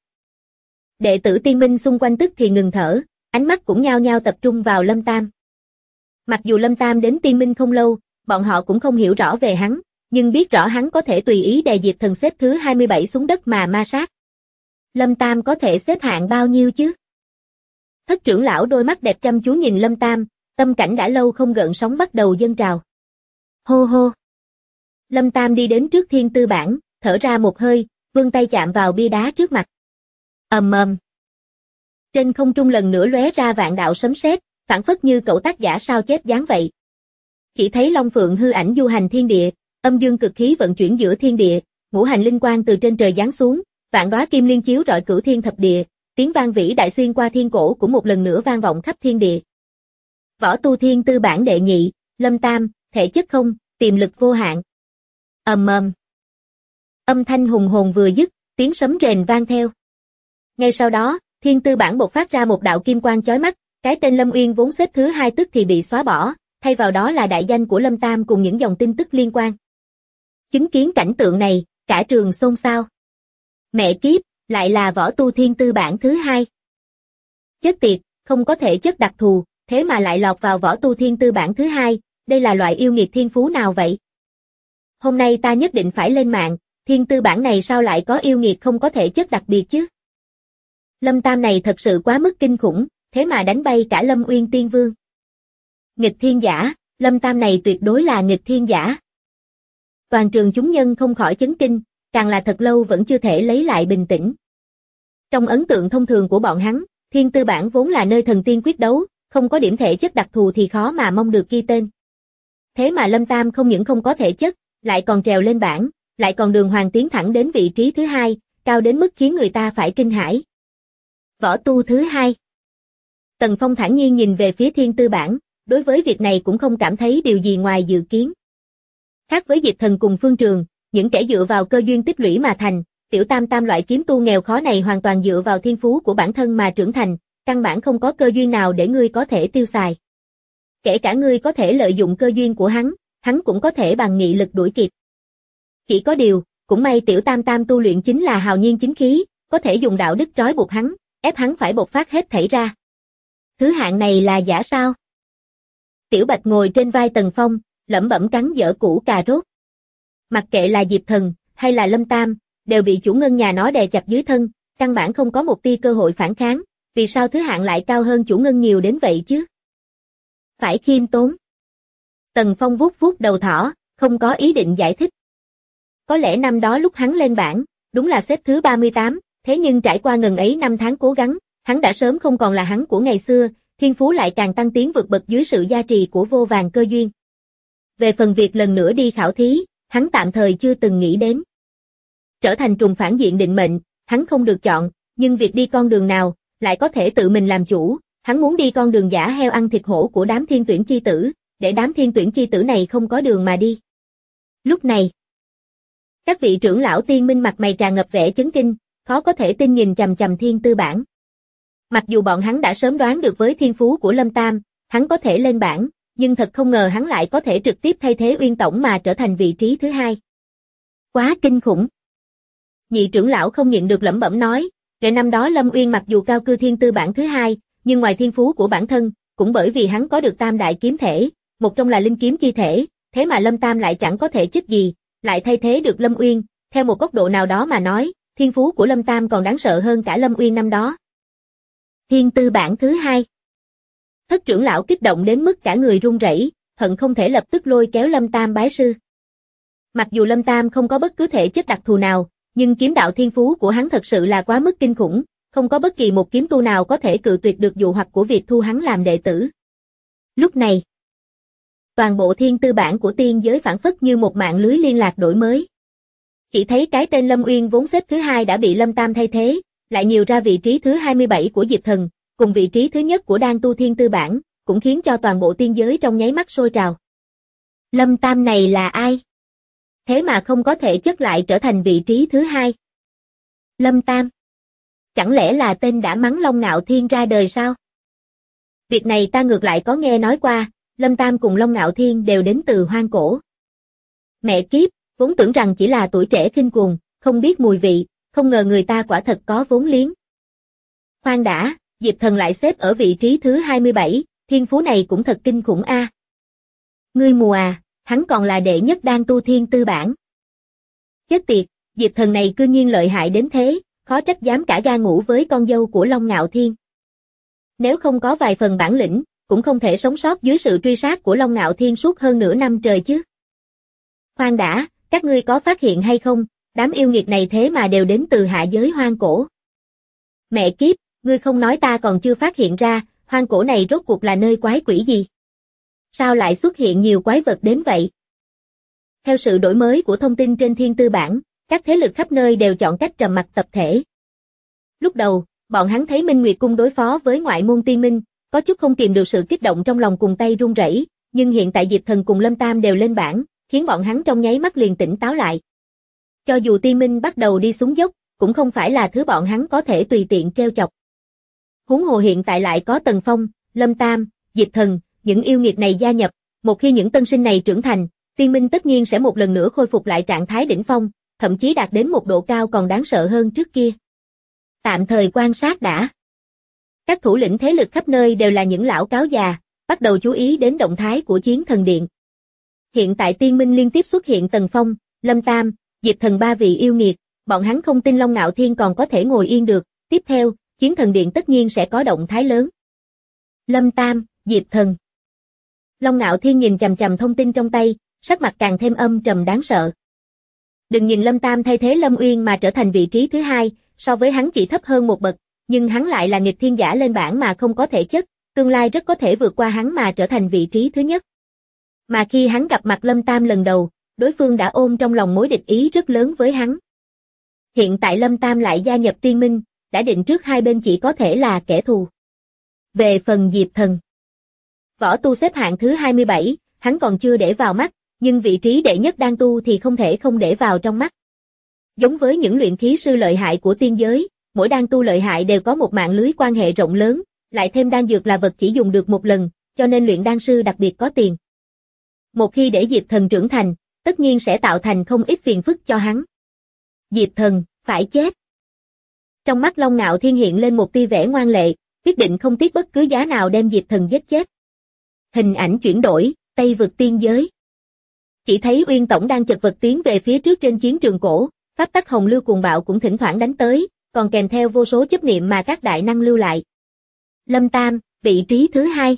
Đệ tử tiên minh xung quanh tức thì ngừng thở, ánh mắt cũng nhao nhao tập trung vào Lâm Tam. Mặc dù Lâm Tam đến tiên minh không lâu, bọn họ cũng không hiểu rõ về hắn, nhưng biết rõ hắn có thể tùy ý đè Diệp Thần xếp thứ 27 xuống đất mà ma sát. Lâm Tam có thể xếp hạng bao nhiêu chứ? Thất trưởng lão đôi mắt đẹp chăm chú nhìn Lâm Tam, tâm cảnh đã lâu không gợn sóng bắt đầu dâng trào. Hô hô. Lâm Tam đi đến trước thiên tư bản, thở ra một hơi, vươn tay chạm vào bia đá trước mặt. Ầm ầm. Trên không trung lần nữa lóe ra vạn đạo sấm sét, phảng phất như cậu tác giả sao chép dáng vậy. Chỉ thấy Long Phượng hư ảnh du hành thiên địa, âm dương cực khí vận chuyển giữa thiên địa, ngũ hành linh quang từ trên trời giáng xuống, vạn đóa kim liên chiếu rọi cửu thiên thập địa, tiếng vang vĩ đại xuyên qua thiên cổ cũng một lần nữa vang vọng khắp thiên địa. Võ tu thiên tư bản đệ nhị, Lâm Tam, thể chất không, tiềm lực vô hạn. Ầm ầm. Âm thanh hùng hồn vừa dứt, tiếng sấm rền vang theo. Ngay sau đó, thiên tư bản bộc phát ra một đạo kim quang chói mắt, cái tên Lâm Uyên vốn xếp thứ 2 tức thì bị xóa bỏ, thay vào đó là đại danh của Lâm Tam cùng những dòng tin tức liên quan. Chứng kiến cảnh tượng này, cả trường xôn xao. Mẹ kiếp, lại là võ tu thiên tư bản thứ 2. Chết tiệt, không có thể chất đặc thù, thế mà lại lọt vào võ tu thiên tư bản thứ 2, đây là loại yêu nghiệt thiên phú nào vậy? Hôm nay ta nhất định phải lên mạng, thiên tư bản này sao lại có yêu nghiệt không có thể chất đặc biệt chứ? Lâm Tam này thật sự quá mức kinh khủng, thế mà đánh bay cả Lâm Uyên Tiên Vương. Nghịch thiên giả, Lâm Tam này tuyệt đối là nghịch thiên giả. Toàn trường chúng nhân không khỏi chấn kinh, càng là thật lâu vẫn chưa thể lấy lại bình tĩnh. Trong ấn tượng thông thường của bọn hắn, thiên tư bản vốn là nơi thần tiên quyết đấu, không có điểm thể chất đặc thù thì khó mà mong được ghi tên. Thế mà Lâm Tam không những không có thể chất, lại còn trèo lên bảng, lại còn đường hoàng tiến thẳng đến vị trí thứ 2, cao đến mức khiến người ta phải kinh hãi. Võ tu thứ 2. Tần Phong thản nhiên nhìn về phía thiên tư bản, đối với việc này cũng không cảm thấy điều gì ngoài dự kiến. Khác với Diệp Thần cùng Phương Trường, những kẻ dựa vào cơ duyên tích lũy mà thành, tiểu tam tam loại kiếm tu nghèo khó này hoàn toàn dựa vào thiên phú của bản thân mà trưởng thành, căn bản không có cơ duyên nào để ngươi có thể tiêu xài. Kể cả ngươi có thể lợi dụng cơ duyên của hắn cũng có thể bằng nghị lực đuổi kịp. Chỉ có điều, cũng may tiểu tam tam tu luyện chính là hào nhiên chính khí, có thể dùng đạo đức trói buộc hắn, ép hắn phải bộc phát hết thảy ra. Thứ hạng này là giả sao? Tiểu Bạch ngồi trên vai Tần Phong, lẩm bẩm cắn dở củ cà rốt. Mặc kệ là Diệp Thần, hay là Lâm Tam, đều bị chủ ngân nhà nó đè chặt dưới thân, căn bản không có một tia cơ hội phản kháng, vì sao thứ hạng lại cao hơn chủ ngân nhiều đến vậy chứ? Phải khiêm tốn. Tần Phong vuốt vuốt đầu thỏ, không có ý định giải thích. Có lẽ năm đó lúc hắn lên bảng, đúng là xếp thứ 38, thế nhưng trải qua ngần ấy năm tháng cố gắng, hắn đã sớm không còn là hắn của ngày xưa, thiên phú lại càng tăng tiến vượt bậc dưới sự gia trì của vô vàn cơ duyên. Về phần việc lần nữa đi khảo thí, hắn tạm thời chưa từng nghĩ đến. Trở thành trùng phản diện định mệnh, hắn không được chọn, nhưng việc đi con đường nào, lại có thể tự mình làm chủ, hắn muốn đi con đường giả heo ăn thịt hổ của đám thiên tuyển chi tử, để đám thiên tuyển chi tử này không có đường mà đi. Lúc này, Các vị trưởng lão tiên minh mặt mày tràn ngập vẻ chấn kinh, khó có thể tin nhìn chằm chằm thiên tư bảng. Mặc dù bọn hắn đã sớm đoán được với thiên phú của Lâm Tam, hắn có thể lên bảng, nhưng thật không ngờ hắn lại có thể trực tiếp thay thế Uyên Tổng mà trở thành vị trí thứ hai. Quá kinh khủng. Nhị trưởng lão không nhịn được lẩm bẩm nói, kể năm đó Lâm Uyên mặc dù cao cư thiên tư bảng thứ hai, nhưng ngoài thiên phú của bản thân, cũng bởi vì hắn có được tam đại kiếm thể, một trong là linh kiếm chi thể, thế mà Lâm Tam lại chẳng có thể chức gì, lại thay thế được Lâm Uyên, theo một góc độ nào đó mà nói, thiên phú của Lâm Tam còn đáng sợ hơn cả Lâm Uyên năm đó. Thiên tư bảng thứ hai. Thất trưởng lão kích động đến mức cả người run rẩy, hận không thể lập tức lôi kéo Lâm Tam bái sư. Mặc dù Lâm Tam không có bất cứ thể chất đặc thù nào, nhưng kiếm đạo thiên phú của hắn thật sự là quá mức kinh khủng, không có bất kỳ một kiếm tu nào có thể cự tuyệt được dụ hoặc của việc thu hắn làm đệ tử. Lúc này, toàn bộ thiên tư bảng của tiên giới phảng phất như một mạng lưới liên lạc đổi mới. Chỉ thấy cái tên Lâm Uyên vốn xếp thứ hai đã bị Lâm Tam thay thế, lại nhiều ra vị trí thứ 27 của Diệp Thần, cùng vị trí thứ nhất của Đan Tu thiên tư bảng, cũng khiến cho toàn bộ tiên giới trong nháy mắt sôi trào. Lâm Tam này là ai? Thế mà không có thể chất lại trở thành vị trí thứ hai. Lâm Tam. Chẳng lẽ là tên đã mắng Long Ngạo Thiên ra đời sao? Việc này ta ngược lại có nghe nói qua, Lâm Tam cùng Long Ngạo Thiên đều đến từ hoang cổ. Mẹ kiếp, vốn tưởng rằng chỉ là tuổi trẻ khinh cuồng, không biết mùi vị, không ngờ người ta quả thật có vốn liếng. Khoan đã, Diệp Thần lại xếp ở vị trí thứ 27, thiên phú này cũng thật kinh khủng a. Ngươi mù à, hắn còn là đệ nhất Đan Tu thiên tư bảng. Chết tiệt, Diệp Thần này cư nhiên lợi hại đến thế, khó trách dám cả ga ngủ với con dâu của Long Ngạo Thiên. Nếu không có vài phần bản lĩnh, cũng không thể sống sót dưới sự truy sát của Long Ngạo Thiên suốt hơn nửa năm trời chứ. Khoan đã, các ngươi có phát hiện hay không, đám yêu nghiệt này thế mà đều đến từ hạ giới hoang cổ. Mẹ kiếp, ngươi không nói ta còn chưa phát hiện ra, hoang cổ này rốt cuộc là nơi quái quỷ gì? Sao lại xuất hiện nhiều quái vật đến vậy? Theo sự đổi mới của thông tin trên thiên tư bảng, các thế lực khắp nơi đều chọn cách trầm mặc tập thể. Lúc đầu, bọn hắn thấy Minh Nguyệt Cung đối phó với ngoại môn tiên minh, có chút không kìm được sự kích động trong lòng cùng tay run rẩy, nhưng hiện tại Diệp Thần cùng Lâm Tam đều lên bảng, khiến bọn hắn trong nháy mắt liền tỉnh táo lại. Cho dù tiên minh bắt đầu đi xuống dốc, cũng không phải là thứ bọn hắn có thể tùy tiện trêu chọc. Huống hồ hiện tại lại có Tần Phong, Lâm Tam, Diệp Thần, những yêu nghiệt này gia nhập, một khi những tân sinh này trưởng thành, tiên minh tất nhiên sẽ một lần nữa khôi phục lại trạng thái đỉnh phong, thậm chí đạt đến một độ cao còn đáng sợ hơn trước kia. Tạm thời quan sát đã. Các thủ lĩnh thế lực khắp nơi đều là những lão cáo già, bắt đầu chú ý đến động thái của Chiến Thần Điện. Hiện tại tiên minh liên tiếp xuất hiện Tần Phong, Lâm Tam, Diệp Thần ba vị yêu nghiệt, bọn hắn không tin Long Ngạo Thiên còn có thể ngồi yên được, tiếp theo, Chiến Thần Điện tất nhiên sẽ có động thái lớn. Lâm Tam, Diệp Thần. Long Ngạo Thiên nhìn chằm chằm thông tin trong tay, sắc mặt càng thêm âm trầm đáng sợ. Đừng nhìn Lâm Tam thay thế Lâm Uyên mà trở thành vị trí thứ hai, so với hắn chỉ thấp hơn một bậc, nhưng hắn lại là nghịch thiên giả lên bảng mà không có thể chất, tương lai rất có thể vượt qua hắn mà trở thành vị trí thứ nhất. Mà khi hắn gặp mặt Lâm Tam lần đầu, đối phương đã ôm trong lòng mối địch ý rất lớn với hắn. Hiện tại Lâm Tam lại gia nhập tiên minh, đã định trước hai bên chỉ có thể là kẻ thù. Về phần Diệp Thần, võ tu xếp hạng thứ 27, hắn còn chưa để vào mắt, nhưng vị trí đệ nhất đan tu thì không thể không để vào trong mắt. Giống với những luyện khí sư lợi hại của tiên giới, mỗi đan tu lợi hại đều có một mạng lưới quan hệ rộng lớn, lại thêm đan dược là vật chỉ dùng được một lần, cho nên luyện đan sư đặc biệt có tiền. Một khi để Diệp Thần trưởng thành, tất nhiên sẽ tạo thành không ít phiền phức cho hắn. Diệp Thần, phải chết. Trong mắt Long Ngạo Thiên hiện lên một tia vẻ ngoan lệ, quyết định không tiếc bất cứ giá nào đem Diệp Thần giết chết. Hình ảnh chuyển đổi, Tây vực tiên giới. Chỉ thấy Uyên Tổng đang chật vật tiến về phía trước trên chiến trường cổ, pháp tắc hồng lưu cuồng bạo cũng thỉnh thoảng đánh tới, còn kèm theo vô số chấp niệm mà các đại năng lưu lại. Lâm Tam, vị trí thứ hai.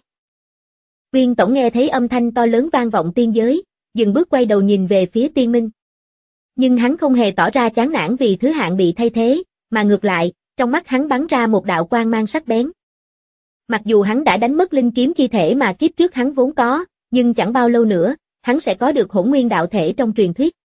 Uyên Tổng nghe thấy âm thanh to lớn vang vọng tiên giới, dừng bước quay đầu nhìn về phía tiên minh. Nhưng hắn không hề tỏ ra chán nản vì thứ hạng bị thay thế, mà ngược lại, trong mắt hắn bắn ra một đạo quang mang sắc bén. Mặc dù hắn đã đánh mất linh kiếm chi thể mà kiếp trước hắn vốn có, nhưng chẳng bao lâu nữa, hắn sẽ có được hỗn nguyên đạo thể trong truyền thuyết.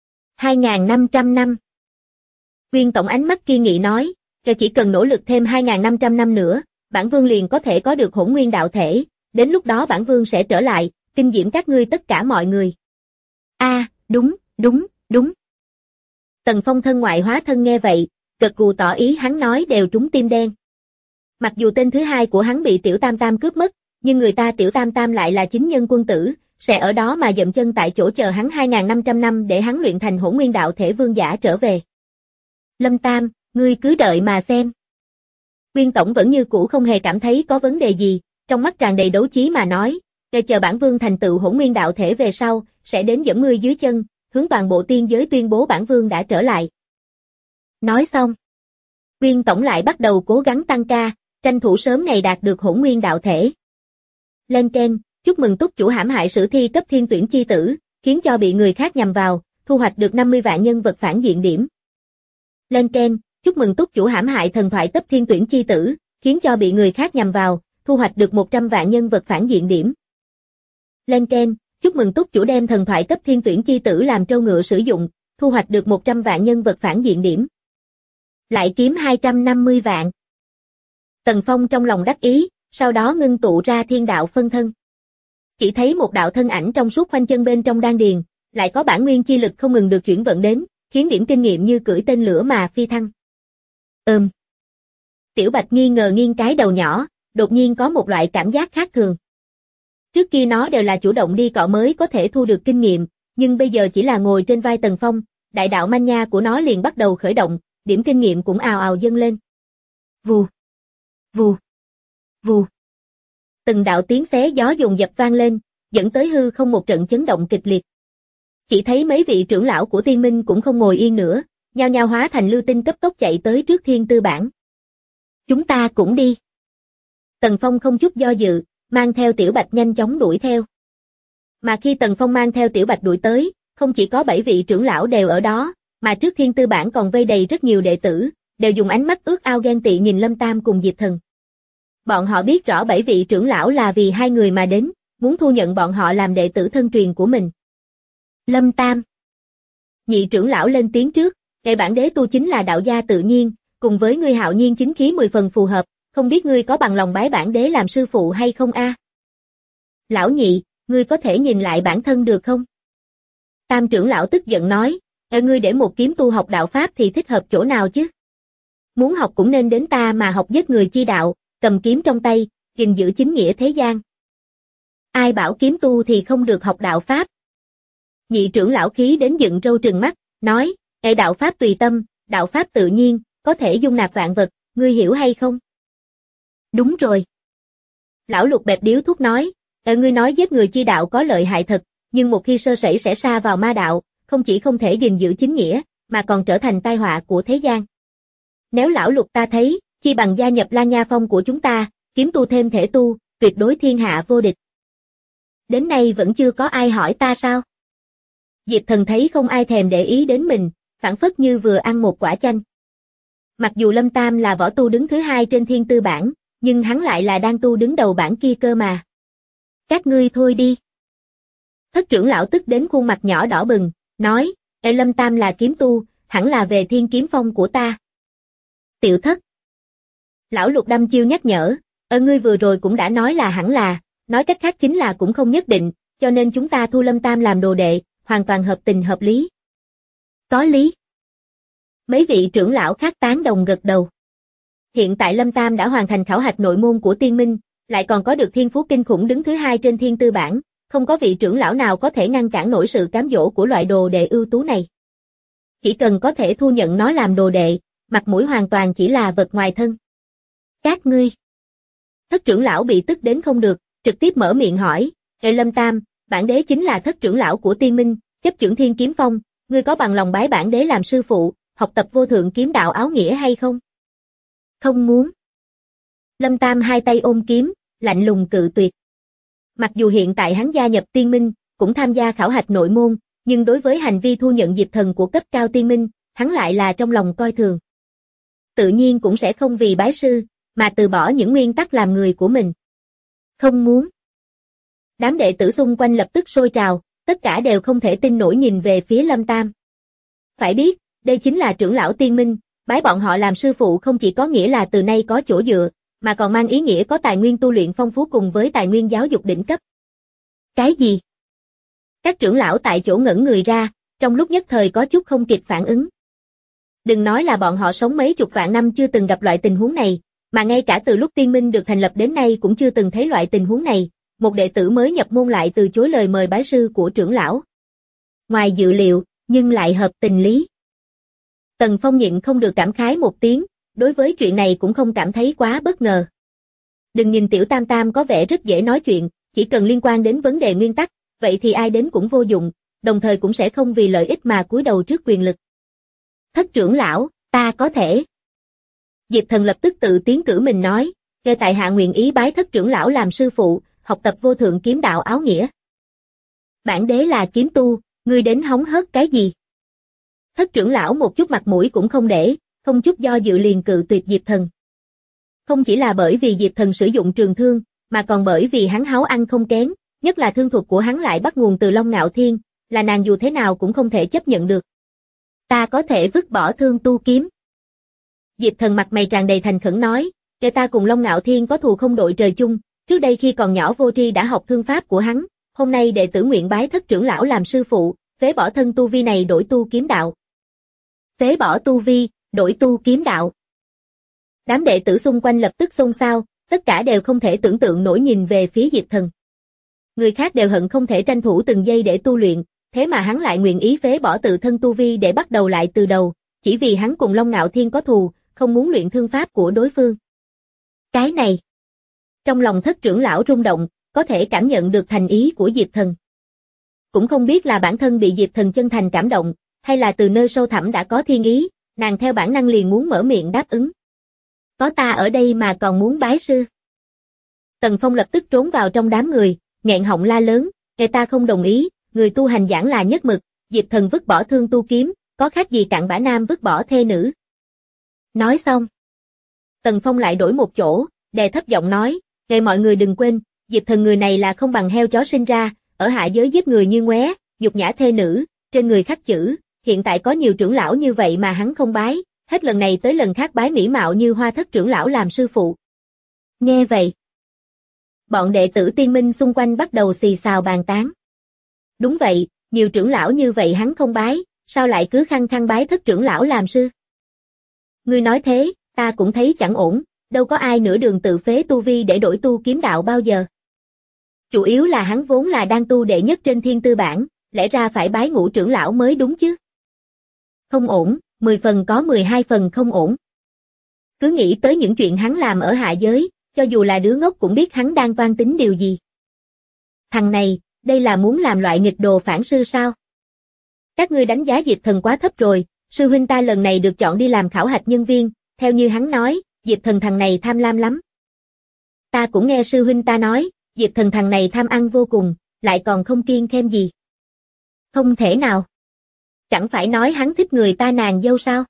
2.500 năm. Uyên Tổng ánh mắt kiên nghị nói, chỉ cần nỗ lực thêm 2.500 năm nữa, bản vương liền có thể có được hỗn nguyên đạo thể, đến lúc đó bản vương sẽ trở lại, kinh diễm các ngươi tất cả mọi người. Đúng. Tần Phong thân ngoại hóa thân nghe vậy, gật gù tỏ ý hắn nói đều trúng tim đen. Mặc dù tên thứ hai của hắn bị Tiểu Tam Tam cướp mất, nhưng người ta Tiểu Tam Tam lại là chính nhân quân tử, sẽ ở đó mà dậm chân tại chỗ chờ hắn 2.500 năm để hắn luyện thành Hỗn Nguyên đạo thể vương giả trở về. Lâm Tam, ngươi cứ đợi mà xem. Nguyên Tổng vẫn như cũ không hề cảm thấy có vấn đề gì, trong mắt tràn đầy đấu chí mà nói, để chờ bản vương thành tựu Hỗn Nguyên đạo thể về sau, sẽ đến giẫm ngươi dưới chân, hướng toàn bộ tiên giới tuyên bố bản vương đã trở lại. Nói xong, Nguyên Tổng lại bắt đầu cố gắng tăng ca, tranh thủ sớm ngày đạt được Hỗn Nguyên đạo thể. Lên keng, chúc mừng túc chủ hãm hại sử thi cấp thiên tuyển chi tử, khiến cho bị người khác nhằm vào, thu hoạch được 50 vạn nhân vật phản diện điểm. Lên keng, chúc mừng túc chủ hãm hại thần thoại cấp thiên tuyển chi tử, khiến cho bị người khác nhằm vào, thu hoạch được 100 vạn nhân vật phản diện điểm. Lên keng, chúc mừng túc chủ đem thần thoại cấp thiên tuyển chi tử làm trâu ngựa sử dụng, thu hoạch được 100 vạn nhân vật phản diện điểm. Lại kiếm 250 vạn. Tần Phong trong lòng đắc ý, sau đó ngưng tụ ra thiên đạo phân thân. Chỉ thấy một đạo thân ảnh trong suốt khoanh chân bên trong đan điền, lại có bản nguyên chi lực không ngừng được chuyển vận đến, khiến điểm kinh nghiệm như cưỡi tên lửa mà phi thăng. Tiểu Bạch nghi ngờ nghiêng cái đầu nhỏ, đột nhiên có một loại cảm giác khác thường. Trước kia nó đều là chủ động đi cọ mới có thể thu được kinh nghiệm, nhưng bây giờ chỉ là ngồi trên vai Tần Phong, đại đạo manh nha của nó liền bắt đầu khởi động, điểm kinh nghiệm cũng ào ào dâng lên. Vù, vù, vù. Từng đạo tiếng xé gió dồn dập vang lên, dẫn tới hư không một trận chấn động kịch liệt. Chỉ thấy mấy vị trưởng lão của Tiên Minh cũng không ngồi yên nữa, nhao nhao hóa thành lưu tinh cấp tốc chạy tới trước Thiên Tư Bản. Chúng ta cũng đi. Tần Phong không chút do dự, mang theo Tiểu Bạch nhanh chóng đuổi theo. Mà khi Tần Phong mang theo Tiểu Bạch đuổi tới, không chỉ có 7 vị trưởng lão đều ở đó, mà trước Thiên Tư Bản còn vây đầy rất nhiều đệ tử, đều dùng ánh mắt ước ao ghen tị nhìn Lâm Tam cùng Diệp Thần. Bọn họ biết rõ 7 vị trưởng lão là vì hai người mà đến, muốn thu nhận bọn họ làm đệ tử thân truyền của mình. Lâm Tam. Nhị trưởng lão lên tiếng trước, "Đệ bản đế tu chính là đạo gia tự nhiên, cùng với ngươi hạo nhiên chính khí 10 phần phù hợp, không biết ngươi có bằng lòng bái bản đế làm sư phụ hay không a?" Lão nhị, ngươi có thể nhìn lại bản thân được không? Tam trưởng lão tức giận nói, ngươi để một kiếm tu học đạo pháp thì thích hợp chỗ nào chứ? Muốn học cũng nên đến ta mà học giết người chi đạo, cầm kiếm trong tay, gìn giữ chính nghĩa thế gian. Ai bảo kiếm tu thì không được học đạo pháp? Nhị trưởng lão khí đến dựng râu trừng mắt, nói, đạo pháp tùy tâm, đạo pháp tự nhiên, có thể dung nạp vạn vật, ngươi hiểu hay không? Đúng rồi. Lão Lục bẹp điếu thuốc nói, ngươi nói giết người chi đạo có lợi hại thật, nhưng một khi sơ sẩy sẽ sa vào ma đạo, không chỉ không thể gìn giữ chính nghĩa, mà còn trở thành tai họa của thế gian. Nếu lão Lục ta thấy, chi bằng gia nhập Lan Nha Phong của chúng ta, kiếm tu thêm thể tu, tuyệt đối thiên hạ vô địch. Đến nay vẫn chưa có ai hỏi ta sao? Diệp Thần thấy không ai thèm để ý đến mình, phảng phất như vừa ăn một quả chanh. Mặc dù Lâm Tam là võ tu đứng thứ hai trên Thiên Tư Bảng, nhưng hắn lại là đang tu đứng đầu bảng kia cơ mà. Các ngươi thôi đi. Thất trưởng lão tức đến khuôn mặt nhỏ đỏ bừng, nói, Lâm Tam là kiếm tu, hẳn là về Thiên Kiếm Phong của ta. Tiểu Thất. Lão Lục đăm chiêu nhắc nhở, ngươi vừa rồi cũng đã nói là hẳn là, nói cách khác chính là cũng không nhất định, cho nên chúng ta thu Lâm Tam làm đồ đệ, hoàn toàn hợp tình hợp lý. Có lý. Mấy vị trưởng lão khác tán đồng gật đầu. Hiện tại Lâm Tam đã hoàn thành khảo hạch nội môn của Tiên Minh, lại còn có được thiên phú kinh khủng đứng thứ hai trên Thiên Tư Bảng, không có vị trưởng lão nào có thể ngăn cản nổi sự cám dỗ của loại đồ đệ ưu tú này. Chỉ cần có thể thu nhận nó làm đồ đệ, mặt mũi hoàn toàn chỉ là vật ngoài thân. Các ngươi. Thất trưởng lão bị tức đến không được, trực tiếp mở miệng hỏi, Lâm Tam, bản đế chính là thất trưởng lão của Tiên Minh, chấp chưởng Thiên Kiếm Phong, ngươi có bằng lòng bái bản đế làm sư phụ, học tập vô thượng kiếm đạo áo nghĩa hay không? Không muốn. Lâm Tam hai tay ôm kiếm, lạnh lùng cự tuyệt. Mặc dù hiện tại hắn gia nhập Tiên Minh, cũng tham gia khảo hạch nội môn, nhưng đối với hành vi thu nhận Diệp Thần của cấp cao Tiên Minh, hắn lại là trong lòng coi thường. Tự nhiên cũng sẽ không vì bái sư, mà từ bỏ những nguyên tắc làm người của mình. Không muốn. Đám đệ tử xung quanh lập tức sôi trào, tất cả đều không thể tin nổi nhìn về phía Lâm Tam. Phải biết, đây chính là trưởng lão Tiên Minh, bái bọn họ làm sư phụ không chỉ có nghĩa là từ nay có chỗ dựa, mà còn mang ý nghĩa có tài nguyên tu luyện phong phú cùng với tài nguyên giáo dục đỉnh cấp. Cái gì? Các trưởng lão tại chỗ ngẩn người ra, trong lúc nhất thời có chút không kịp phản ứng. Đừng nói là bọn họ sống mấy chục vạn năm chưa từng gặp loại tình huống này, mà ngay cả từ lúc tiên minh được thành lập đến nay cũng chưa từng thấy loại tình huống này, một đệ tử mới nhập môn lại từ chối lời mời bái sư của trưởng lão. Ngoài dự liệu, nhưng lại hợp tình lý. Tần Phong nhịn không được cảm khái một tiếng, đối với chuyện này cũng không cảm thấy quá bất ngờ. Đừng nhìn Tiểu Tam Tam có vẻ rất dễ nói chuyện, chỉ cần liên quan đến vấn đề nguyên tắc, vậy thì ai đến cũng vô dụng, đồng thời cũng sẽ không vì lợi ích mà cúi đầu trước quyền lực. Thất trưởng lão, ta có thể. Diệp Thần lập tức tự tiến cử mình nói, kể tại hạ nguyện ý bái thất trưởng lão làm sư phụ, học tập vô thượng kiếm đạo áo nghĩa. Bản đế là kiếm tu, ngươi đến hóng hớt cái gì? Thất trưởng lão một chút mặt mũi cũng không để, không chút do dự liền cự tuyệt Diệp Thần. Không chỉ là bởi vì Diệp Thần sử dụng trường thương, mà còn bởi vì hắn háo ăn không kén, nhất là thương thuật của hắn lại bắt nguồn từ Long Ngạo Thiên, là nàng dù thế nào cũng không thể chấp nhận được. Ta có thể vứt bỏ thương tu kiếm. Diệp Thần mặt mày tràn đầy thành khẩn nói, kể ta cùng Long Ngạo Thiên có thù không đội trời chung, trước đây khi còn nhỏ vô tri đã học thương pháp của hắn, hôm nay đệ tử nguyện bái thất trưởng lão làm sư phụ, phế bỏ thân tu vi này đổi tu kiếm đạo. Phế bỏ tu vi, đổi tu kiếm đạo. Đám đệ tử xung quanh lập tức xôn xao, tất cả đều không thể tưởng tượng nổi nhìn về phía Diệp Thần. Người khác đều hận không thể tranh thủ từng giây để tu luyện, thế mà hắn lại nguyện ý phế bỏ tự thân tu vi để bắt đầu lại từ đầu, chỉ vì hắn cùng Long Ngạo Thiên có thù, không muốn luyện thương pháp của đối phương. Cái này. Trong lòng thất trưởng lão rung động, có thể cảm nhận được thành ý của Diệp Thần. Cũng không biết là bản thân bị Diệp Thần chân thành cảm động, hay là từ nơi sâu thẳm đã có thiên ý, nàng theo bản năng liền muốn mở miệng đáp ứng. Có ta ở đây mà còn muốn bái sư. Tần Phong lập tức trốn vào trong đám người, nghẹn họng la lớn, người ta không đồng ý, người tu hành giảng là nhất mực, Diệp Thần vứt bỏ thương tu kiếm, có khác gì cặn bã nam vứt bỏ thê nữ. Nói xong. Tần Phong lại đổi một chỗ, đè thấp giọng nói, ngày mọi người đừng quên, Diệp Thần người này là không bằng heo chó sinh ra, ở hạ giới giết người như ngoé, nhục nhã thê nữ, trên người khắc chữ, hiện tại có nhiều trưởng lão như vậy mà hắn không bái, hết lần này tới lần khác bái mỹ mạo như Hoa thất trưởng lão làm sư phụ. Nghe vậy, bọn đệ tử tiên minh xung quanh bắt đầu xì xào bàn tán. Đúng vậy, nhiều trưởng lão như vậy hắn không bái, sao lại cứ khăng khăng bái thất trưởng lão làm sư? Ngươi nói thế, ta cũng thấy chẳng ổn, đâu có ai nửa đường tự phế tu vi để đổi tu kiếm đạo bao giờ. Chủ yếu là hắn vốn là đang tu đệ nhất trên thiên tư bản, lẽ ra phải bái ngũ trưởng lão mới đúng chứ. Không ổn, 10 phần có 12 phần không ổn. Cứ nghĩ tới những chuyện hắn làm ở hạ giới, cho dù là đứa ngốc cũng biết hắn đang toan tính điều gì. Thằng này, đây là muốn làm loại nghịch đồ phản sư sao? Các ngươi đánh giá Diệp Thần quá thấp rồi, sư huynh ta lần này được chọn đi làm khảo hạch nhân viên, theo như hắn nói, Diệp Thần thằng này tham lam lắm. Ta cũng nghe sư huynh ta nói, Diệp Thần thằng này tham ăn vô cùng, lại còn không kiêng khem gì. Không thể nào. Chẳng phải nói hắn thích người ta nàng dâu sao?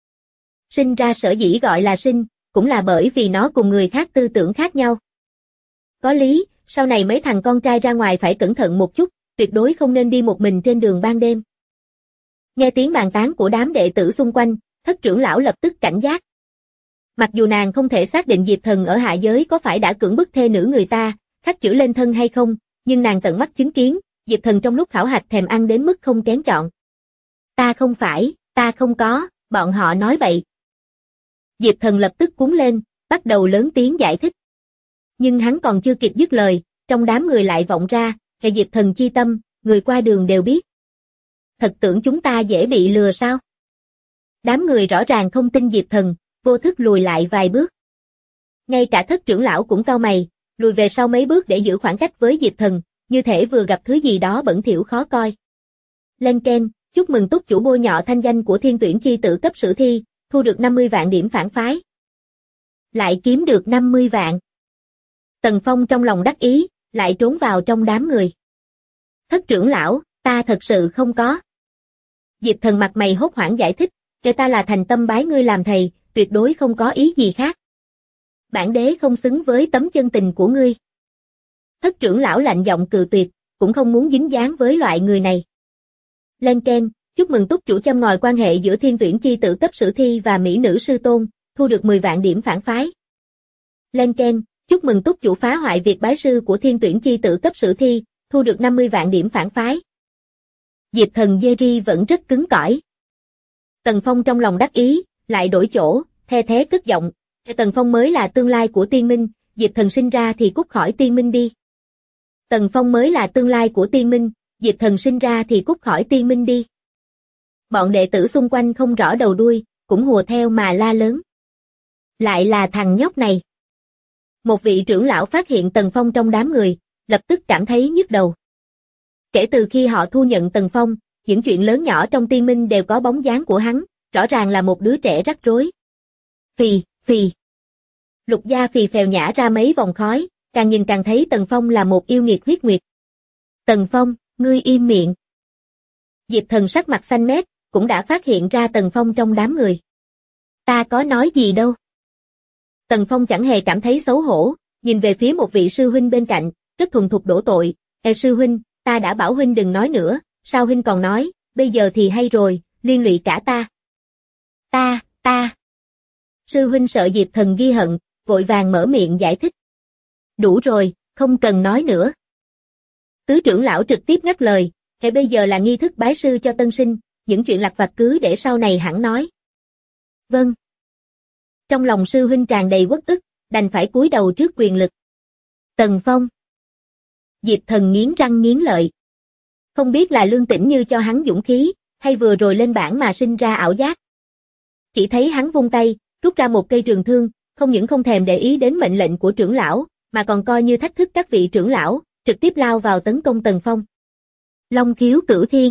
Sinh ra sở dĩ gọi là sinh, cũng là bởi vì nó cùng người khác tư tưởng khác nhau. Có lý, sau này mấy thằng con trai ra ngoài phải cẩn thận một chút, tuyệt đối không nên đi một mình trên đường ban đêm. Nghe tiếng bàn tán của đám đệ tử xung quanh, thất trưởng lão lập tức cảnh giác. Mặc dù nàng không thể xác định Diệp Thần ở hạ giới có phải đã cưỡng bức thê nữ người ta, khắc chữ lên thân hay không, nhưng nàng tận mắt chứng kiến, Diệp Thần trong lúc khảo hạch thèm ăn đến mức không kén chọn. Ta không phải, ta không có, bọn họ nói bậy. Diệp Thần lập tức cuống lên, bắt đầu lớn tiếng giải thích. Nhưng hắn còn chưa kịp dứt lời, trong đám người lại vọng ra, cái Diệp Thần chi tâm, người qua đường đều biết. Thật tưởng chúng ta dễ bị lừa sao? Đám người rõ ràng không tin Diệp Thần, vô thức lùi lại vài bước. Ngay cả thất trưởng lão cũng cau mày, lùi về sau mấy bước để giữ khoảng cách với Diệp Thần, như thể vừa gặp thứ gì đó bẩn thỉu khó coi. Lên keng, chúc mừng túc chủ bôi nhọ thanh danh của Thiên Tuyển chi tử cấp sử thi, thu được 50 vạn điểm phản phái. Lại kiếm được 50 vạn. Tần Phong trong lòng đắc ý, lại trốn vào trong đám người. Thất trưởng lão, ta thật sự không có. Diệp Thần mặt mày hốt hoảng giải thích, kể ta là thành tâm bái ngươi làm thầy, tuyệt đối không có ý gì khác. Bản đế không xứng với tấm chân tình của ngươi. Thất trưởng lão lạnh giọng cự tuyệt, cũng không muốn dính dáng với loại người này. Lên keng, chúc mừng túc chủ châm ngòi quan hệ giữa Thiên Tuyển chi tử cấp sử thi và mỹ nữ sư tôn, thu được 10 vạn điểm phản phái. Lên keng, chúc mừng túc chủ phá hoại việc bái sư của Thiên Tuyển chi tử cấp sử thi, thu được 50 vạn điểm phản phái. Diệp Thần Jerry vẫn rất cứng cỏi. Tần Phong trong lòng đắc ý, lại đổi chỗ, the thế cất giọng, Tần Phong mới là tương lai của Tiên Minh, Diệp Thần sinh ra thì cút khỏi Tiên Minh đi. Tần Phong mới là tương lai của Tiên Minh, Diệp Thần sinh ra thì cút khỏi Tiên Minh đi. Bọn đệ tử xung quanh không rõ đầu đuôi, cũng hùa theo mà la lớn. Lại là thằng nhóc này. Một vị trưởng lão phát hiện Tần Phong trong đám người, lập tức cảm thấy nhức đầu. Kể từ khi họ thu nhận Tần Phong, những chuyện lớn nhỏ trong Tiên Minh đều có bóng dáng của hắn, rõ ràng là một đứa trẻ rắc rối. Phì, phì. Lục Gia phì phèo nhả ra mấy vòng khói, càng nhìn càng thấy Tần Phong là một yêu nghiệt huyết nguyệt. Tần Phong, ngươi im miệng. Diệp Thần sắc mặt xanh mét, cũng đã phát hiện ra Tần Phong trong đám người. Ta có nói gì đâu. Tần Phong chẳng hề cảm thấy xấu hổ, nhìn về phía một vị sư huynh bên cạnh, rất thuần thục đổ tội. Sư huynh, ta đã bảo huynh đừng nói nữa, sao huynh còn nói, bây giờ thì hay rồi, liên lụy cả ta. Ta. Sư huynh sợ Diệp Thần ghi hận, vội vàng mở miệng giải thích. Đủ rồi, không cần nói nữa. Tứ trưởng lão trực tiếp ngắt lời, thế bây giờ là nghi thức bái sư cho tân sinh, những chuyện lặt vặt cứ để sau này hẳn nói. Vâng. Trong lòng sư huynh tràn đầy uất ức, đành phải cúi đầu trước quyền lực. Tần Phong. Diệp Thần nghiến răng nghiến lợi. Không biết là Lương Tĩnh Như cho hắn dũng khí, hay vừa rồi lên bảng mà sinh ra ảo giác. Chỉ thấy hắn vung tay, rút ra một cây trường thương, không những không thèm để ý đến mệnh lệnh của trưởng lão, mà còn coi như thách thức các vị trưởng lão, trực tiếp lao vào tấn công Tần Phong. Long khiếu cửu thiên.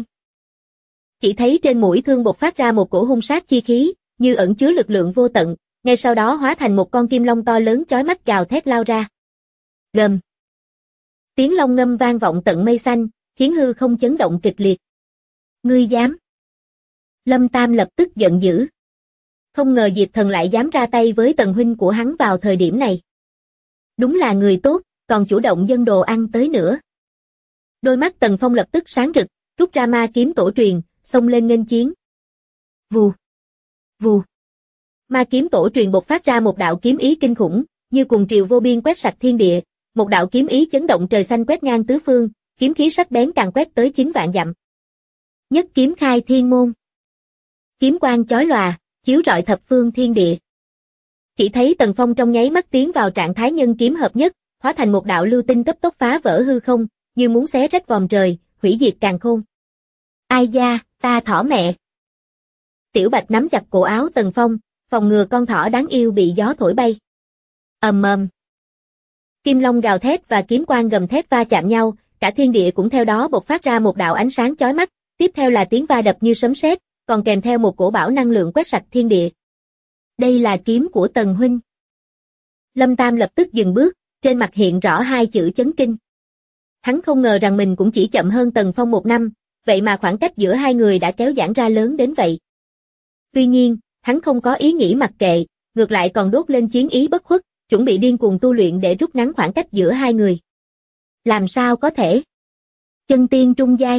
Chỉ thấy trên mũi thương bộc phát ra một cổ hung sát chi khí, như ẩn chứa lực lượng vô tận, ngay sau đó hóa thành một con kim long to lớn chói mắt gào thét lao ra. Gầm. Tiếng long ngâm vang vọng tận mây xanh, khiến hư không chấn động kịch liệt. Ngươi dám? Lâm Tam lập tức giận dữ. Không ngờ Diệp Thần lại dám ra tay với Tần huynh của hắn vào thời điểm này. Đúng là người tốt, còn chủ động dâng đồ ăn tới nữa. Đôi mắt Tần Phong lập tức sáng rực, rút ra ma kiếm tổ truyền, xông lên nghênh chiến. Vù, vù. Ma kiếm tổ truyền bộc phát ra một đạo kiếm ý kinh khủng, như cuồng triều vô biên quét sạch thiên địa, một đạo kiếm ý chấn động trời xanh quét ngang tứ phương, kiếm khí sắc bén càng quét tới 9 vạn dặm. Nhất kiếm khai thiên môn. Kiếm quang chói lòa, chiếu rọi thập phương thiên địa. Chỉ thấy Tần Phong trong nháy mắt tiến vào trạng thái nhân kiếm hợp nhất, hóa thành một đạo lưu tinh cấp tốc phá vỡ hư không, như muốn xé rách vòm trời, hủy diệt càn khôn. Ai da, ta thỏ mẹ. Tiểu Bạch nắm chặt cổ áo Tần Phong, phòng ngừa con thỏ đáng yêu bị gió thổi bay. Ầm ầm. Kim long gào thét và kiếm quang gầm thét va chạm nhau, cả thiên địa cũng theo đó bộc phát ra một đạo ánh sáng chói mắt, tiếp theo là tiếng va đập như sấm sét, còn kèm theo một cổ bão năng lượng quét sạch thiên địa. Đây là kiếm của Tần huynh. Lâm Tam lập tức dừng bước, trên mặt hiện rõ hai chữ chấn kinh. Hắn không ngờ rằng mình cũng chỉ chậm hơn Tần Phong 1 năm, vậy mà khoảng cách giữa hai người đã kéo giãn ra lớn đến vậy. Tuy nhiên, hắn không có ý nghĩ mặc kệ, ngược lại còn đốt lên chiến ý bất khuất, chuẩn bị điên cuồng tu luyện để rút ngắn khoảng cách giữa hai người. Làm sao có thể? Chân tiên trung giai.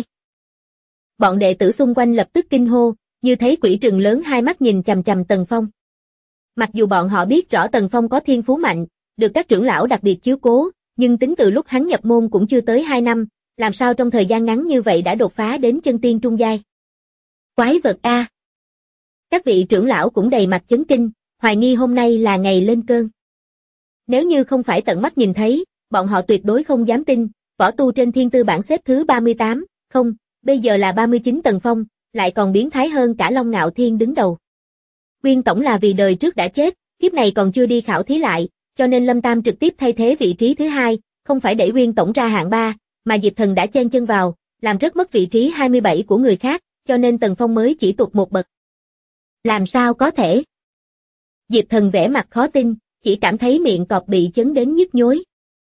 Bọn đệ tử xung quanh lập tức kinh hô, như thấy quỷ trừng lớn hai mắt nhìn chằm chằm Tần Phong. Mặc dù bọn họ biết rõ Tần Phong có thiên phú mạnh, được các trưởng lão đặc biệt chiếu cố, nhưng tính từ lúc hắn nhập môn cũng chưa tới 2 năm, làm sao trong thời gian ngắn như vậy đã đột phá đến chân tiên trung giai. Quái vật a! Các vị trưởng lão cũng đầy mặt chấn kinh, hoài nghi hôm nay là ngày lên cơn. Nếu như không phải tận mắt nhìn thấy, bọn họ tuyệt đối không dám tin, võ tu trên thiên tư bảng xếp thứ 38, không, bây giờ là 39 Tần Phong, lại còn biến thái hơn cả Long Ngạo Thiên đứng đầu. Nguyên tổng là vì đời trước đã chết, kiếp này còn chưa đi khảo thí lại, cho nên Lâm Tam trực tiếp thay thế vị trí thứ 2, không phải đẩy Nguyên tổng ra hạng 3, mà Diệp Thần đã chen chân vào, làm rớt mất vị trí 27 của người khác, cho nên Tần Phong mới chỉ tụt một bậc. Làm sao có thể? Diệp Thần vẻ mặt khó tin, chỉ cảm thấy miệng cọp bị chấn đến nhức nhối.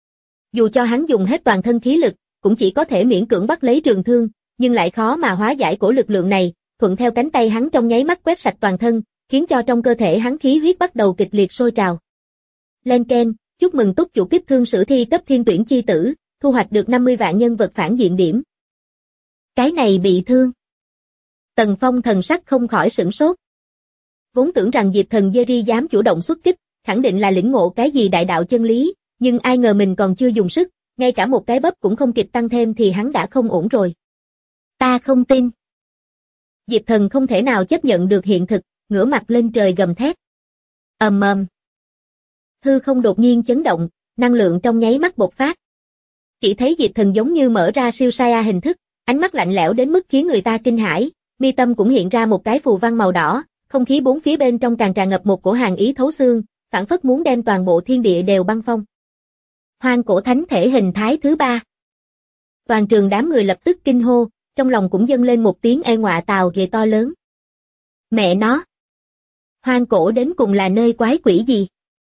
Dù cho hắn dùng hết toàn thân khí lực, cũng chỉ có thể miễn cưỡng bắt lấy trường thương, nhưng lại khó mà hóa giải cổ lực lượng này, thuận theo cánh tay hắn trong nháy mắt quét sạch toàn thân, khiến cho trong cơ thể hắn khí huyết bắt đầu kịch liệt sôi trào. Lên Ken, chúc mừng túc chủ kiếp thương sử thi cấp thiên tuyển chi tử, thu hoạch được 50 vạn nhân vật phản diện điểm. Cái này bị thương. Tần Phong thần sắc không khỏi sửng sốt. Vốn tưởng rằng Diệp Thần Jerry dám chủ động xuất kích, khẳng định là lĩnh ngộ cái gì đại đạo chân lý, nhưng ai ngờ mình còn chưa dùng sức, ngay cả một cái bắp cũng không kịp tăng thêm thì hắn đã không ổn rồi. Ta không tin. Diệp Thần không thể nào chấp nhận được hiện thực, ngửa mặt lên trời gầm thét. Ầm ầm. Hư không đột nhiên chấn động, năng lượng trong nháy mắt bộc phát. Chỉ thấy Diệp Thần giống như mở ra siêu Saiyan hình thức, ánh mắt lạnh lẽo đến mức khiến người ta kinh hãi, mi tâm cũng hiện ra một cái phù văn màu đỏ, không khí bốn phía bên trong càng tràn ngập một cổ hàn ý thấu xương, phảng phất muốn đem toàn bộ thiên địa đều băng phong. Hoang cổ thánh thể hình thái thứ 3. Toàn trường đám người lập tức kinh hô, trong lòng cũng dâng lên một tiếng ê ngọa tào ghê to lớn. Mẹ nó! Hoang cổ đến cùng là nơi quái quỷ gì?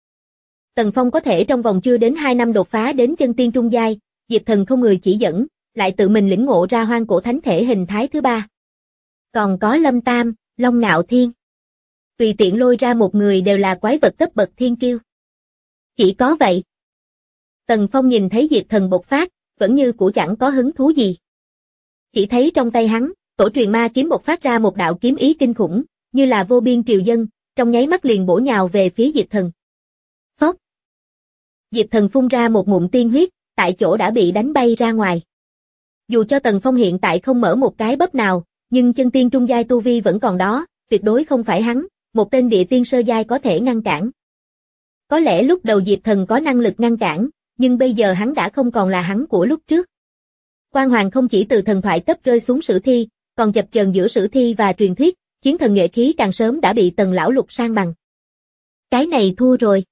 Tần Phong có thể trong vòng chưa đến 2 năm đột phá đến chân tiên trung giai, Diệp Thần không người chỉ dẫn, lại tự mình lĩnh ngộ ra hoang cổ thánh thể hình thái thứ 3. Còn có Lâm Tam, Long Ngạo Thiên. Tùy tiện lôi ra một người đều là quái vật cấp bậc thiên kiêu. Chỉ có vậy. Tần Phong nhìn thấy Diệp Thần bộc phát, vẫn như cũ chẳng có hứng thú gì. Chỉ thấy trong tay hắn, tổ truyền ma kiếm bộc phát ra một đạo kiếm ý kinh khủng, như là vô biên triều dân, trong nháy mắt liền bổ nhào về phía Diệp Thần. Phốc. Diệp Thần phun ra một ngụm tiên huyết, tại chỗ đã bị đánh bay ra ngoài. Dù cho Tần Phong hiện tại không mở một cái bắp nào, nhưng chân tiên trung giai tu vi vẫn còn đó, tuyệt đối không phải hắn, một tên địa tiên sơ giai có thể ngăn cản. Có lẽ lúc đầu Diệp Thần có năng lực ngăn cản, nhưng bây giờ hắn đã không còn là hắn của lúc trước. Quang hoàng không chỉ từ thần thoại cấp rơi xuống sử thi, còn chập chờn giữa sử thi và truyền thuyết, chiến thần nhuệ khí càng sớm đã bị Tần lão lục san bằng. Cái này thua rồi.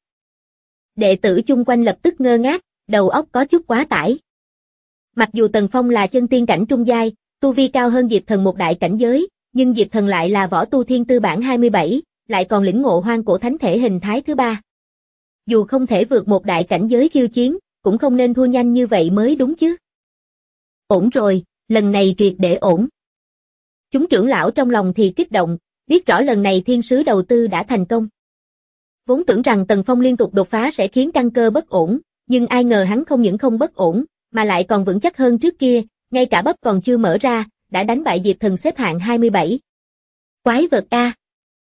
Đệ tử chung quanh lập tức ngơ ngác, đầu óc có chút quá tải. Mặc dù Tần Phong là chân tiên cảnh trung giai, tu vi cao hơn Diệp Thần một đại cảnh giới, nhưng Diệp Thần lại là võ tu thiên tư bản 27, lại còn lĩnh ngộ hoang cổ thánh thể hình thái thứ 3. Dù không thể vượt một đại cảnh giới khiêu chiến, cũng không nên thua nhanh như vậy mới đúng chứ. Ổn rồi, lần này triệt để ổn. Chúng trưởng lão trong lòng thì kích động, biết rõ lần này thiên sứ đầu tư đã thành công. Vốn tưởng rằng Tần Phong liên tục đột phá sẽ khiến căn cơ bất ổn, nhưng ai ngờ hắn không những không bất ổn, mà lại còn vững chắc hơn trước kia, ngay cả bắp còn chưa mở ra, đã đánh bại Diệp Thần xếp hạng 27. Quái vật A.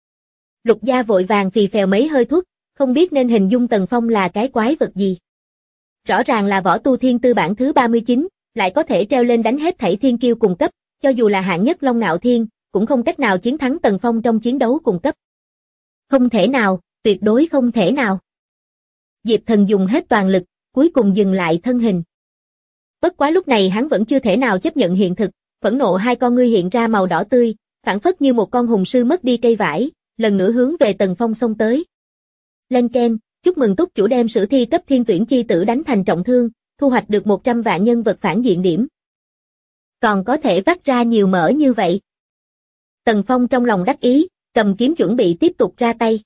Lục Gia vội vàng phì phèo mấy hơi thuốc, không biết nên hình dung Tần Phong là cái quái vật gì. Rõ ràng là võ tu thiên tư bản thứ 39, lại có thể treo lên đánh hết thảy thiên kiêu cùng cấp, cho dù là hạng nhất Long Ngạo Thiên, cũng không cách nào chiến thắng Tần Phong trong chiến đấu cùng cấp. Không thể nào, tuyệt đối không thể nào. Diệp Thần dùng hết toàn lực, cuối cùng dừng lại thân hình. Bất quá lúc này hắn vẫn chưa thể nào chấp nhận hiện thực, phẫn nộ hai con ngươi hiện ra màu đỏ tươi, phảng phất như một con hùng sư mất đi cây vải, lần nữa hướng về Tần Phong xông tới. Lên ken, chúc mừng túc chủ đem sử thi cấp thiên tuyển chi tử đánh thành trọng thương, thu hoạch được 100 vạn nhân vật phản diện điểm. Còn có thể vắt ra nhiều mỡ như vậy. Tần Phong trong lòng đắc ý, cầm kiếm chuẩn bị tiếp tục ra tay.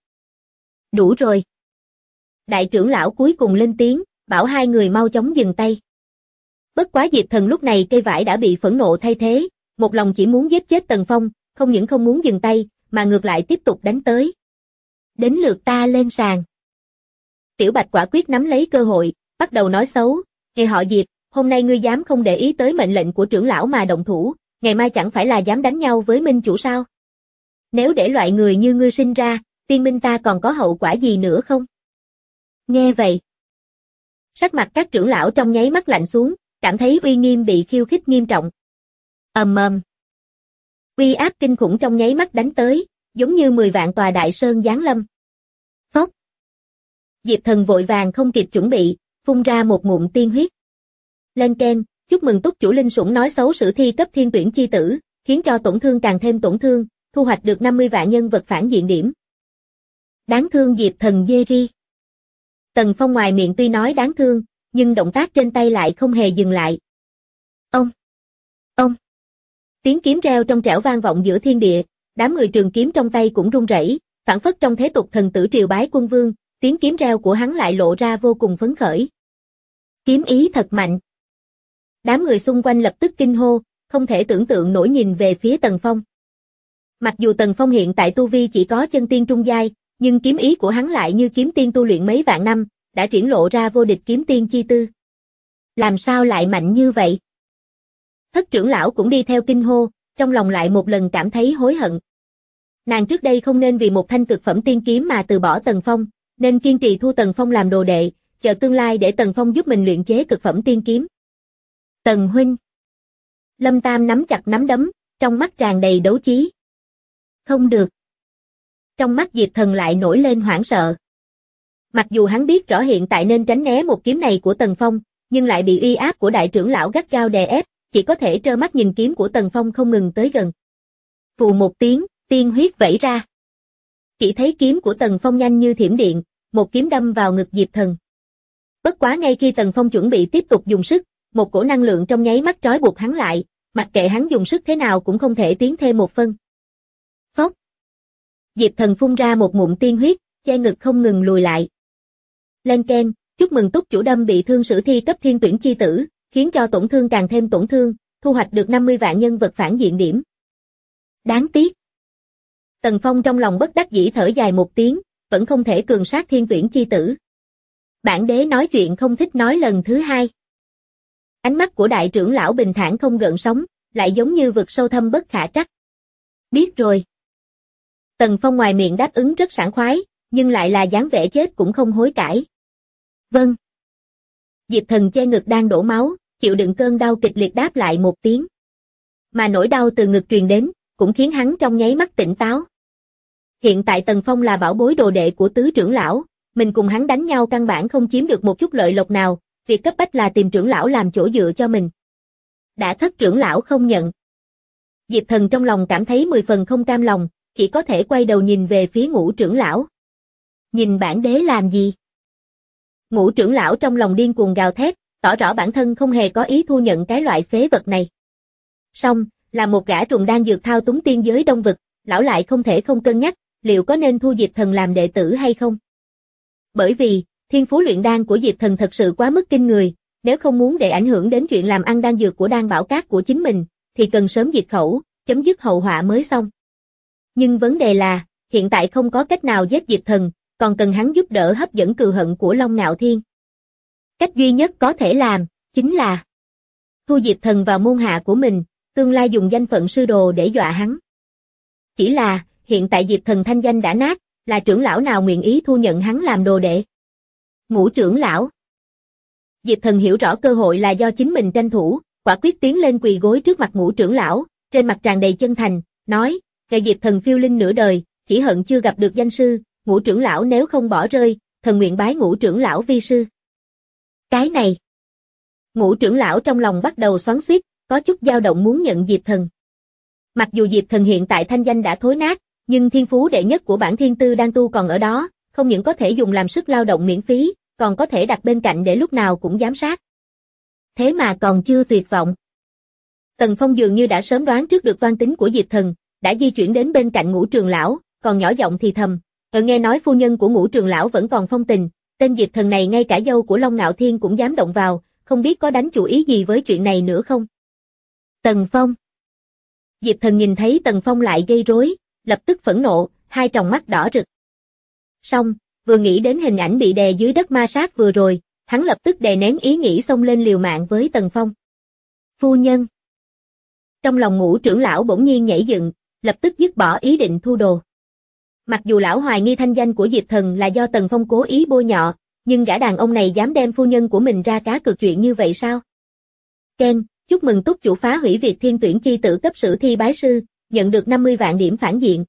Đủ rồi. Đại trưởng lão cuối cùng lên tiếng, bảo hai người mau chóng dừng tay. Bất quá Diệp Thần lúc này cây vải đã bị phẫn nộ thay thế, một lòng chỉ muốn giết chết Tần Phong, không những không muốn dừng tay, mà ngược lại tiếp tục đánh tới. Đến lượt ta lên sàn. Tiểu Bạch quả quyết nắm lấy cơ hội, bắt đầu nói xấu. Nghe họ Diệp, hôm nay ngươi dám không để ý tới mệnh lệnh của trưởng lão mà động thủ, ngày mai chẳng phải là dám đánh nhau với minh chủ sao? Nếu để loại người như ngươi sinh ra, tiên minh ta còn có hậu quả gì nữa không? Nghe vậy, sắc mặt các trưởng lão trong nháy mắt lạnh xuống, cảm thấy uy nghiêm bị khiêu khích nghiêm trọng. Ầm ầm. Uy áp kinh khủng trong nháy mắt đánh tới, giống như 10 vạn tòa đại sơn giáng lâm. Phốc. Diệp Thần vội vàng không kịp chuẩn bị, phun ra một ngụm tiên huyết. Lên ken, chúc mừng túc chủ linh sủng nói xấu sử thi cấp thiên tuyển chi tử, khiến cho tổn thương càng thêm tổn thương, thu hoạch được 50 vạn nhân vật phản diện điểm. Đáng thương Diệp Thần dê ri. Tần Phong ngoài miệng tuy nói đáng thương, nhưng động tác trên tay lại không hề dừng lại. Ông! Tiếng kiếm reo trong trẻo vang vọng giữa thiên địa, đám người trường kiếm trong tay cũng run rẩy, phảng phất trong thế tục thần tử triều bái quân vương, tiếng kiếm reo của hắn lại lộ ra vô cùng phấn khởi. Kiếm ý thật mạnh. Đám người xung quanh lập tức kinh hô, không thể tưởng tượng nổi nhìn về phía Tần Phong. Mặc dù Tần Phong hiện tại tu vi chỉ có chân tiên trung giai, nhưng kiếm ý của hắn lại như kiếm tiên tu luyện mấy vạn năm, đã triển lộ ra vô địch kiếm tiên chi tư. Làm sao lại mạnh như vậy? Thất trưởng lão cũng đi theo kinh hô, trong lòng lại một lần cảm thấy hối hận. Nàng trước đây không nên vì một thanh cực phẩm tiên kiếm mà từ bỏ Tần Phong, nên kiên trì thu Tần Phong làm đồ đệ, chờ tương lai để Tần Phong giúp mình luyện chế cực phẩm tiên kiếm. Tần huynh. Lâm Tam nắm chặt nắm đấm, trong mắt tràn đầy đấu chí. Không được. Trong mắt Diệp Thần lại nổi lên hoảng sợ. Mặc dù hắn biết rõ hiện tại nên tránh né một kiếm này của Tần Phong, nhưng lại bị uy áp của đại trưởng lão gắt gao đè ép, chỉ có thể trơ mắt nhìn kiếm của Tần Phong không ngừng tới gần. Phù một tiếng, tiên huyết vẩy ra. Chỉ thấy kiếm của Tần Phong nhanh như thiểm điện, một kiếm đâm vào ngực Diệp Thần. Bất quá ngay khi Tần Phong chuẩn bị tiếp tục dùng sức, một cổ năng lượng trong nháy mắt trói buộc hắn lại, mặc kệ hắn dùng sức thế nào cũng không thể tiến thêm một phân. Phốc. Diệp Thần phun ra một ngụm tiên huyết, che ngực không ngừng lùi lại. Lên keng, chúc mừng túc chủ đâm bị thương sử thi cấp thiên tuyển chi tử, khiến cho tổn thương càng thêm tổn thương, thu hoạch được 50 vạn nhân vật phản diện điểm. Đáng tiếc. Tần Phong trong lòng bất đắc dĩ thở dài một tiếng, vẫn không thể cường sát thiên tuyển chi tử. Bản đế nói chuyện không thích nói lần thứ hai. Ánh mắt của đại trưởng lão bình thản không gợn sóng, lại giống như vực sâu thâm bất khả trắc. Biết rồi. Tần Phong ngoài miệng đáp ứng rất sảng khoái, nhưng lại là dáng vẻ chết cũng không hối cải. Vâng. Diệp Thần che ngực đang đổ máu, chịu đựng cơn đau kịch liệt đáp lại một tiếng. Mà nỗi đau từ ngực truyền đến, cũng khiến hắn trong nháy mắt tỉnh táo. Hiện tại Tần Phong là bảo bối đồ đệ của tứ trưởng lão, mình cùng hắn đánh nhau căn bản không chiếm được một chút lợi lộc nào, việc cấp bách là tìm trưởng lão làm chỗ dựa cho mình. Đã thất trưởng lão không nhận. Diệp Thần trong lòng cảm thấy 10 phần không cam lòng, chỉ có thể quay đầu nhìn về phía Ngũ trưởng lão. Nhìn bản đế làm gì? Ngũ trưởng lão trong lòng điên cuồng gào thét, tỏ rõ bản thân không hề có ý thu nhận cái loại phế vật này. Song, là một gã trùng đan dược thao túng tiên giới đông vực, lão lại không thể không cân nhắc, liệu có nên thu Diệp Thần làm đệ tử hay không? Bởi vì, thiên phú luyện đan của Diệp Thần thật sự quá mức kinh người, nếu không muốn để ảnh hưởng đến chuyện làm ăn đan dược của đan bảo cát của chính mình, thì cần sớm diệt khẩu, chấm dứt hậu họa mới xong. Nhưng vấn đề là, hiện tại không có cách nào giết Diệp Thần, còn cần hắn giúp đỡ hấp dẫn cừu hận của Long Ngạo Thiên. Cách duy nhất có thể làm, chính là thu Diệp Thần vào môn hạ của mình, tương lai dùng danh phận sư đồ để dọa hắn. Chỉ là, hiện tại Diệp Thần thanh danh đã nát, là trưởng lão nào nguyện ý thu nhận hắn làm đồ đệ? Ngũ trưởng lão. Diệp Thần hiểu rõ cơ hội là do chính mình tranh thủ, quả quyết tiến lên quỳ gối trước mặt Ngũ trưởng lão, trên mặt tràn đầy chân thành, nói, ngày Diệp Thần phiêu linh nửa đời, chỉ hận chưa gặp được danh sư, Ngũ trưởng lão nếu không bỏ rơi, thần nguyện bái Ngũ trưởng lão vi sư. Cái này. Ngũ trưởng lão trong lòng bắt đầu xoắn xuýt, có chút dao động muốn nhận Diệp Thần. Mặc dù Diệp Thần hiện tại thanh danh đã thối nát, nhưng thiên phú đệ nhất của bản thiên tư đang tu còn ở đó, không những có thể dùng làm sức lao động miễn phí, còn có thể đặt bên cạnh để lúc nào cũng giám sát. Thế mà còn chưa tuyệt vọng. Tần Phong dường như đã sớm đoán trước được toan tính của Diệp Thần, đã di chuyển đến bên cạnh Ngũ trưởng lão, còn nhỏ giọng thì thầm, nghe nói phu nhân của Ngũ trưởng lão vẫn còn phong tình, tên Diệp Thần này ngay cả dâu của Long Ngạo Thiên cũng dám động vào, không biết có đánh chủ ý gì với chuyện này nữa không? Tần Phong. Diệp Thần nhìn thấy Tần Phong lại gây rối, lập tức phẫn nộ, hai tròng mắt đỏ rực. Xong, vừa nghĩ đến hình ảnh bị đè dưới đất ma sát vừa rồi, hắn lập tức đè nén ý nghĩ xông lên liều mạng với Tần Phong. Phu nhân. Trong lòng Ngũ trưởng lão bỗng nhiên nhảy dựng, lập tức dứt bỏ ý định thu đồ. Mặc dù lão hoài nghi thanh danh của Diệp Thần là do Tần Phong cố ý bôi nhọ, nhưng gã đàn ông này dám đem phu nhân của mình ra cá cược chuyện như vậy sao? Ken, chúc mừng túc chủ phá hủy việc thiên tuyển chi tử cấp sử thi bái sư, nhận được 50 vạn điểm phản diện.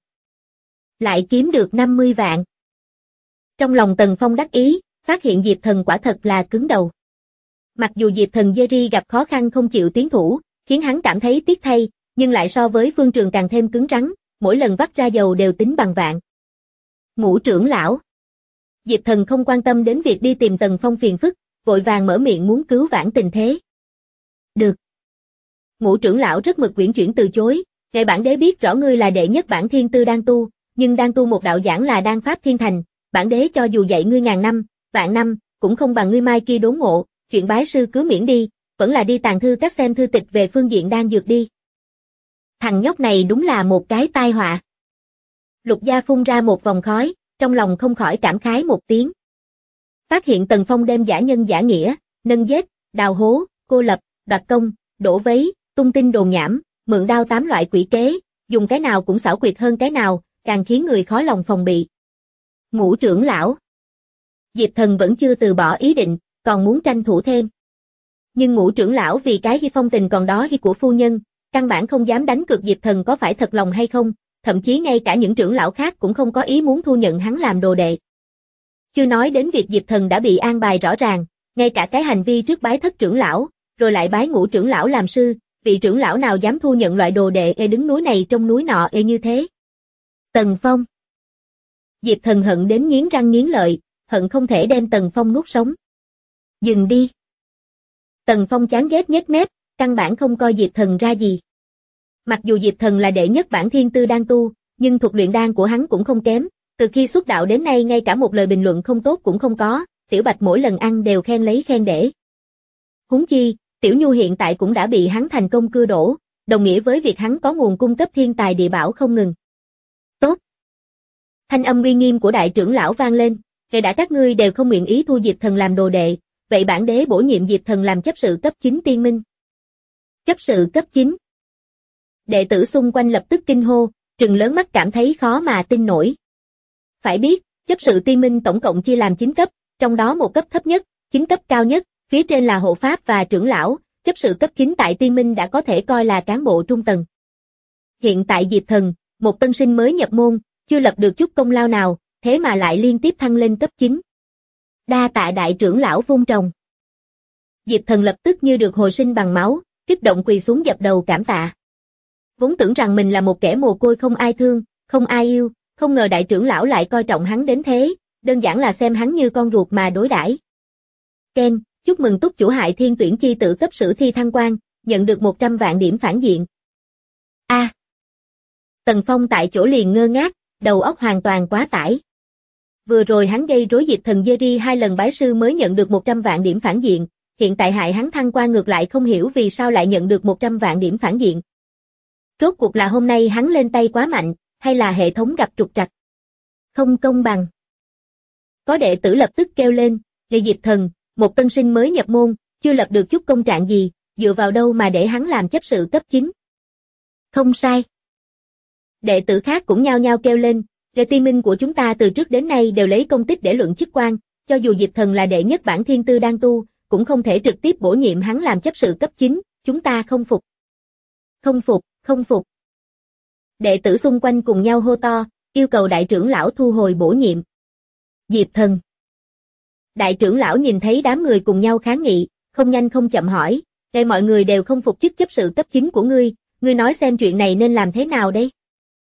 Lại kiếm được 50 vạn. Trong lòng Tần Phong đắc ý, phát hiện Diệp Thần quả thật là cứng đầu. Mặc dù Diệp Thần Jerry gặp khó khăn không chịu tiến thủ, khiến hắn cảm thấy tiếc thay, nhưng lại so với Phương Trường càng thêm cứng rắn, mỗi lần vắt ra dầu đều tính bằng vạn. Ngũ trưởng lão. Diệp Thần không quan tâm đến việc đi tìm Tần Phong phiền phức, vội vàng mở miệng muốn cứu vãn tình thế. Được. Ngũ trưởng lão rất mực uyển chuyển từ chối, ngày bản đế biết rõ ngươi là đệ nhất bản thiên tư đang tu, nhưng đang tu một đạo giảng là đan pháp thiên thành, bản đế cho dù dạy ngươi ngàn năm, vạn năm, cũng không bằng ngươi mai kia đốn ngộ, chuyện bái sư cứ miễn đi, vẫn là đi tàng thư các xem thư tịch về phương diện đan dược đi. Thằng nhóc này đúng là một cái tai họa. Lục Gia phun ra một vòng khói, trong lòng không khỏi cảm khái một tiếng. Phát hiện Tần Phong đem giả nhân giả nghĩa, nâng giết, đào hố, cô lập, đoạt công, đổ vấy, tung tin đồn nhảm, mượn đao tám loại quỷ kế, dùng cái nào cũng xảo quyệt hơn cái nào, càng khiến người khó lòng phòng bị. Ngũ trưởng lão. Diệp Thần vẫn chưa từ bỏ ý định, còn muốn tranh thủ thêm. Nhưng Ngũ trưởng lão vì cái khi phong tình còn đó khi của phu nhân, căn bản không dám đánh cược Diệp Thần có phải thật lòng hay không, thậm chí ngay cả những trưởng lão khác cũng không có ý muốn thu nhận hắn làm đồ đệ. Chưa nói đến việc Diệp Thần đã bị an bài rõ ràng, ngay cả cái hành vi trước bái thất trưởng lão, rồi lại bái ngũ trưởng lão làm sư, vị trưởng lão nào dám thu nhận loại đồ đệ đứng núi này trong núi nọ như thế. Tần Phong. Diệp Thần hận đến nghiến răng nghiến lợi, hận không thể đem Tần Phong nuốt sống. Dừng đi. Tần Phong chán ghét nhếch mép, căn bản không coi Diệp Thần ra gì. Mặc dù Diệp Thần là đệ nhất bản thiên tư đan tu, nhưng thuật luyện đan của hắn cũng không kém, từ khi xuất đạo đến nay ngay cả một lời bình luận không tốt cũng không có, Tiểu Bạch mỗi lần ăn đều khen lấy khen để. Huống chi, Tiểu Nhu hiện tại cũng đã bị hắn thành công cưa đổ, đồng nghĩa với việc hắn có nguồn cung cấp thiên tài địa bảo không ngừng. Tốt. Thanh âm uy nghiêm của đại trưởng lão vang lên, kể đã các ngươi đều không nguyện ý thu Diệp Thần làm đồ đệ, vậy bản đế bổ nhiệm Diệp Thần làm chấp sự cấp 9 tiên minh. Chấp sự cấp 9. Đệ tử xung quanh lập tức kinh hô, trừng lớn mắt cảm thấy khó mà tin nổi. Phải biết, chấp sự tiên minh tổng cộng chia làm 9 cấp, trong đó một cấp thấp nhất, 9 cấp cao nhất, phía trên là hộ pháp và trưởng lão, chấp sự cấp 9 tại tiên minh đã có thể coi là cán bộ trung tầng. Hiện tại Diệp Thần, một tân sinh mới nhập môn, chưa lập được chút công lao nào, thế mà lại liên tiếp thăng lên cấp 9. Đa tạ đại trưởng lão vung trồng. Diệp Thần lập tức như được hồi sinh bằng máu, kích động quỳ xuống dập đầu cảm tạ. Vốn tưởng rằng mình là một kẻ mồ côi không ai thương, không ai yêu, không ngờ đại trưởng lão lại coi trọng hắn đến thế, đơn giản là xem hắn như con ruột mà đối đãi. Ken, chúc mừng túc chủ Hại Thiên tuyển chi tử cấp sử thi thăng quan, nhận được 100 vạn điểm phản diện. A. Tần Phong tại chỗ liền ngơ ngác, đầu óc hoàn toàn quá tải. Vừa rồi hắn gây rối Diệp Thần Jerry 2 lần bái sư mới nhận được 100 vạn điểm phản diện, hiện tại hại hắn thăng quan ngược lại không hiểu vì sao lại nhận được 100 vạn điểm phản diện. Rốt cuộc là hôm nay hắn lên tay quá mạnh, hay là hệ thống gặp trục trặc? Không công bằng. Có đệ tử lập tức kêu lên, để Diệp Thần, một tân sinh mới nhập môn, chưa lập được chút công trạng gì, dựa vào đâu mà để hắn làm chấp sự cấp 9. Không sai. Đệ tử khác cũng nhao nhao kêu lên, Lệ tiên minh của chúng ta từ trước đến nay đều lấy công tích để luận chức quan, cho dù Diệp Thần là đệ nhất bản thiên tư đan tu, cũng không thể trực tiếp bổ nhiệm hắn làm chấp sự cấp 9, chúng ta không phục. Không phục, không phục. Đệ tử xung quanh cùng nhau hô to, yêu cầu đại trưởng lão thu hồi bổ nhiệm. Diệp Thần. Đại trưởng lão nhìn thấy đám người cùng nhau kháng nghị, không nhanh không chậm hỏi, đây mọi người đều không phục chức chấp sự cấp 9 của ngươi nói xem chuyện này nên làm thế nào đây?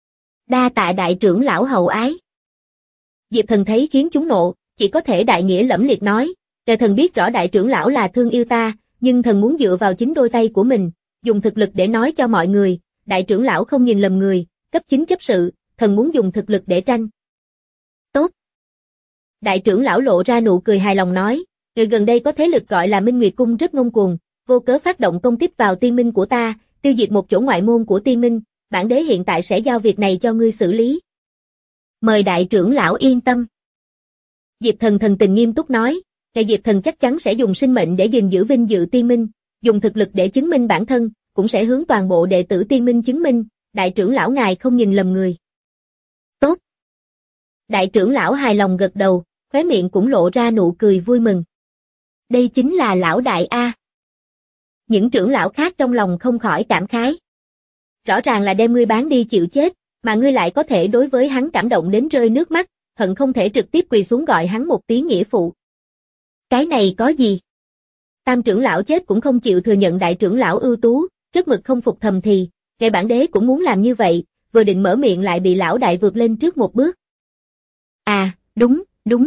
Đa tạ đại trưởng lão hậu ái. Diệp Thần thấy khiến chúng nộ, chỉ có thể đại nghĩa lẫm liệt nói, Tề thần biết rõ đại trưởng lão là thương yêu ta, nhưng thần muốn dựa vào chính đôi tay của mình, dùng thực lực để nói cho mọi người, đại trưởng lão không nhìn lầm người, cấp 9 chấp sự, thần muốn dùng thực lực để tranh. Tốt. Đại trưởng lão lộ ra nụ cười hài lòng nói, người gần đây có thế lực gọi là Minh Nguyệt Cung rất ngông cuồng, vô cớ phát động công kích vào tiên minh của ta, tiêu diệt một chỗ ngoại môn của tiên minh, bản đế hiện tại sẽ giao việc này cho ngươi xử lý. Mời đại trưởng lão yên tâm. Diệp Thần thần tình nghiêm túc nói, đại Diệp Thần chắc chắn sẽ dùng sinh mệnh để gìn giữ vinh dự tiên minh, dùng thực lực để chứng minh bản thân, cũng sẽ hướng toàn bộ đệ tử tiên minh chứng minh, đại trưởng lão ngài không nhìn lầm người. Tốt. Đại trưởng lão hài lòng gật đầu, khóe miệng cũng lộ ra nụ cười vui mừng. Đây chính là lão đại A. Những trưởng lão khác trong lòng không khỏi cảm khái. Rõ ràng là đem ngươi bán đi chịu chết, mà ngươi lại có thể đối với hắn cảm động đến rơi nước mắt, hận không thể trực tiếp quỳ xuống gọi hắn một tiếng nghĩa phụ. Cái này có gì? Tam trưởng lão chết cũng không chịu thừa nhận đại trưởng lão ưu tú, rất mực không phục thầm thì, ngay bản đế cũng muốn làm như vậy, vừa định mở miệng lại bị lão đại vượt lên trước một bước. À, đúng.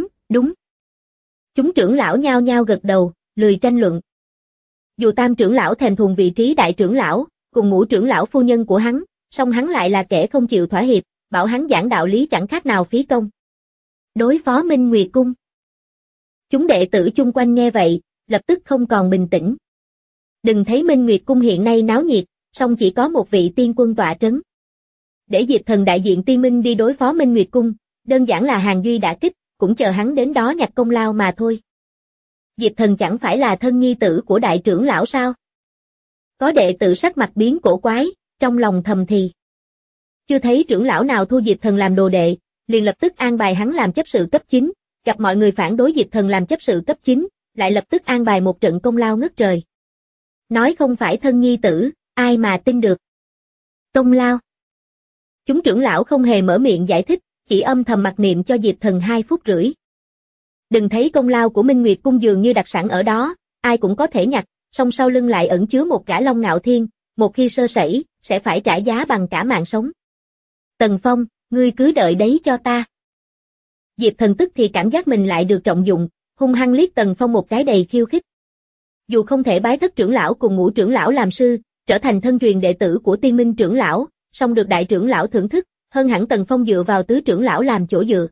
Chúng trưởng lão nhao nhao gật đầu, lười tranh luận. Dù tam trưởng lão thèm thuồng vị trí đại trưởng lão, cùng ngũ trưởng lão phu nhân của hắn, song hắn lại là kẻ không chịu thỏa hiệp, bảo hắn giảng đạo lý chẳng khác nào phí công. Đối phó Minh Nguyệt Cung. Chúng đệ tử chung quanh nghe vậy, lập tức không còn bình tĩnh. Đừng thấy Minh Nguyệt Cung hiện nay náo nhiệt, song chỉ có một vị tiên quân tọa trấn. Để Diệp Thần đại diện tiên minh đi đối phó Minh Nguyệt Cung, đơn giản là hàng duy đả kích, cũng chờ hắn đến đó nhặt công lao mà thôi. Diệp Thần chẳng phải là thân nhi tử của đại trưởng lão sao? Có đệ tử sắc mặt biến cổ quái, trong lòng thầm thì. Chưa thấy trưởng lão nào thu Diệp Thần làm đồ đệ, liền lập tức an bài hắn làm chấp sự cấp 9, gặp mọi người phản đối Diệp Thần làm chấp sự cấp 9, lại lập tức an bài một trận công lao ngất trời. Nói không phải thân nhi tử, ai mà tin được. Công lao. Chúng trưởng lão không hề mở miệng giải thích, chỉ âm thầm mặc niệm cho Diệp Thần 2 phút rưỡi. Đừng thấy công lao của Minh Nguyệt Cung dường như đặt sẵn ở đó, ai cũng có thể nhặt, song sau lưng lại ẩn chứa một gã Long Ngạo Thiên, một khi sơ sẩy, sẽ phải trả giá bằng cả mạng sống. Tần Phong, ngươi cứ đợi đấy cho ta. Diệp Thần tức thì cảm giác mình lại được trọng dụng, hung hăng liếc Tần Phong một cái đầy khiêu khích. Dù không thể bái Thất trưởng lão cùng Ngũ trưởng lão làm sư, trở thành thân truyền đệ tử của Tiên Minh trưởng lão, song được đại trưởng lão thưởng thức, hơn hẳn Tần Phong dựa vào tứ trưởng lão làm chỗ dựa.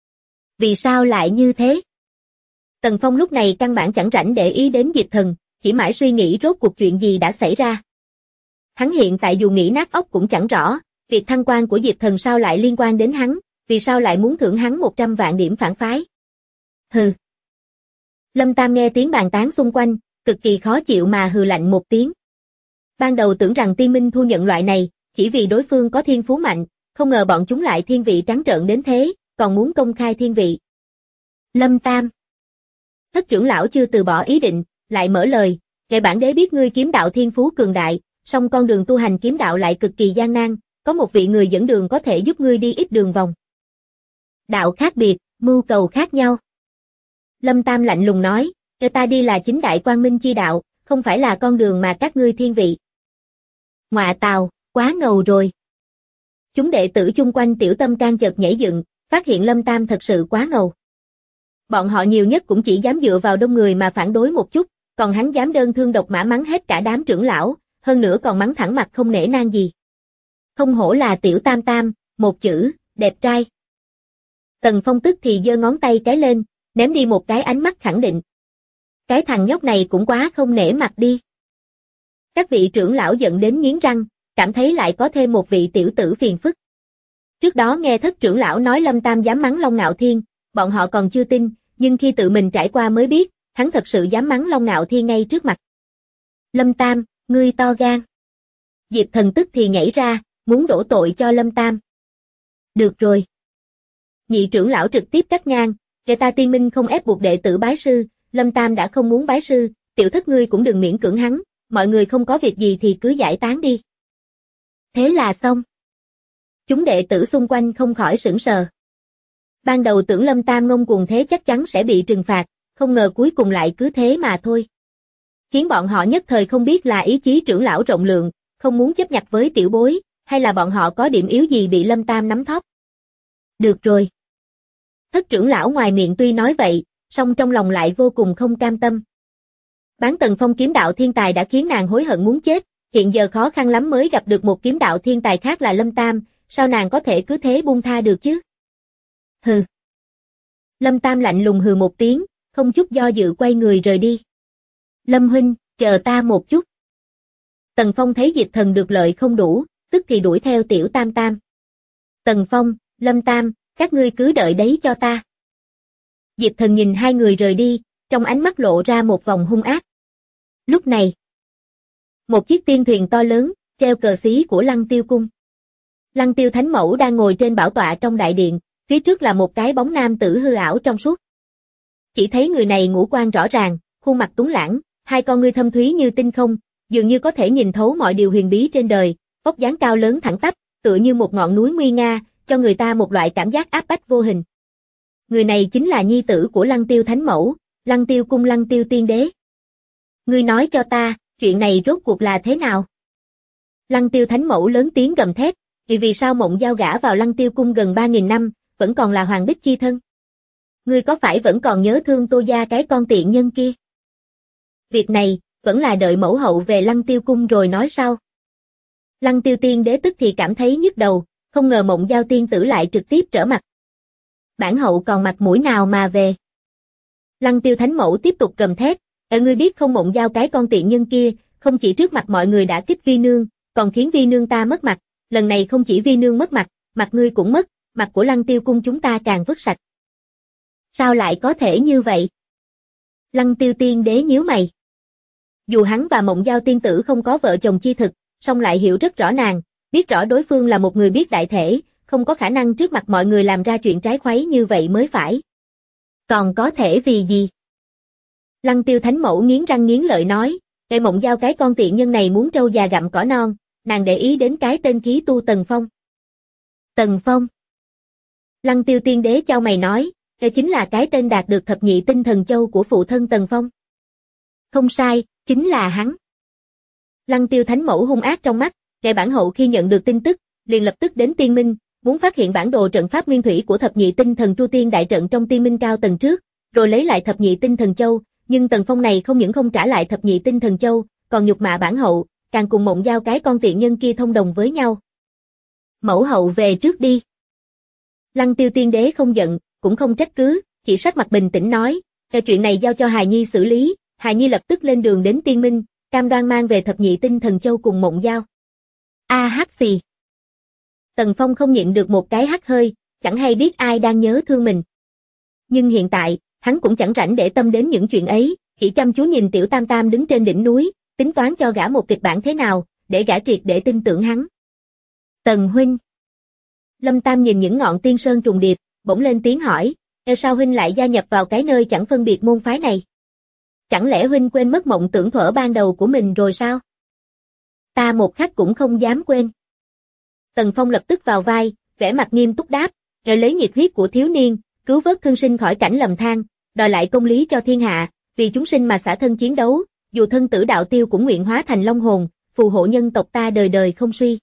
Vì sao lại như thế? Tần Phong lúc này căn bản chẳng rảnh để ý đến Diệp Thần, chỉ mãi suy nghĩ rốt cuộc chuyện gì đã xảy ra. Hắn hiện tại dù nghĩ nát óc cũng chẳng rõ, việc thăng quan của Diệp Thần sao lại liên quan đến hắn, vì sao lại muốn thưởng hắn 100 vạn điểm phản phái. Hừ. Lâm Tam nghe tiếng bàn tán xung quanh, cực kỳ khó chịu mà hừ lạnh một tiếng. Ban đầu tưởng rằng Tiên Minh thu nhận loại này, chỉ vì đối phương có thiên phú mạnh, không ngờ bọn chúng lại thiên vị trắng trợn đến thế, còn muốn công khai thiên vị. Lâm Tam. Thất trưởng lão chưa từ bỏ ý định, lại mở lời, "Kệ bản đế biết ngươi kiếm đạo thiên phú cường đại, song con đường tu hành kiếm đạo lại cực kỳ gian nan, có một vị người dẫn đường có thể giúp ngươi đi ít đường vòng." Đạo khác biệt, mưu cầu khác nhau. Lâm Tam lạnh lùng nói, "Cho ta đi là chính đại quang minh chi đạo, không phải là con đường mà các ngươi thiên vị." Ngọa tào, quá ngầu rồi. Chúng đệ tử chung quanh Tiểu Tâm Can chợt nhảy dựng, phát hiện Lâm Tam thật sự quá ngầu. Bọn họ nhiều nhất cũng chỉ dám dựa vào đông người mà phản đối một chút, còn hắn dám đơn thương độc mã mắng hết cả đám trưởng lão, hơn nữa còn mắng thẳng mặt không nể nang gì. Không hổ là Tiểu Tam Tam, một chữ, đẹp trai. Tần Phong tức thì giơ ngón tay cái lên, ném đi một cái ánh mắt khẳng định. Cái thằng nhóc này cũng quá không nể mặt đi. Các vị trưởng lão giận đến nghiến răng, cảm thấy lại có thêm một vị tiểu tử phiền phức. Trước đó nghe Thất trưởng lão nói Lâm Tam dám mắng Long Ngạo Thiên, bọn họ còn chưa tin, nhưng khi tự mình trải qua mới biết, hắn thật sự dám mắng Long Ngạo Thiên ngay trước mặt. Lâm Tam, ngươi to gan. Diệp Thần tức thì nhảy ra, muốn đổ tội cho Lâm Tam. Được rồi. Nhị trưởng lão trực tiếp cắt ngang, "Kẻ ta Tiên Minh không ép buộc đệ tử bái sư, Lâm Tam đã không muốn bái sư, tiểu thất ngươi cũng đừng miễn cưỡng hắn, mọi người không có việc gì thì cứ giải tán đi." Thế là xong. Chúng đệ tử xung quanh không khỏi sửng sờ. Ban đầu tưởng Lâm Tam ngông cuồng thế chắc chắn sẽ bị trừng phạt, không ngờ cuối cùng lại cứ thế mà thôi. Khiến bọn họ nhất thời không biết là ý chí trưởng lão rộng lượng, không muốn chấp nhặt với tiểu bối, hay là bọn họ có điểm yếu gì bị Lâm Tam nắm thóp. Được rồi. Thất trưởng lão ngoài miệng tuy nói vậy, song trong lòng lại vô cùng không cam tâm. Bán Tần Phong kiếm đạo thiên tài đã khiến nàng hối hận muốn chết, hiện giờ khó khăn lắm mới gặp được một kiếm đạo thiên tài khác là Lâm Tam, sao nàng có thể cứ thế buông tha được chứ? Hừ. Lâm Tam lạnh lùng hừ một tiếng, không chút do dự quay người rời đi. Lâm huynh, chờ ta một chút. Tần Phong thấy Diệp Thần được lợi không đủ, tức thì đuổi theo Tiểu Tam Tam. Tần Phong, Lâm Tam, các ngươi cứ đợi đấy cho ta. Diệp Thần nhìn hai người rời đi, trong ánh mắt lộ ra một vòng hung ác. Lúc này, một chiếc tiên thuyền to lớn, treo cờ xí của Lăng Tiêu Cung. Lăng Tiêu Thánh Mẫu đang ngồi trên bảo tọa trong đại điện, phía trước là một cái bóng nam tử hư ảo trong suốt. Chỉ thấy người này ngũ quan rõ ràng, khuôn mặt tuấn lãng, hai con ngươi thâm thúy như tinh không, dường như có thể nhìn thấu mọi điều huyền bí trên đời, vóc dáng cao lớn thẳng tắp, tựa như một ngọn núi nguy nga, cho người ta một loại cảm giác áp bách vô hình. Người này chính là nhi tử của Lăng Tiêu Thánh Mẫu, Lăng Tiêu Cung Lăng Tiêu Tiên Đế. Ngươi nói cho ta, chuyện này rốt cuộc là thế nào? Lăng Tiêu Thánh Mẫu lớn tiếng gầm thét, vì sao Mộng Giao gả vào Lăng Tiêu Cung gần 3.000 năm, vẫn còn là hoàng bích chi thân? Ngươi có phải vẫn còn nhớ thương Tô gia cái con tiện nhân kia? Việc này, vẫn là đợi mẫu hậu về Lăng Tiêu Cung rồi nói sau. Lăng Tiêu Tiên Đế tức thì cảm thấy nhức đầu, không ngờ Mộng Giao tiên tử lại trực tiếp trở mặt. Bản hậu còn mặt mũi nào mà về? Lăng Tiêu Thánh Mẫu tiếp tục gầm thét, ngươi biết không, Mộng Giao cái con tiện nhân kia, không chỉ trước mặt mọi người đã kích vi nương, còn khiến vi nương ta mất mặt, lần này không chỉ vi nương mất mặt, mặt ngươi cũng mất, mặt của Lăng Tiêu Cung chúng ta càng vứt sạch. Sao lại có thể như vậy? Lăng Tiêu Tiên Đế nhíu mày. Dù hắn và Mộng Giao tiên tử không có vợ chồng chi thực, song lại hiểu rất rõ nàng, biết rõ đối phương là một người biết đại thể, không có khả năng trước mặt mọi người làm ra chuyện trái khuấy như vậy mới phải. Còn có thể vì gì? Lăng Tiêu Thánh Mẫu nghiến răng nghiến lợi nói, "Kệ Mộng Giao cái con tiện nhân này muốn trâu già gặm cỏ non, nàng để ý đến cái tên khí tu Tần Phong. Tần Phong. Lăng Tiêu Tiên Đế chau mày nói, đây chính là cái tên đạt được thập nhị tinh thần châu của phụ thân Tần Phong. Không sai, chính là hắn. Lăng Tiêu Thánh Mẫu hung ác trong mắt, kẻ bản hậu khi nhận được tin tức, liền lập tức đến Tiên Minh, muốn phát hiện bản đồ trận pháp nguyên thủy của thập nhị tinh thần Tru Tiên đại trận trong Tiên Minh cao tầng trước, rồi lấy lại thập nhị tinh thần châu, nhưng Tần Phong này không những không trả lại thập nhị tinh thần châu, còn nhục mạ bản hậu, càng cùng Mộng Giao cái con tiện nhân kia thông đồng với nhau. Mẫu hậu về trước đi. Lăng Tiêu Tiên Đế không giận, cũng không trách cứ, chỉ sắc mặt bình tĩnh nói, chuyện này giao cho Hài Nhi xử lý. Hài Nhi lập tức lên đường đến Tiên Minh, cam đoan mang về thập nhị tinh thần châu cùng Mộng Giao. A hắc xì. Tần Phong không nhịn được một cái hắt hơi, chẳng hay biết ai đang nhớ thương mình. Nhưng hiện tại, hắn cũng chẳng rảnh để tâm đến những chuyện ấy, chỉ chăm chú nhìn Tiểu Tam Tam đứng trên đỉnh núi, tính toán cho gã một kịch bản thế nào, để gã triệt để tin tưởng hắn. Tần huynh. Lâm Tam nhìn những ngọn tiên sơn trùng điệp, bỗng lên tiếng hỏi, sao huynh lại gia nhập vào cái nơi chẳng phân biệt môn phái này? Chẳng lẽ huynh quên mất mộng tưởng thuở ban đầu của mình rồi sao? Ta một khắc cũng không dám quên. Tần Phong lập tức vào vai, vẻ mặt nghiêm túc đáp, lấy nhiệt huyết của thiếu niên, cứu vớt thương sinh khỏi cảnh lầm than, đòi lại công lý cho thiên hạ, vì chúng sinh mà xả thân chiến đấu, dù thân tử đạo tiêu cũng nguyện hóa thành long hồn, phù hộ nhân tộc ta đời đời không suy.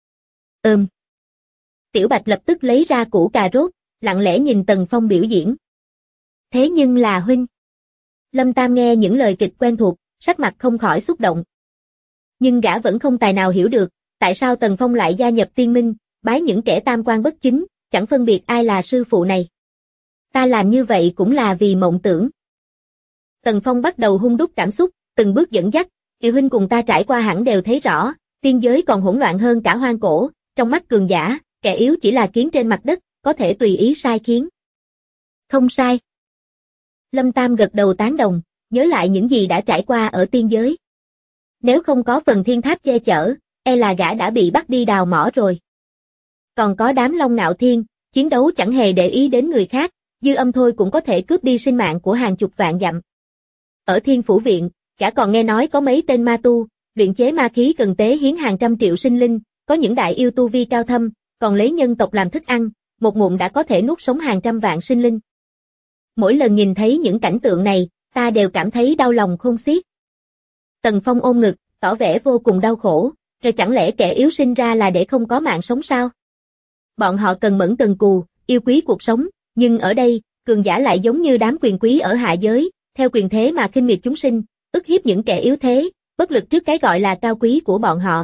Tiểu Bạch lập tức lấy ra củ cà rốt, lặng lẽ nhìn Tần Phong biểu diễn. Thế nhưng là huynh. Lâm Tam nghe những lời kịch quen thuộc, sắc mặt không khỏi xúc động. Nhưng gã vẫn không tài nào hiểu được, tại sao Tần Phong lại gia nhập Tiên Minh, bái những kẻ tam quan bất chính, chẳng phân biệt ai là sư phụ này. Ta làm như vậy cũng là vì mộng tưởng. Tần Phong bắt đầu hung đúc cảm xúc, từng bước dẫn dắt, Kiều huynh cùng ta trải qua hẳn đều thấy rõ, tiên giới còn hỗn loạn hơn cả hoang cổ, trong mắt cường giả, kẻ yếu chỉ là kiến trên mặt đất, có thể tùy ý sai khiến. Không sai. Lâm Tam gật đầu tán đồng, nhớ lại những gì đã trải qua ở tiên giới. Nếu không có phần thiên tháp che chở, e là gã đã bị bắt đi đào mỏ rồi. Còn có đám Long Ngạo Thiên, chiến đấu chẳng hề để ý đến người khác, dư âm thôi cũng có thể cướp đi sinh mạng của hàng chục vạn dặm. Ở Thiên Phủ Viện, gã còn nghe nói có mấy tên ma tu, luyện chế ma khí cần tế hiến hàng trăm triệu sinh linh, có những đại yêu tu vi cao thâm, còn lấy nhân tộc làm thức ăn, một ngụm đã có thể nuốt sống hàng trăm vạn sinh linh. Mỗi lần nhìn thấy những cảnh tượng này, ta đều cảm thấy đau lòng khôn xiết. Tần Phong ôm ngực, tỏ vẻ vô cùng đau khổ, rồi chẳng lẽ kẻ yếu sinh ra là để không có mạng sống sao? Bọn họ cần mẫn cần cù, yêu quý cuộc sống, nhưng ở đây, cường giả lại giống như đám quyền quý ở hạ giới, theo quyền thế mà khinh miệt chúng sinh, ức hiếp những kẻ yếu thế, bất lực trước cái gọi là cao quý của bọn họ.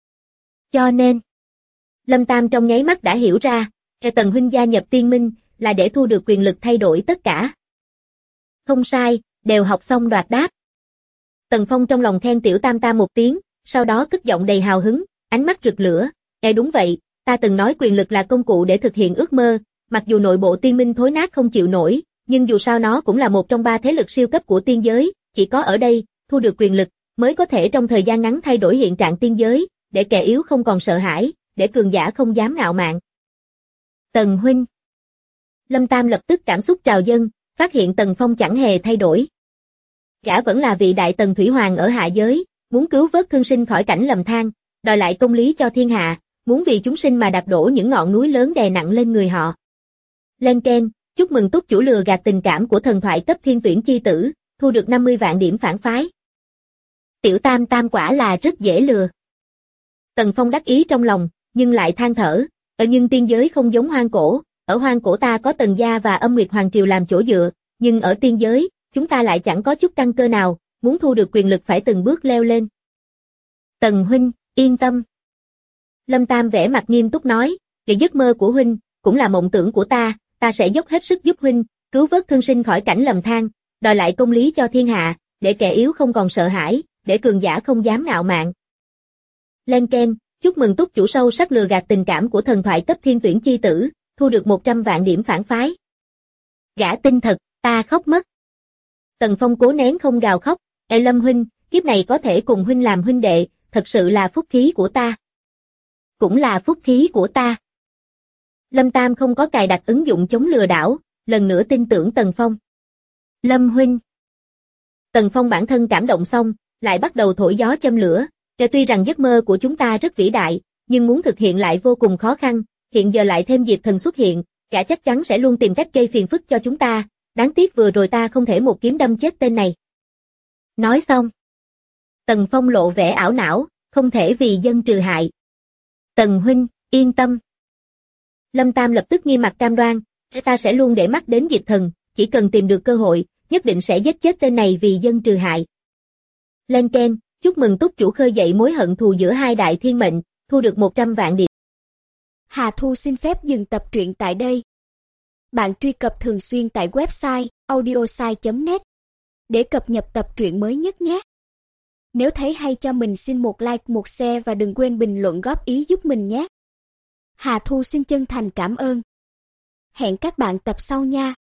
Cho nên, Lâm Tam trong nháy mắt đã hiểu ra, Tần huynh gia nhập Tiên Minh là để thu được quyền lực thay đổi tất cả. Không sai, đều học xong đoạt đáp. Tần Phong trong lòng khen Tiểu Tam Tam một tiếng, sau đó cất giọng đầy hào hứng, ánh mắt rực lửa. Đúng vậy, ta từng nói quyền lực là công cụ để thực hiện ước mơ, mặc dù nội bộ Tiên Minh thối nát không chịu nổi, nhưng dù sao nó cũng là một trong ba thế lực siêu cấp của tiên giới, chỉ có ở đây, thu được quyền lực, mới có thể trong thời gian ngắn thay đổi hiện trạng tiên giới, để kẻ yếu không còn sợ hãi, để cường giả không dám ngạo mạn. Tần huynh. Lâm Tam lập tức cảm xúc trào dâng, phát hiện Tần Phong chẳng hề thay đổi. Gã vẫn là vị đại tần thủy hoàng ở hạ giới, muốn cứu vớt thương sinh khỏi cảnh lầm than, đòi lại công lý cho thiên hạ, muốn vì chúng sinh mà đạp đổ những ngọn núi lớn đè nặng lên người họ. Lên keng, chúc mừng túc chủ lừa gạt tình cảm của thần thoại cấp thiên tuyển chi tử, thu được 50 vạn điểm phản phái. Tiểu Tam Tam quả là rất dễ lừa. Tần Phong đắc ý trong lòng, nhưng lại than thở, nhưng tiên giới không giống hoang cổ, ở hoang cổ ta có Tần gia và Âm Nguyệt Hoàng triều làm chỗ dựa, nhưng ở tiên giới, chúng ta lại chẳng có chút căn cơ nào, muốn thu được quyền lực phải từng bước leo lên. Tần huynh, yên tâm. Lâm Tam vẻ mặt nghiêm túc nói, giấc mơ của huynh, cũng là mộng tưởng của ta sẽ dốc hết sức giúp huynh, cứu vớt thương sinh khỏi cảnh lầm than, đòi lại công lý cho thiên hạ, để kẻ yếu không còn sợ hãi, để cường giả không dám ngạo mạn. Lên keng, chúc mừng túc chủ sâu sắc lừa gạt tình cảm của thần thoại cấp thiên tuyển chi tử, thu được 100 vạn điểm phản phái. Gã tinh thật, ta khóc mất. Tần Phong cố nén không gào khóc, Lâm huynh, kiếp này có thể cùng huynh làm huynh đệ, thật sự là phúc khí của ta. Cũng là phúc khí của ta. Lâm Tam không có cài đặt ứng dụng chống lừa đảo, lần nữa tin tưởng Tần Phong. Lâm huynh. Tần Phong bản thân cảm động xong, lại bắt đầu thổi gió châm lửa, tuy rằng giấc mơ của chúng ta rất vĩ đại, nhưng muốn thực hiện lại vô cùng khó khăn, hiện giờ lại thêm Diệp Thần xuất hiện, gã chắc chắn sẽ luôn tìm cách gây phiền phức cho chúng ta, đáng tiếc vừa rồi ta không thể một kiếm đâm chết tên này. Nói xong, Tần Phong lộ vẻ ảo não, không thể vì dân trừ hại. Tần huynh, yên tâm. Lâm Tam lập tức nghiêm mặt cam đoan, ta sẽ luôn để mắt đến Diệp Thần, chỉ cần tìm được cơ hội, nhất định sẽ giết chết tên này vì dân trừ hại. Lên Ken, chúc mừng túc chủ khơi dậy mối hận thù giữa hai đại thiên mệnh, thu được 100 vạn điểm. Hà Thu xin phép dừng tập truyện tại đây. Bạn truy cập thường xuyên tại website audiosai.net để cập nhật tập truyện mới nhất nhé. Nếu thấy hay cho mình xin một like, một share và đừng quên bình luận góp ý giúp mình nhé. Hà Thu xin chân thành cảm ơn. Hẹn các bạn tập sau nha.